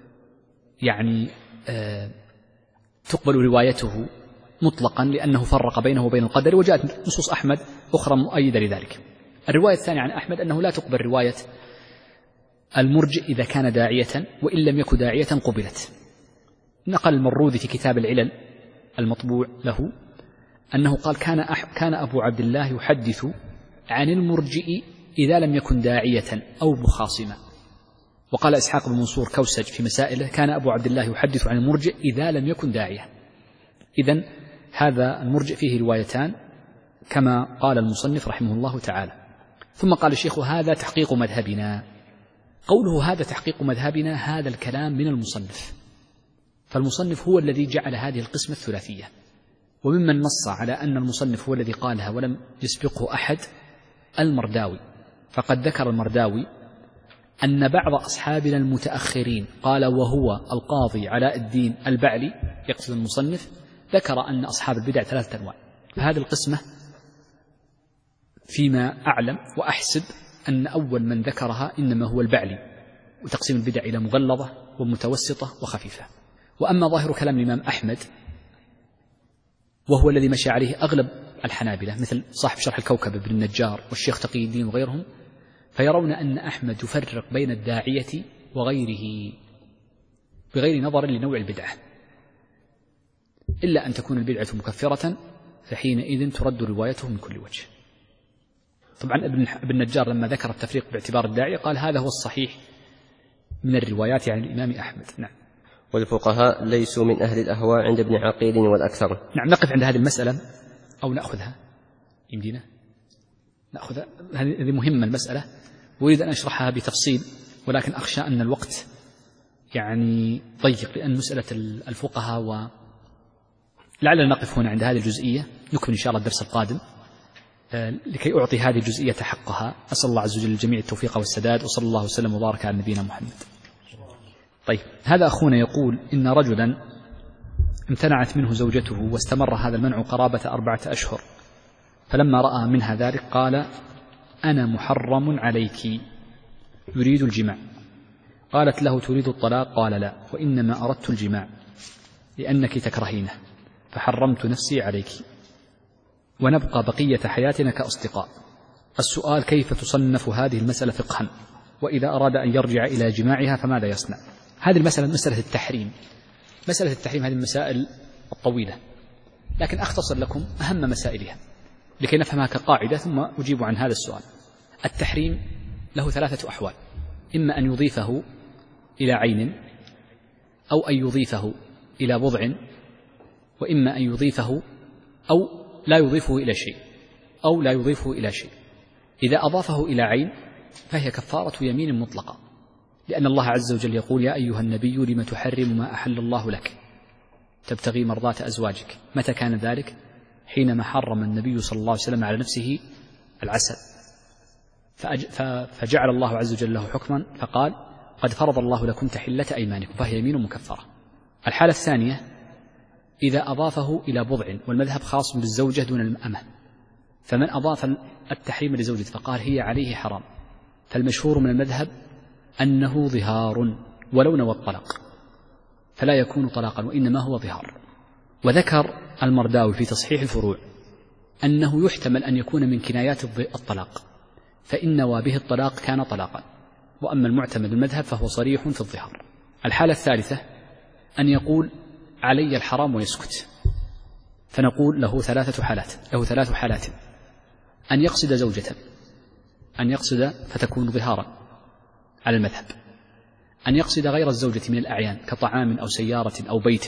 يعني آه تقبل روايته مطلقا لأنه فرق بينه وبين القدر، وجاءت نصوص أحمد أخرى مؤيدة لذلك. الرواية الثانية عن أحمد أنه لا تقبل رواية المرجئ إذا كان داعية، وإن لم يكن داعية قبلت. نقل المروذي في كتاب العلل المطبوع له أنه قال كان, أح كان أبو عبد الله يحدث عن المرجئ إذا لم يكن داعية أو مخاصما. وقال إسحاق بن منصور كوسج في مسائله كان أبو عبد الله يحدث عن المرجئ إذا لم يكن داعية. إذن هذا المرجئ فيه روايتان كما قال المصنف رحمه الله تعالى. ثم قال الشيخ هذا تحقيق مذهبنا. قوله هذا تحقيق مذهبنا هذا الكلام من المصنف، فالمصنف هو الذي جعل هذه القسمة الثلاثية، وممن نص على أن المصنف هو الذي قالها ولم يسبقه أحد المرداوي، فقد ذكر المرداوي أن بعض أصحابنا المتأخرين قال وهو القاضي علاء الدين البعلي يقصد المصنف ذكر أن أصحاب البدع ثلاثة أنواع. فهذه القسمة فيما أعلم وأحسب أن أول من ذكرها إنما هو البعلي، وتقسيم البدع إلى مغلظة ومتوسطة وخفيفة. وأما ظاهر كلام الإمام أحمد وهو الذي مشى عليه أغلب الحنابلة مثل صاحب شرح الكوكب ابن النجار والشيخ تقي الدين وغيرهم، فيرون أن أحمد يفرق بين الداعية وغيره بغير نظر لنوع البدعة، إلا أن تكون البدعة مكفرة فحينئذ ترد روايته من كل وجه. طبعا ابن ابن النجار لما ذكر التفريق باعتبار الداعية قال هذا هو الصحيح من الروايات عن الإمام أحمد. نعم. والفقهاء ليسوا من أهل الأهواء عند ابن عقيل والأكثر. نعم. نقف عند هذه المسألة أو نأخذها يمدينا نأخذها، هذه مهمة المسألة وأريد أن أشرحها بتفصيل، ولكن أخشى أن الوقت يعني ضيق، لأن مسألة الفقهاء و لعلنا نقف هنا عند هذه الجزئية، نكمل إن شاء الله الدرس القادم لكي أعطي هذه الجزئية حقها. أسأل الله عز وجل للجميع التوفيق والسداد، وصلى الله وسلم وبارك على نبينا محمد. طيب، هذا أخونا يقول إن رجلا امتنعت منه زوجته واستمر هذا المنع قرابة أربعة أشهر، فلما رأى منها ذلك قال أنا محرم عليك، يريد الجماع. قالت له تريد الطلاق؟ قال لا، وإنما أردت الجماع لأنك تكرهينه فحرمت نفسي عليك، ونبقى بقية حياتنا كأصدقاء. السؤال كيف تصنف هذه المسألة فقها؟ وإذا أراد أن يرجع إلى جماعها فماذا يصنع؟ هذه المسألة مسألة التحريم. مسألة التحريم هذه المسائل الطويلة، لكن أختصر لكم أهم مسائلها لكي نفهمها كقاعدة ثم أجيب عن هذا السؤال. التحريم له ثلاثة أحوال: إما أن يضيفه إلى عين، أو أن يضيفه إلى بضع، وإما أن يضيفه أو لا يضيفه إلى شيء أو لا يضيفه إلى شيء. إذا أضافه إلى عين فهي كفارة يمين مطلقة، لأن الله عز وجل يقول يا أيها النبي لم تحرم ما أحل الله لك تبتغي مرضات أزواجك. متى كان ذلك؟ حينما حرم النبي صلى الله عليه وسلم على نفسه العسل، فجعل الله عز وجل له حكما فقال قد فرض الله لكم تحلة أيمانكم، فهي يمين مكفرة. الحالة الثانية إذا أضافه إلى بضع، والمذهب خاص بالزوجة دون الأمة، فمن أضاف التحريم لزوجته فقال هي عليه حرام، فالمشهور من المذهب أنه ظهار ولو نوى الطلاق، فلا يكون طلاقا وإنما هو ظهار. وذكر المرداوي في تصحيح الفروع أنه يحتمل أن يكون من كنايات الطلاق، فإن نوى به الطلاق كان طلاقا، وأما المعتمد المذهب فهو صريح في الظهار. الحالة الثالثة أن يقول علي الحرام ويسكت، فنقول له ثلاثة حالات له ثلاث حالات: أن يقصد زوجة، أن يقصد فتكون ظهارا على المذهب، أن يقصد غير الزوجة من الأعيان كطعام أو سيارة أو بيت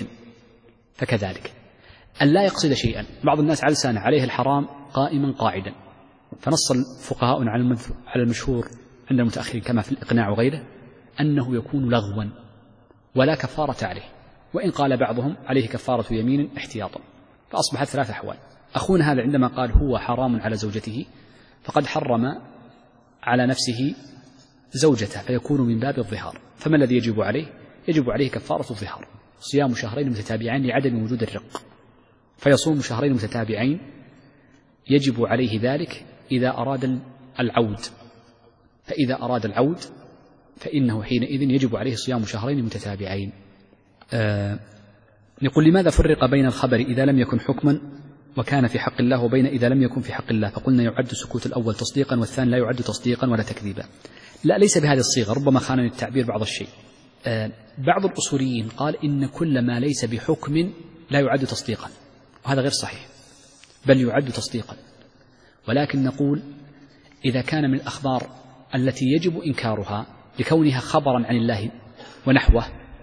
فكذلك، أن لا يقصد شيئا. بعض الناس على لسانه عليه الحرام قائما قاعدا، فنص الفقهاء على المشهور عند المتأخرين كما في الإقناع وغيره أنه يكون لغوا ولا كفارة عليه، وإن قال بعضهم عليه كفارة يمين احتياطا. فأصبحت ثلاث أحوال. أخونا هذا عندما قال هو حرام على زوجته فقد حرم على نفسه زوجته، فيكون من باب الظهار. فما الذي يجب عليه؟ يجب عليه كفارة الظهار، صيام شهرين متتابعين لعدم وجود الرق، فيصوم شهرين متتابعين. يجب عليه ذلك إذا أراد العود، فإذا أراد العود فإنه حينئذ يجب عليه صيام شهرين متتابعين. آه نقول لماذا فرق بين الخبر إذا لم يكن حكما وكان في حق الله وبين إذا لم يكن في حق الله؟ فقلنا يعد سكوت الأول تصديقا والثاني لا يعد تصديقا ولا تكذيبا. لا، ليس بهذه الصيغة، ربما خانني التعبير بعض الشيء. آه بعض الأصوليين قال إن كل ما ليس بحكم لا يعد تصديقا، وهذا غير صحيح، بل يعد تصديقا. ولكن نقول إذا كان من الأخبار التي يجب إنكارها لكونها خبرا عن الله ونحوه،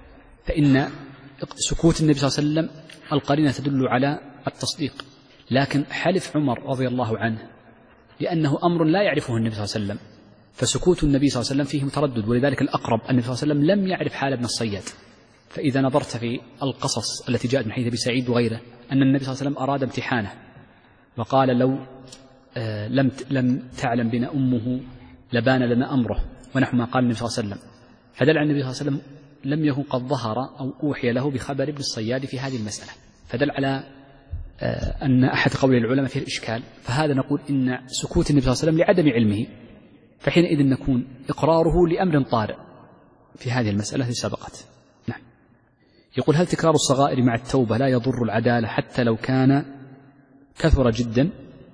فإن سكوت النبي صلى الله عليه وسلم القرينة تدل على التصديق. لكن حلف عمر رضي الله عنه لأنه أمر لا يعرفه النبي صلى الله عليه وسلم، فسكوت النبي صلى الله عليه وسلم فيه متردد، ولذلك الأقرب النبي صلى الله عليه وسلم لم يعرف حال ابن الصياد. فإذا نظرت في القصص التي جاءت من حديث أبي سعيد وغيره أن النبي صلى الله عليه وسلم أراد امتحانه وقال لو آه لم لم تعلم بنا أمه لبان لنا أمره، ونحو ما قال النبي صلى الله عليه وسلم. فدل على النبي صلى الله عليه وسلم لم يكن قد ظهر أو أوحي له بخبر ابن الصياد في هذه المسألة، فدل على آه أن أحد قول العلماء فيه الإشكال. فهذا نقول إن سكوت النبي صلى الله عليه وسلم لعدم علمه، فحينئذ نكون إقراره لأمر طارئ في هذه المسألة التي سبقت. نعم. يقول هل تكرار الصغائر مع التوبة لا يضر العدالة حتى لو كان كثر جدا؟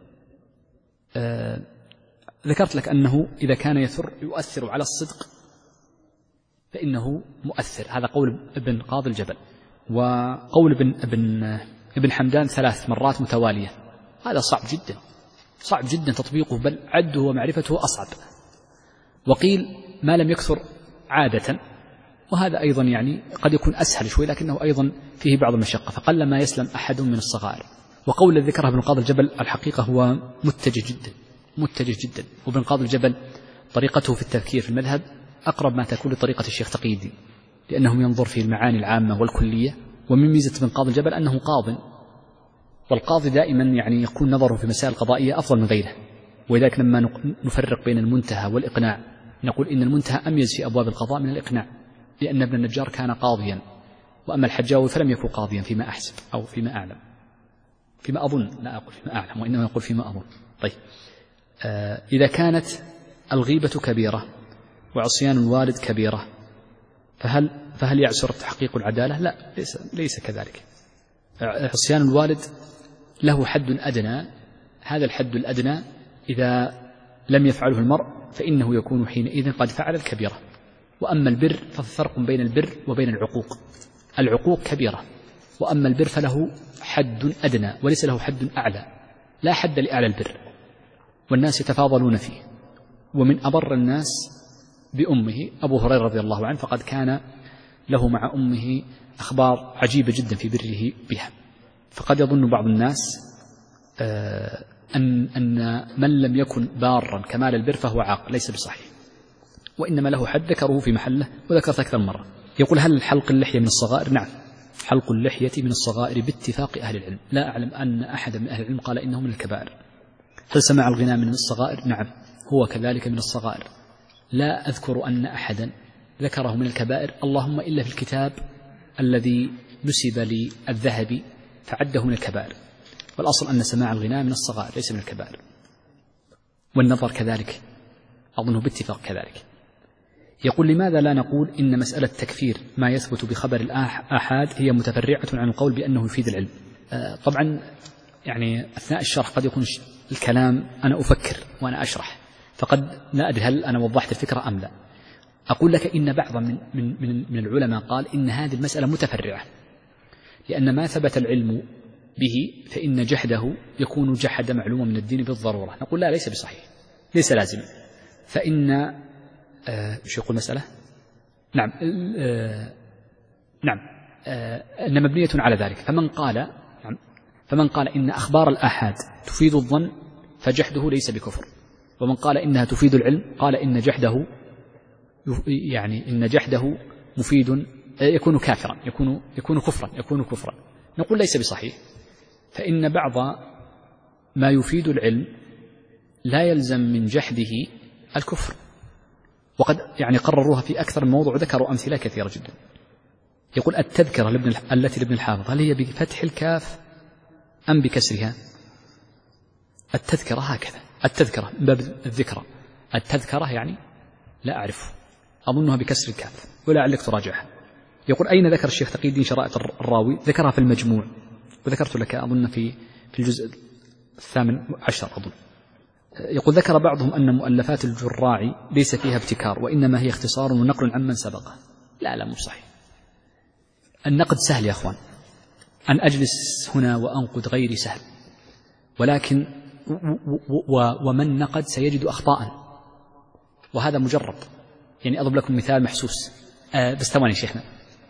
آه ذكرت لك أنه إذا كان يثر يؤثر على الصدق فإنه مؤثر، هذا قول ابن قاضي الجبل. وقول ابن, ابن, ابن حمدان ثلاث مرات متوالية هذا صعب جدا، صعب جدا تطبيقه، بل عده ومعرفته أصعب. وقيل ما لم يكثر عادة، وهذا أيضا يعني قد يكون أسهل شوي، لكنه أيضا فيه بعض المشقة، فقل ما يسلم أحد من الصغائر. وقول الذي ذكره ابن قاضي الجبل الحقيقة هو متجه جدا متجه جدا وابن قاضي الجبل طريقته في التفكير في المذهب أقرب ما تكون لطريقة الشيخ تقي الدين، لأنه ينظر في المعاني العامة والكلية. ومن ميزة ابن قاضي الجبل أنه قاض، والقاضي دائما يعني يكون نظره في مسائل قضائية أفضل من غيره، ولذلك لما نفرق بين المنتهى والإقناع نقول إن المنتهى أميز في أبواب القضاء من الإقناع، لأن ابن النجار كان قاضيا، وأما الحجاوي فلم يكن قاضيا فيما أحسب أو فيما أعلم، فيما أظن، لا أقول فيما أعلم وإنما أقول فيما أظن. طيب، آه إذا كانت الغيبة كبيرة وعصيان الوالد كبيرة، فهل فهل يعسر تحقيق العدالة؟ لا، ليس ليس كذلك. عصيان الوالد له حد أدنى، هذا الحد الأدنى إذا لم يفعله المرء فإنه يكون حينئذ قد فعل الكبيرة. وأما البر ففرق بين البر وبين العقوق، العقوق كبيرة، وأما البر فله حد أدنى وليس له حد أعلى، لا حد لأعلى البر، والناس يتفاضلون فيه. ومن أبر الناس بأمه أبو هريرة رضي الله عنه، فقد كان له مع أمه أخبار عجيبة جدا في بره بها. فقد يظن بعض الناس أن أن من لم يكن بارا كمال البر فهو عاق، ليس بصحيح، وإنما له حد ذكره في محله وذكرت أكثر مرة. يقول هل حلق اللحية من الصغائر؟ نعم، حلق اللحية من الصغائر باتفاق أهل العلم، لا أعلم أن أحد من أهل العلم قال إنه من الكبائر. هل سماع الغناء من الصغائر؟ نعم، هو كذلك من الصغائر، لا أذكر أن أحدا ذكره من الكبائر، اللهم إلا في الكتاب الذي نسب للذهبي فعده من الكبائر، والأصل أن سماع الغناء من الصغائر ليس من الكبائر. والنظر كذلك أظنه باتفاق كذلك. يقول لماذا لا نقول إن مسألة تكفير ما يثبت بخبر الآحاد هي متفرعة عن القول بأنه يفيد العلم؟ آه طبعا يعني أثناء الشرح قد يكون الكلام أنا أفكر وأنا أشرح، فقد لا أدري هل أنا وضحت الفكرة أم لا. أقول لك إن بعض من, من, من, من العلماء قال إن هذه المسألة متفرعة، لأن ما ثبت العلم به فإن جحده يكون جحد معلومة من الدين بالضرورة. نقول لا، ليس بصحيح، ليس لازم. فإن آه شو يقول المسألة؟ نعم آه نعم آه أن مبنية على ذلك. فمن قال نعم فمن قال إن أخبار الآحاد تفيد الظن فجحده ليس بكفر، ومن قال إنها تفيد العلم قال إن جحده يعني إن جحده مفيد يكون كافرا، يكون يكون كفرا يكون كفرا. نقول ليس بصحيح، فإن بعض ما يفيد العلم لا يلزم من جحده الكفر، وقد يعني قرروها في أكثر من موضوع، ذكروا أمثلة كثيرة جدا. يقول التذكرة لابن التي لابن الحافظ هل هي بفتح الكاف أم بكسرها؟ التذكرة هكذا، التذكرة من باب الذكرى، التذكرة يعني لا أعرف، أظنها بكسر الكاف ولعلك تراجعها. يقول أين ذكر الشيخ تقي الدين شرائط الراوي؟ ذكرها في المجموع، وذكرت لك أظن في في الجزء الثامن عشر أظن. يقول ذكر بعضهم أن مؤلفات الجراعي ليس فيها ابتكار، وإنما هي اختصار ونقل عمن سبقه. لا لا، مو صحيح. النقد سهل يا أخوان، أن أجلس هنا وأنقد غيري سهل، ولكن ومن نقد سيجد أخطاء، وهذا مجرب. يعني أضرب لكم مثال محسوس، أه بس ثواني شيخنا.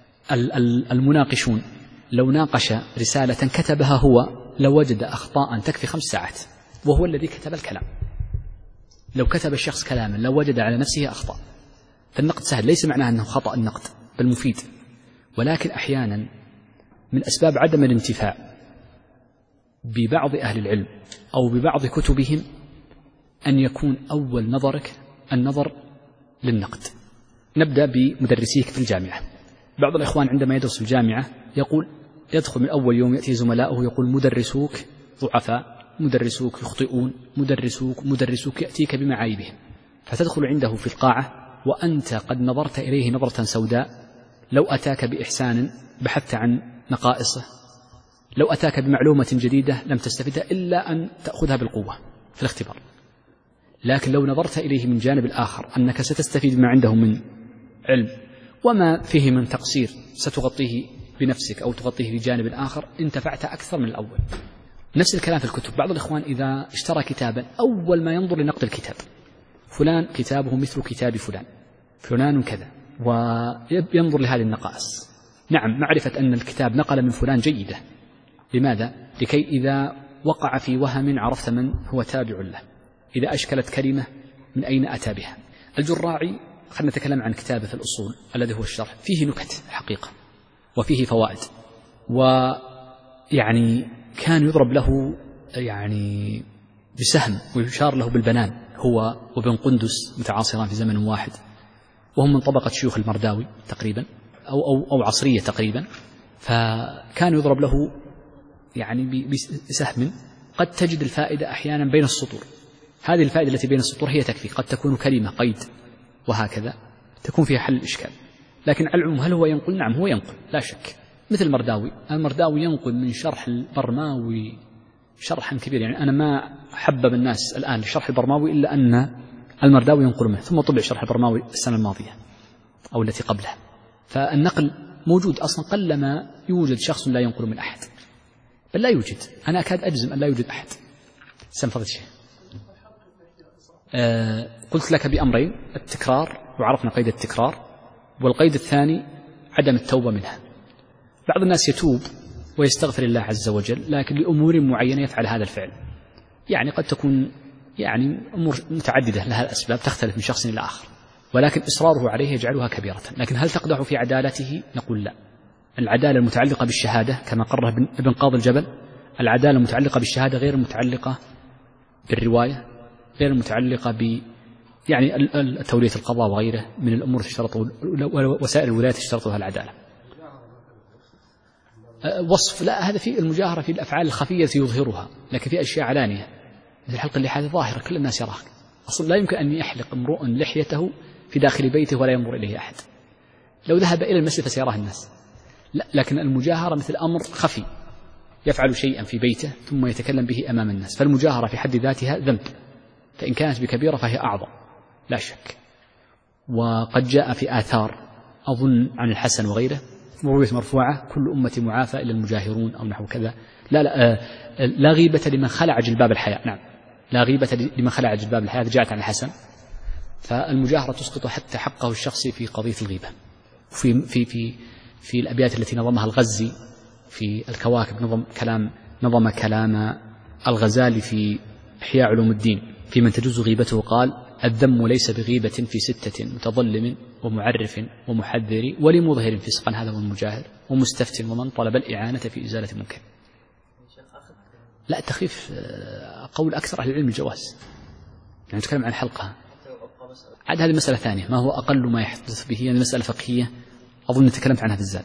المناقشون لو ناقش رسالة كتبها هو لوجد أخطاء تكفي خمس ساعات، وهو الذي كتب الكلام. لو كتب الشخص كلاما لو وجد على نفسه أخطاء. فالنقد سهل، ليس معناه أنه خطأ النقد، بل مفيد. ولكن أحيانا من أسباب عدم الانتفاع ببعض أهل العلم أو ببعض كتبهم أن يكون أول نظرك النظر للنقد. نبدأ بمدرسيك في الجامعة. بعض الإخوان عندما يدرس في الجامعة يقول يدخل من أول يوم يأتي زملاؤه يقول مدرسوك ضعفاء، مدرسوك يخطئون، مدرسوك مدرسوك يأتيك بمعايبهم. فتدخل عنده في القاعة وأنت قد نظرت إليه نظرة سوداء. لو أتاك بإحسان بحثت عن نقائصه، لو أتاك بمعلومة جديدة لم تستفدها إلا أن تأخذها بالقوة في الاختبار. لكن لو نظرت إليه من جانب الآخر أنك ستستفيد ما عنده من علم وما فيه من تقصير ستغطيه بنفسك أو تغطيه بجانب آخر، انتفعت أكثر من الأول. نفس الكلام في الكتب. بعض الإخوان إذا اشترى كتابا أول ما ينظر لنقد الكتاب، فلان كتابه مثل كتاب فلان، فلان كذا، وينظر لهذه النقائص. نعم، معرفة أن الكتاب نقل من فلان جيدة. لماذا؟ لكي إذا وقع في وهم عرفت من هو تابع له، إذا أشكلت كلمة من أين أتى بها. الجراعي خلينا نتكلم عن كتابه في الأصول الذي هو الشرح، فيه نكت حقيقة وفيه فوائد، ويعني كان يضرب له يعني بسهم ويشار له بالبنان، هو وابن قندس متعاصران في زمن واحد، وهم من طبقة شيوخ المرداوي تقريبا أو, أو, أو عصرية تقريبا. فكان يضرب له يعني بسهم. قد تجد الفائدة أحيانا بين السطور، هذه الفائدة التي بين السطور هي تكفي، قد تكون كلمة قيد وهكذا تكون فيها حل الإشكال. لكن على العموم هل هو ينقل؟ نعم هو ينقل لا شك، مثل المرداوي. المرداوي ينقل من شرح البرماوي شرحا كبير، يعني أنا ما حبب الناس الآن لشرح البرماوي إلا أن المرداوي ينقل منه، ثم طبع شرح البرماوي السنة الماضية أو التي قبلها. فالنقل موجود أصلا، قلما يوجد شخص لا ينقل من أحد، بل لا يوجد، أنا أكاد أجزم أن لا يوجد أحد. سنفضل شيء آه قلت لك بأمرين: التكرار، وعرفنا قيد التكرار، والقيد الثاني عدم التوبة منها. بعض الناس يتوب ويستغفر الله عز وجل، لكن لأمور معينة يفعل هذا الفعل، يعني قد تكون يعني أمور متعددة لها الأسباب تختلف من شخص إلى آخر، ولكن إصراره عليه يجعلها كبيرة. لكن هل تقدح في عدالته؟ نقول لا. العدالة المتعلقة بالشهادة كما قرر ابن قاضي الجبل، العدالة المتعلقة بالشهادة غير المتعلقة بالرواية، غير المتعلقة ب يعني تولية القضاء وغيره من الأمور تشترط، وسائر الولايات تشترطها العدالة. وصف لا، هذا في المجاهرة في الأفعال الخفية يظهرها، لكن في أشياء علانية مثل حلق اللحية ظاهرة كل الناس يراها. أصلا لا يمكن أن يحلق امرؤ لحيته في داخل بيته ولا ينظر إليه أحد، لو ذهب إلى المسجد فسيراه الناس. لا، لكن المجاهرة مثل أمر خفي يفعل شيئا في بيته ثم يتكلم به أمام الناس، فالمجاهرة في حد ذاتها ذنب، فإن كانت بكبيرة فهي أعظم لا شك. وقد جاء في آثار أظن عن الحسن وغيره مروية مرفوعة: كل أمتي معافى إلا المجاهرون أو نحو كذا. لا لا, آه لا غيبة لمن خلع جلباب الحياء. نعم، لا غيبة لمن خلع جلباب الحياء، جاءت عن الحسن. فالمجاهرة تسقط حتى حقه الشخصي في قضية الغيبة. في في في في الأبيات التي نظمها الغزي في الكواكب، نظم كلام نظم كلام الغزالي في إحياء علوم الدين في من تجوز غيبته، قال: الذم ليس بغيبة في ستة: متظلم ومعرف ومحذر ولمظهر فسقا، هذا هو المجاهر، ومستفت ومن طلب الإعانة في إزالة منكر. لا، تخفيف قول أكثر أهل العلم الجواز، يعني نتكلم عن حلقها. عاد هذه مسألة ثانية، ما هو أقل ما يحدث به، يعني مسألة فقهية أظن تكلمت عنها في الزاد،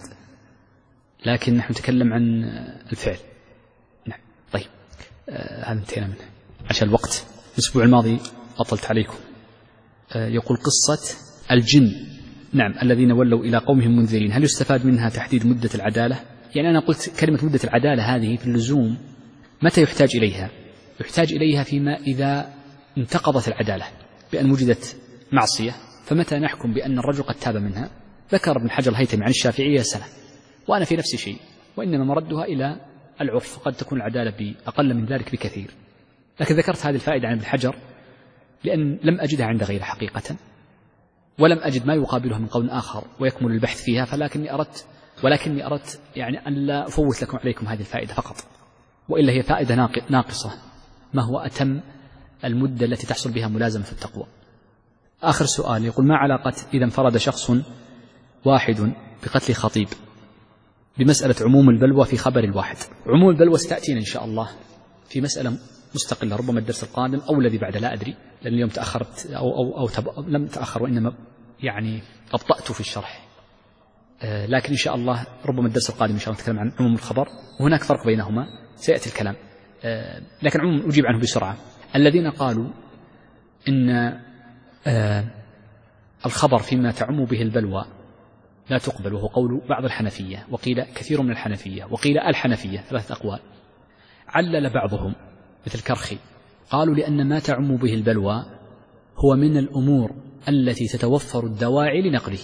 لكن نحن نتكلم عن الفعل. نعم طيب، آه هذا انتهينا منه عشان الوقت. الأسبوع الماضي أطلت عليكم. آه يقول: قصة الجن، نعم، الذين ولوا إلى قومهم منذرين، هل يستفاد منها تحديد مدة العدالة؟ يعني أنا قلت كلمة مدة العدالة هذه في اللزوم متى يحتاج إليها؟ يحتاج إليها فيما إذا انتقضت العدالة بأن وجدت معصية، فمتى نحكم بأن الرجل قد تاب منها؟ ذكر ابن حجر الهيثمي عن الشافعية سنة، وأنا في نفس الشيء، وإنما مردها إلى العرف، قد تكون العدالة بأقل من ذلك بكثير. لكن ذكرت هذه الفائدة عن ابن حجر لأن لم أجدها عند غيره حقيقة، ولم أجد ما يقابلها من قول آخر ويكمل البحث فيها، فلكني أردت ولكني أردت يعني أن لا أفوت لكم عليكم هذه الفائدة فقط، وإلا هي فائدة ناقصة. ما هو أتم المدة التي تحصل بها ملازمة في التقوى؟ آخر سؤال يقول: ما علاقة إذا انفرد شخص واحد بقتل خطيب بمسألة عموم البلوى في خبر الواحد؟ عموم البلوى ستأتينا إن شاء الله في مسألة مستقلة، ربما الدرس القادم أو الذي بعده، لا أدري، لأن اليوم تأخرت أو, أو, أو تب... لم تأخر، وإنما يعني أبطأت في الشرح، آه لكن إن شاء الله ربما الدرس القادم إن شاء الله نتكلم عن عموم الخبر، وهناك فرق بينهما سيأتي الكلام، آه لكن عموم أجيب عنه بسرعة. الذين قالوا إن آه الخبر فيما تعم به البلوى لا تقبل، وهو قول بعض الحنفية، وقيل كثير من الحنفية، وقيل الحنفية، ثلاثة أقوال. علل بعضهم مثل كرخي، قالوا لأن ما تعم به البلوى هو من الأمور التي تتوفر الدواعي لنقله،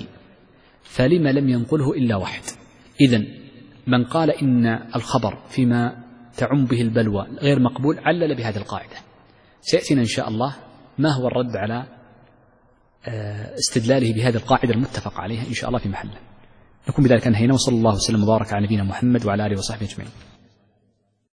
فلما لم ينقله إلا واحد. إذن من قال إن الخبر فيما تعم به البلوى غير مقبول علل بهذه القاعدة. سيأتينا إن شاء الله ما هو الرد على استدلاله بهذه القاعدة المتفق عليها إن شاء الله في محله. نكون بذلك انهينا، وصلى الله وسلم وبارك على نبينا محمد وعلى آله وصحبه أجمعين.